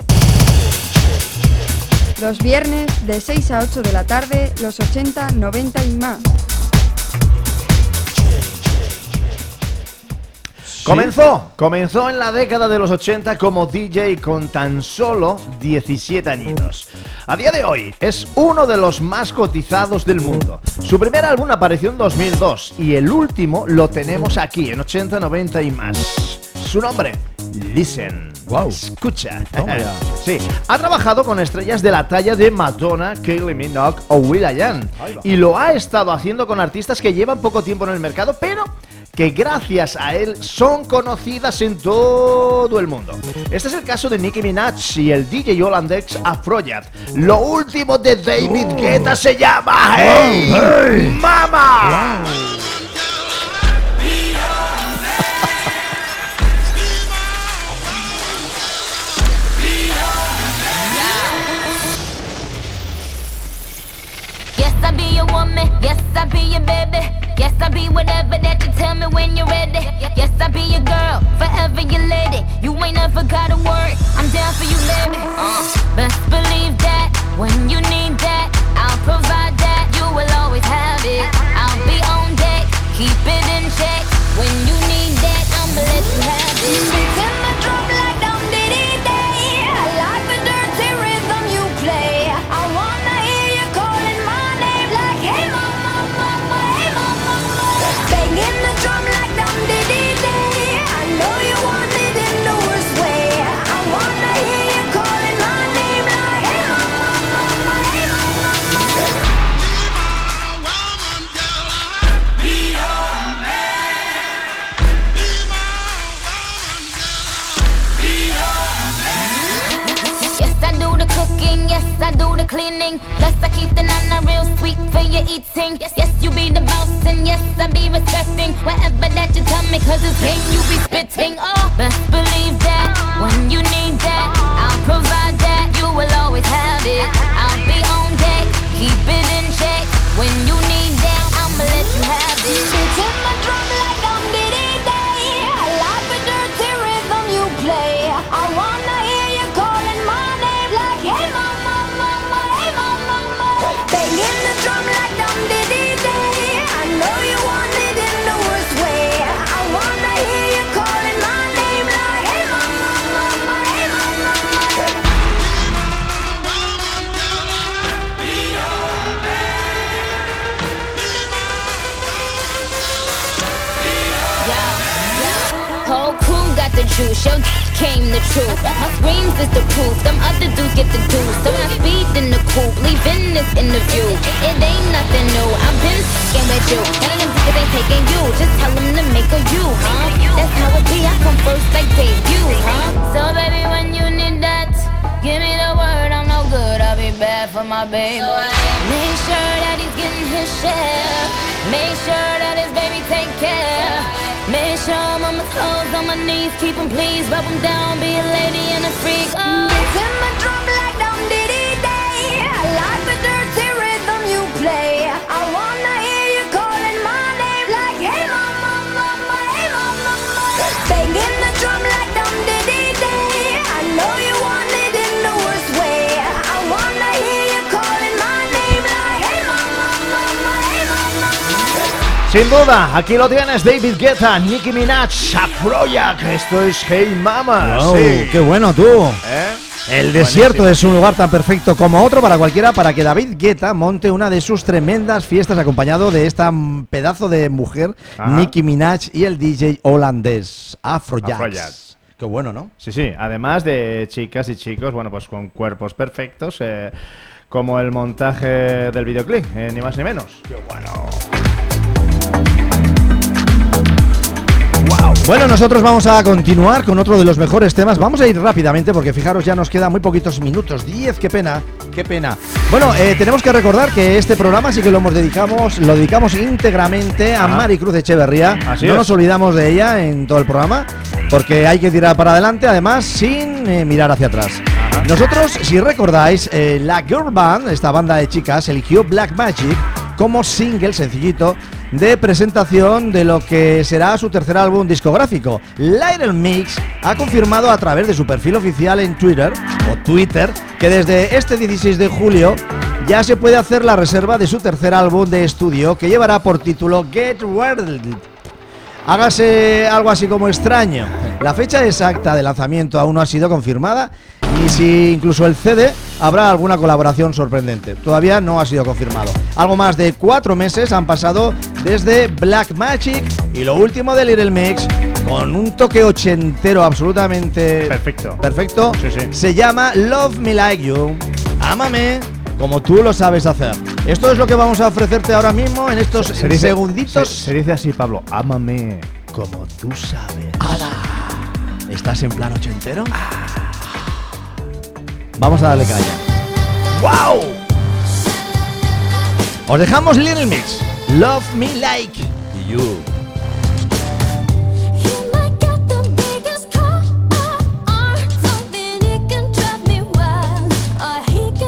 Los viernes de seis a ocho de la tarde, los ochenta, noventa y más. Comenzó, comenzó en la década de los ochenta como D J con tan solo diecisiete añitos. A día de hoy es uno de los más cotizados del mundo. Su primer álbum apareció en dos mil dos y el último lo tenemos aquí en ochenta, noventa y más. Su nombre, Listen. Wow. Escucha. Toma ya. Sí, ha trabajado con estrellas de la talla de Madonna, Kylie Minogue o will.i.am y lo ha estado haciendo con artistas que llevan poco tiempo en el mercado, pero que gracias a él son conocidas en todo el mundo. Este es el caso de Nicki Minaj y el D J holandés Afrojack. Lo último de David Guetta se llama Hey, hey Mama. Yes, I be your woman. Yes, I be your baby. Yes, I'll be whatever that you tell me when you're ready. Yes, I'll be your girl, forever your lady. You ain't never got a word, I'm down for you, baby. Uh, best believe that, when you need that, I'll provide that. You will always have it. I'll be on deck, keep it in check. When you need that, I'ma let you have it. Beats in the drum like dum diddy day. I like the dirty rhythm you play. I wanna hear you calling my name like hey mama, mama, hey mama, mama. Banging the drum like dum diddy day. I know you want it in the worst way. I wanna hear you calling my name like hey mama, mama, hey mama, mama. Be your man. Yes, I do the cooking, yes, I do the cleaning. Plus, I keep the nana real sweet for your eating. Yes, yes, you be the boss, and yes, I be respecting whatever that you tell me, cause it's game you be spitting. Oh, best believe that, when you need that, I'll provide that. You will always have it. I'll be on deck, keep it in check. When you need that, I'ma let you have it. Beats in my drum like dum diddy day. I like the dirty rhythm you play. I wanna hear you calling my name like hey mama, mama, hey mama, mama. Banging the drum like dum diddy day. I know you want it in the worst way. I wanna hear you calling my name like hey mama, mama, hey mama, mama. Whole crew got the juice, your came the truth. My screams is the proof, them other dudes get the dues. So when I speed in the coupe, leaving this interview. It ain't nothing new, I've been f***ing with you. None of them niggas ain't taking you, just tell them to make a you, huh? That's how it be, I come first like debut, huh? So baby, when you need that, give me the word, I'm no good, I'll be bad for my baby. Make sure that he's getting his share. Make sure that his baby take care. Make sure I'm on my toes, on my knees, keep him please, rub him down, be a lady and a freak. Oh. Beats in my drum like dum diddy day. I like the dirty rhythm you play. I wanna hear you calling my name like hey mama, mama, hey mama, mama. Banging the drum like dum diddy day. I know you want it in the worst way. I wanna hear you calling my name like hey mama, mama, hey mama, mama. Sin duda, aquí lo tienes, David Guetta, Nicki Minaj, Afrojack. Esto es Hey Mama. Wow, Sí. qué bueno tú. ¿Eh? El desierto es un lugar tan perfecto como otro para cualquiera para que David Guetta monte una de sus tremendas fiestas acompañado de esta mm, pedazo de mujer, Ajá. Nicki Minaj, y el D J holandés Afrojack. Afrojack. Qué bueno, ¿no? Sí, sí. Además de chicas y chicos, bueno, pues con cuerpos perfectos, eh, como el montaje del videoclip, eh, ni más ni menos. Qué bueno. Bueno, nosotros vamos a continuar con otro de los mejores temas. Vamos a ir rápidamente porque fijaros, ya nos quedan muy poquitos minutos. diez, qué pena, qué pena. Bueno, eh, tenemos que recordar que este programa sí que lo hemos dedicamos, lo dedicamos íntegramente a Ajá. Maricruz Echeverría. Así no es. nos olvidamos de ella en todo el programa porque hay que tirar para adelante, además sin eh, mirar hacia atrás. Ajá. Nosotros, si recordáis, eh, la Girl Band, esta banda de chicas, eligió Black Magic como single sencillito de presentación de lo que será su tercer álbum discográfico. Little Mix ha confirmado a través de su perfil oficial en Twitter o Twitter que desde este dieciséis de julio ya se puede hacer la reserva de su tercer álbum de estudio, que llevará por título Get World. Hágase algo así como extraño. La fecha exacta de lanzamiento aún no ha sido confirmada, ni si incluso el C D habrá alguna colaboración sorprendente. Todavía no ha sido confirmado. Algo más de cuatro meses han pasado desde Black Magic y lo último de Little Mix, con un toque ochentero absolutamente Perfecto. perfecto, Sí, sí. se llama Love Me Like You. Ámame como tú lo sabes hacer. Esto es lo que vamos a ofrecerte ahora mismo en estos Se dice- segunditos. Se, se dice así, Pablo. Ámame como tú sabes. ¿Estás en plan ochentero? Vamos a darle caña. ¡Wow! Os dejamos Little Mix. Love Me Like You.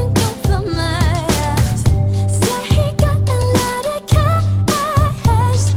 Say he got a lot of cash.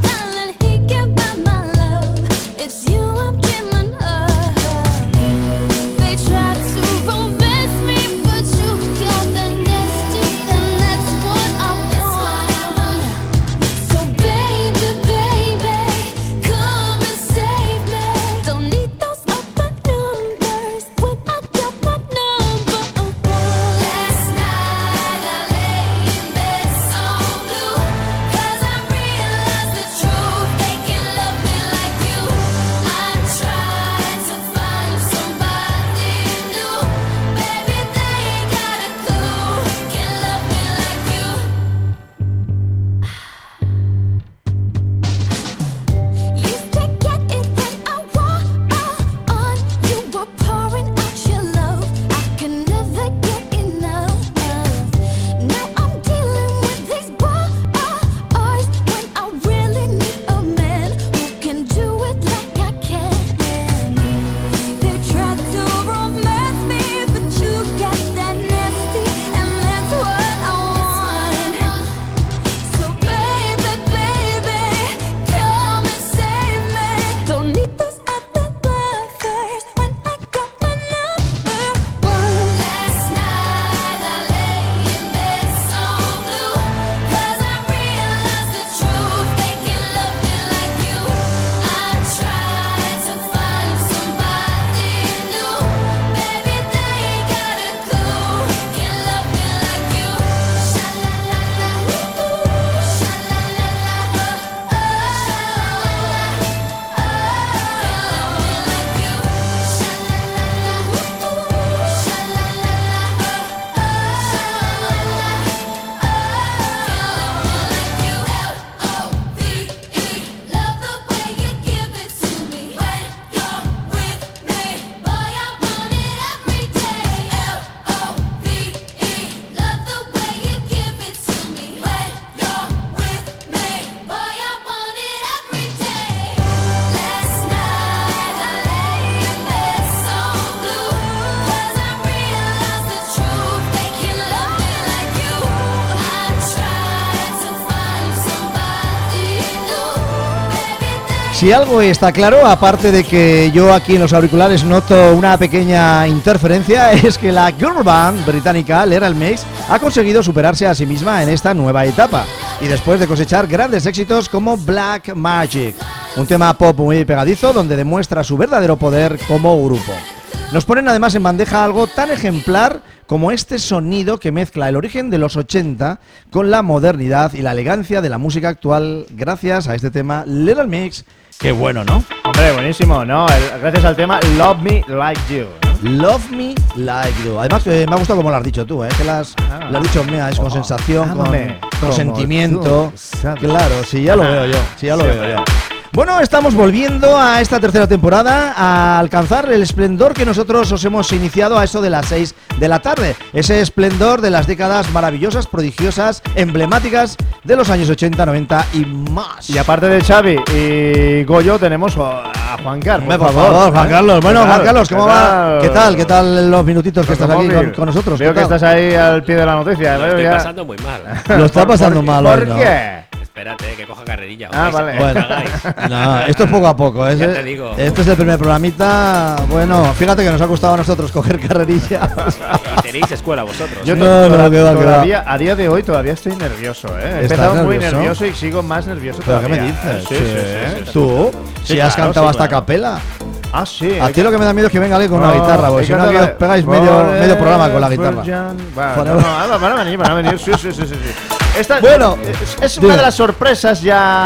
Si algo está claro, aparte de que yo aquí en los auriculares noto una pequeña interferencia, es que la girl band británica Little Mix ha conseguido superarse a sí misma en esta nueva etapa, y después de cosechar grandes éxitos como Black Magic, un tema pop muy pegadizo donde demuestra su verdadero poder como grupo. Nos ponen además en bandeja algo tan ejemplar como este sonido que mezcla el origen de los ochenta con la modernidad y la elegancia de la música actual gracias a este tema Little Mix. Qué bueno, ¿no? Hombre, buenísimo, ¿no? El- gracias al tema Love Me Like You. Love Me Like You. Además, eh, me ha gustado como lo has dicho tú, ¿eh? Que las, Ah. lo has dicho, mira, es con sensación, con, Ámame con como sentimiento. tú sabes. Claro, sí, ya lo veo yo. Sí, ya lo Sí, veo hombre. yo. Bueno, estamos volviendo a esta tercera temporada a alcanzar el esplendor que nosotros os hemos iniciado a eso de las seis de la tarde. Ese esplendor de las décadas maravillosas, prodigiosas, emblemáticas de los años ochenta, noventa y más. Y aparte de Xavi y Goyo, tenemos a Juan Carlos. Hombre, por favor, Juan ¿eh? Carlos. Bueno, ¿Qué Juan tal? Carlos, ¿cómo ¿Qué va? tal? ¿Qué tal? ¿Qué tal los minutitos que estás aquí Móvil. con, con nosotros? Veo ¿Qué que tal? estás ahí al pie de la noticia. Lo veo estoy ya. pasando muy mal. Lo está pasando ¿Por- mal ¿Por hoy, ¿no? qué? Espérate, que coja carrerilla. Ah, Vais, vale. os Bueno, cagáis. no, esto es poco a poco. ¿eh? Ya te digo. Este es el primer programita. Bueno, fíjate que nos ha costado a nosotros coger carrerilla. Y tenéis escuela vosotros. Yo ¿eh? No, to- no, toda- que va, que todavía, a día de hoy todavía estoy nervioso, ¿eh? He ¿Estás empezado muy nervioso? nervioso y sigo más nervioso ¿Pero qué todavía. me dices? Sí, sí, sí, sí. ¿Tú? Sí, Si has claro, cantado sí, hasta claro. capela. Ah, sí. A ti lo que me da miedo es que venga alguien con una No, guitarra, porque he si no cantado aquí os la- pegáis medio, medio programa con la Forever guitarra. Young. Bueno, Forever- no, no, van a venir, van a venir. Sí, sí, sí, sí, sí. Esta Bueno, es, es dime. una de las sorpresas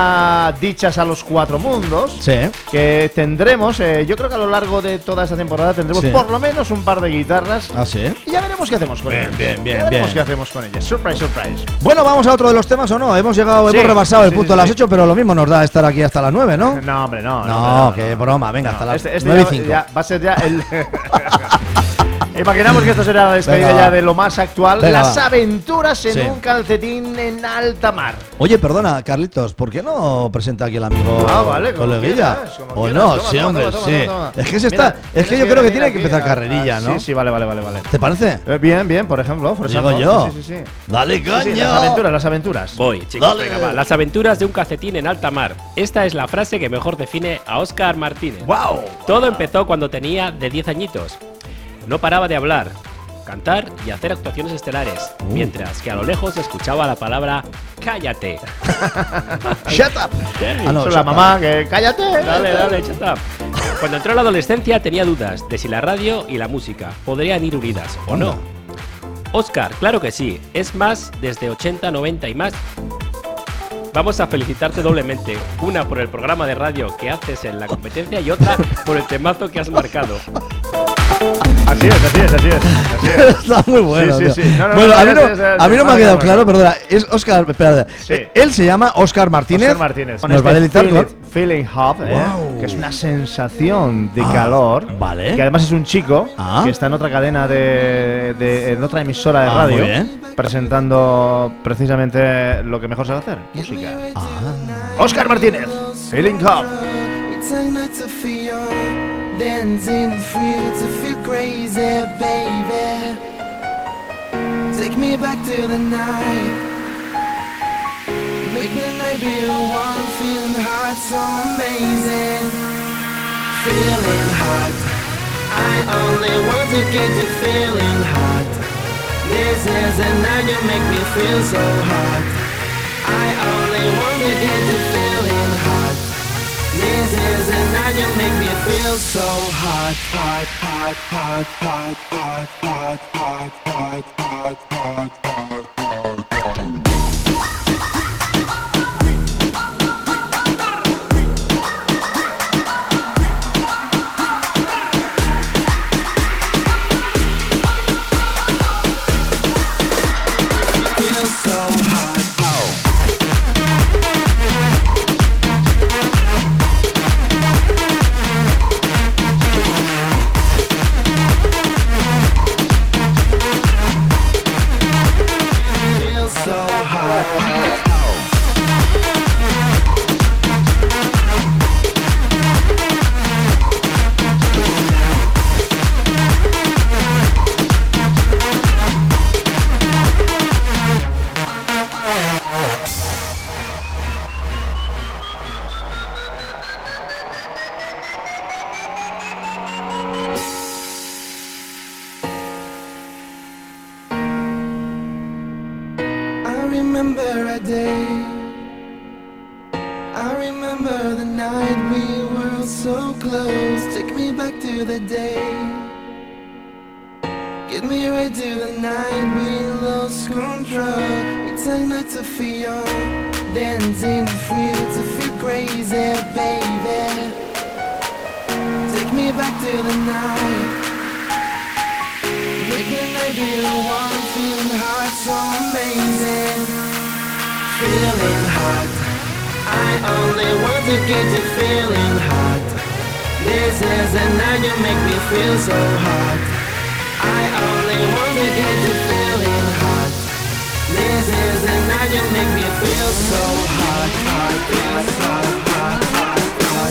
ya dichas a los cuatro mundos Sí. que tendremos. eh, yo creo que a lo largo de toda esta temporada tendremos Sí. por lo menos un par de guitarras. ¿Ah, sí? Y ya veremos qué hacemos con Bien, ellas. bien, bien, Ya veremos bien. qué hacemos con ellas. Surprise, surprise. Bueno, vamos a otro de los temas o no. Hemos llegado, Sí, hemos rebasado el sí, punto sí, de las sí. ocho, pero lo mismo nos da estar aquí hasta las nueve, ¿no? No, hombre, no. No, no, qué broma. Venga, hasta las Este, este nueve y ya- cinco. ya va a ser ya el. Imaginamos que esto será la despedida Venga, ya va. de lo más actual. Venga, Las va. aventuras en Sí. un calcetín en alta mar. Oye, perdona, Carlitos, ¿por qué no presenta aquí el amigo Ah, vale, como coleguilla? quieras, como O quieras. no, Toma, sí, toma, hombre, toma, sí. toma, toma. Es que se Mira, está, es que tienes yo creo que venir tiene que aquí, empezar ah, carrerilla, ah, ¿no? Sí, sí, vale, vale, vale, vale. ¿Te parece? Eh, Bien, bien, por ejemplo. por Digo ejemplo. yo. Sí, sí, sí. Dale, Sí, sí, caña. las aventuras, las aventuras. Voy, chicos, Dale. venga, va. Las aventuras de un calcetín en alta mar. Esta es la frase que mejor define a Óscar Martínez. ¡Wow! Todo empezó cuando tenía de diez añitos. No paraba de hablar, cantar y hacer actuaciones estelares, Uh. mientras que a lo lejos escuchaba la palabra cállate. Shut up. Ah, no, Eso es shut la up. mamá que cállate. Dale, dale, shut up. Cuando entró a la adolescencia tenía dudas de si la radio y la música podrían ir unidas o no. Óscar, claro que sí. Es más, desde ochenta, noventa y más. Vamos a felicitarte doblemente. Una por el programa de radio que haces en la competencia y otra por el temazo que has marcado. Así es, así es, así es. Así es. Está muy bueno. Sí, sí, tío. sí. No, no, bueno, no, a mí no, es- es- es- a mí no me ha vale, quedado vale. claro, perdona. Es Óscar, espera. Sí. Él se llama Óscar Martínez. Óscar Martínez. Nos va a deleitar Feel con. It- Feeling Hot, eh, Wow. que es una sensación de Ah, calor. vale. Que además es un chico Ah. que está en otra cadena de, de- en otra emisora de Ah, radio, muy bien. presentando precisamente lo que mejor sabe hacer, música. Ah. Óscar Martínez, Feeling Hot. It's a night to feel dancing free, to feel crazy, baby. Take me back to the night. Make the night be one, feeling hot, so amazing. Feeling hot. I only want to get you feeling hot. This is a night you make me feel so hot. I only want to get you feeling hot. This is a night you make me feel so hot, hot, hot, hot, hot, hot, hot, hot, hot, hot, hot, hot, hot. Feel so hot, oh. Feel so hot, oh. remember a day. I remember the night we were so close. Take me back to the day. Get me right to the night we lost control. It's a night to feel dancing free, to feel crazy, baby. Take me back to the night. Make the night be the one, feeling hot, so amazing. Feeling hot. I only want to get you feeling hot. This is the night you make me feel so hot. I only want to get you feeling hot. This is the night you make me feel so hot, hot, hot, hot, hot, hot,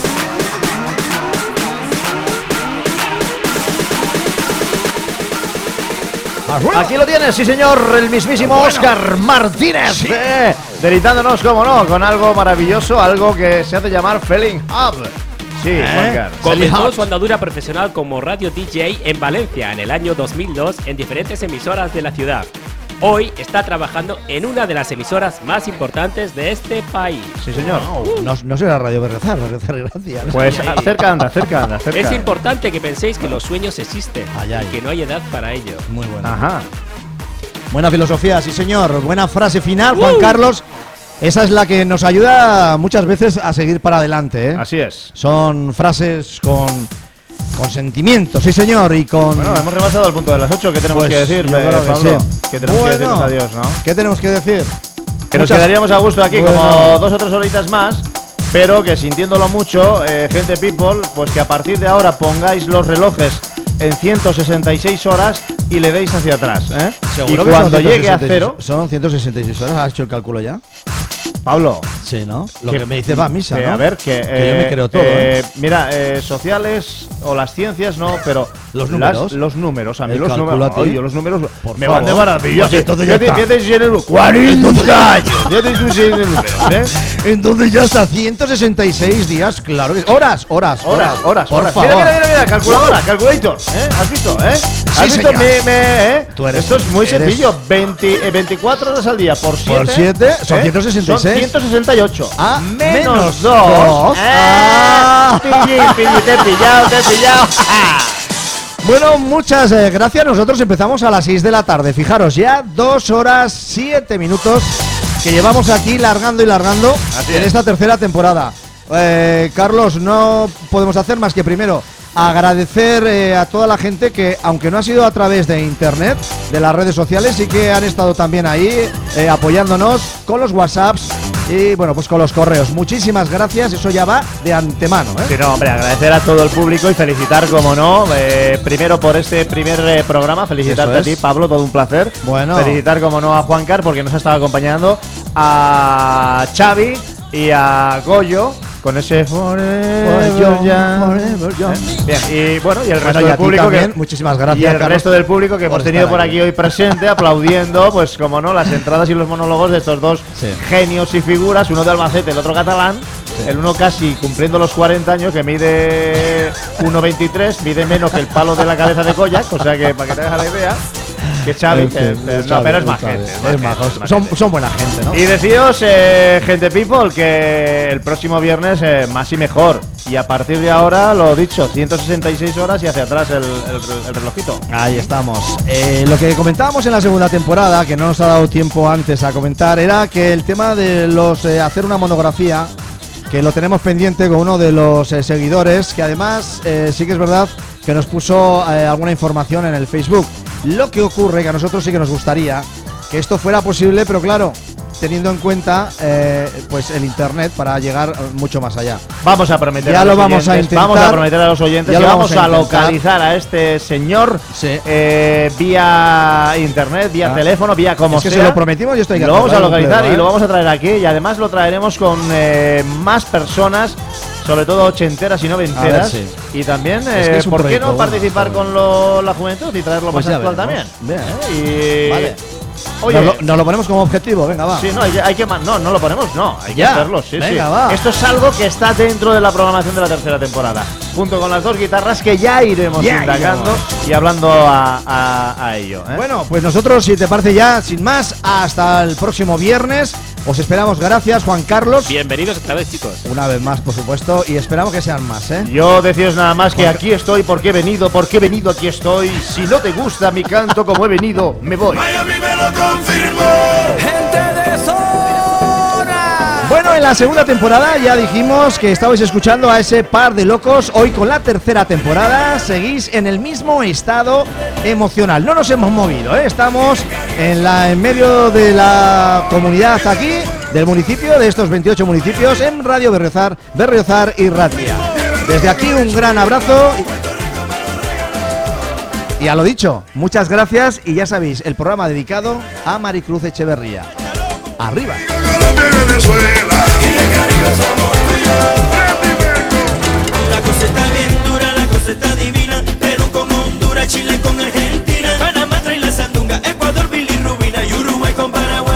hot. Aquí lo tienes, sí señor, el mismísimo bueno. Óscar Martínez, sí. eh, delitándonos, como no, con algo maravilloso, algo que se hace llamar Feeling Hub. Sí, ¿Eh? Comenzó su andadura profesional como radio D J en Valencia en el año dos mil dos en diferentes emisoras de la ciudad. Hoy está trabajando en una de las emisoras más importantes de este país. Sí, señor. Uh, no, no será Radio Berriozar, Berriozar, gracias. Pues acerca, anda, acerca, anda, acerca. Es importante que penséis que los sueños existen ay, ay. y que no hay edad para ello. Muy bueno. Ajá. Buena filosofía, sí, señor. Buena frase final, Juan uh. Carlos. Esa es la que nos ayuda muchas veces a seguir para adelante, ¿eh? Así es. Son frases con, con sentimiento, sí señor, y con... Bueno, hemos rebasado el punto de las ocho, ¿qué tenemos pues, que decir, eh, que Pablo? Sí. Que tenemos bueno, que decirnos adiós, ¿no? ¿Qué tenemos que decir? Que nos quedaríamos a gusto aquí bueno. como dos o tres horitas más, pero que sintiéndolo mucho, eh, gente people, pues que a partir de ahora pongáis los relojes en ciento sesenta y seis horas y le deis hacia atrás, ¿eh? Y cuando llegue a cero... ¿Son ciento sesenta y seis horas? ¿Has hecho el cálculo ya? Pablo. Sí, ¿no? Lo que, que me dice va a misa, que, ¿no? A ver, que, que eh, yo me creo todo. Eh, ¿eh? Mira, eh, sociales o las ciencias no, pero los números, las, los números, a mí el los números, ay, yo los números por me favor. van de maravilla. Pues entonces ya está. cuarenta años. Ya te números, ¿eh? Entonces ya está ciento sesenta y seis días, claro. Horas, horas, horas, horas, por horas. favor. Mira, mira, mira, mira, calculadora, calculator, ¿eh? ¿Has visto, eh? ¿Has sí, visto? Me, me, ¿eh? Tú eres, Esto es muy eres... sencillo, veinte, eh, veinticuatro horas al día por siete. Por siete, son ¿eh? ciento sesenta y seis. Son ciento sesenta y ocho. Ah, menos dos. Ah. Pilli, pilli, te he pillado, te he pillado. Bueno, muchas eh, gracias. Nosotros empezamos a las seis de la tarde. Fijaros, ya dos horas siete minutos que llevamos aquí largando y largando Así en es. esta tercera temporada. Eh, Carlos, no podemos hacer más que primero agradecer eh, a toda la gente que, aunque no ha sido a través de internet, de las redes sociales, sí que han estado también ahí eh, apoyándonos con los WhatsApps y bueno, pues con los correos. Muchísimas gracias, eso ya va de antemano, ¿eh? Sí, no, hombre, agradecer a todo el público y felicitar, como no, eh, primero por este primer eh, programa, felicitarte a ti, Pablo, todo un placer. Bueno. Felicitar, como no, a Juancar, porque nos ha estado acompañando, a Xavi y a Goyo, con ese Forever Young. Bien, y bueno, y el resto bueno, y del público también, que, muchísimas gracias, y el Carlos, resto del público que hemos tenido por aquí hoy presente, aplaudiendo, pues como no, las entradas y los monólogos de estos dos sí. genios y figuras, uno de Albacete, el otro catalán, sí. El uno casi cumpliendo los cuarenta años, que mide uno veintitrés, mide menos que el palo de la cabeza de Koyak, o sea que para que te hagas la idea. Que Xavi, que, es, que, es no, Xavi, pero es más Xavi, gente. Es más más, gente, más son, gente. son buena gente, ¿no? Y deciros, eh, gente people, que el próximo viernes eh, más y mejor. Y a partir de ahora, lo dicho, ciento sesenta y seis horas y hacia atrás el, el, el relojito. Ahí estamos. Eh, lo que comentábamos en la segunda temporada, que no nos ha dado tiempo antes a comentar, era que el tema de los eh, hacer una monografía, que lo tenemos pendiente con uno de los eh, seguidores, que además eh, sí que es verdad que nos puso eh, alguna información en el Facebook. Lo que ocurre, que a nosotros sí que nos gustaría que esto fuera posible, pero claro, teniendo en cuenta eh, pues el internet para llegar mucho más allá. Vamos a prometer ya a los lo vamos oyentes, a intentar, vamos a prometer a los oyentes ya y lo vamos, vamos a, a localizar a este señor sí. eh, vía internet, vía ah. teléfono, vía como es que sea. se lo prometimos y esto hay que lo vamos a localizar pleno, ¿eh? y lo vamos a traer aquí, y además lo traeremos con eh, más personas, sobre todo ochenteras y noventeras. Ver, sí. Y también, eh, es que ¿por qué no participar bueno, con lo, la juventud y traerlo pues más actual veremos. También? Bien, ¿eh? Y vale. Oye, nos, lo, nos lo ponemos como objetivo, venga, va. Sí, no, hay, hay que man- no, no lo ponemos, no, hay Ya, que hacerlo, sí, venga, sí. va. Esto es algo que está dentro de la programación de la tercera temporada, junto con las dos guitarras que ya iremos Ya indagando iremos. y hablando a, a- a ello. ¿eh? Bueno, pues nosotros, si te parece ya, sin más, hasta el próximo viernes. Os esperamos, gracias, Juan Carlos. Bienvenidos otra vez, chicos. Una vez más, por supuesto, y esperamos que sean más, ¿eh? Yo deciros nada más que aquí estoy, porque he venido, porque he venido, aquí estoy. Si no te gusta mi canto como he venido, me voy. Bueno, en la segunda temporada ya dijimos que estabais escuchando a ese par de locos. Hoy con la tercera temporada seguís en el mismo estado emocional. No nos hemos movido, ¿eh? Estamos en, la, en medio de la comunidad aquí, del municipio, de estos veintiocho municipios, en Radio Berriozar, Berriozar y Ratia. Desde aquí un gran abrazo. Y a lo dicho, muchas gracias y ya sabéis, el programa dedicado a Maricruz Echeverría. Arriba. La cosa está bien dura, la cosa está divina. Perú con Honduras, Chile con Argentina, Panamá trae la sandunga, Ecuador, bilirrubina y Uruguay con Paraguay.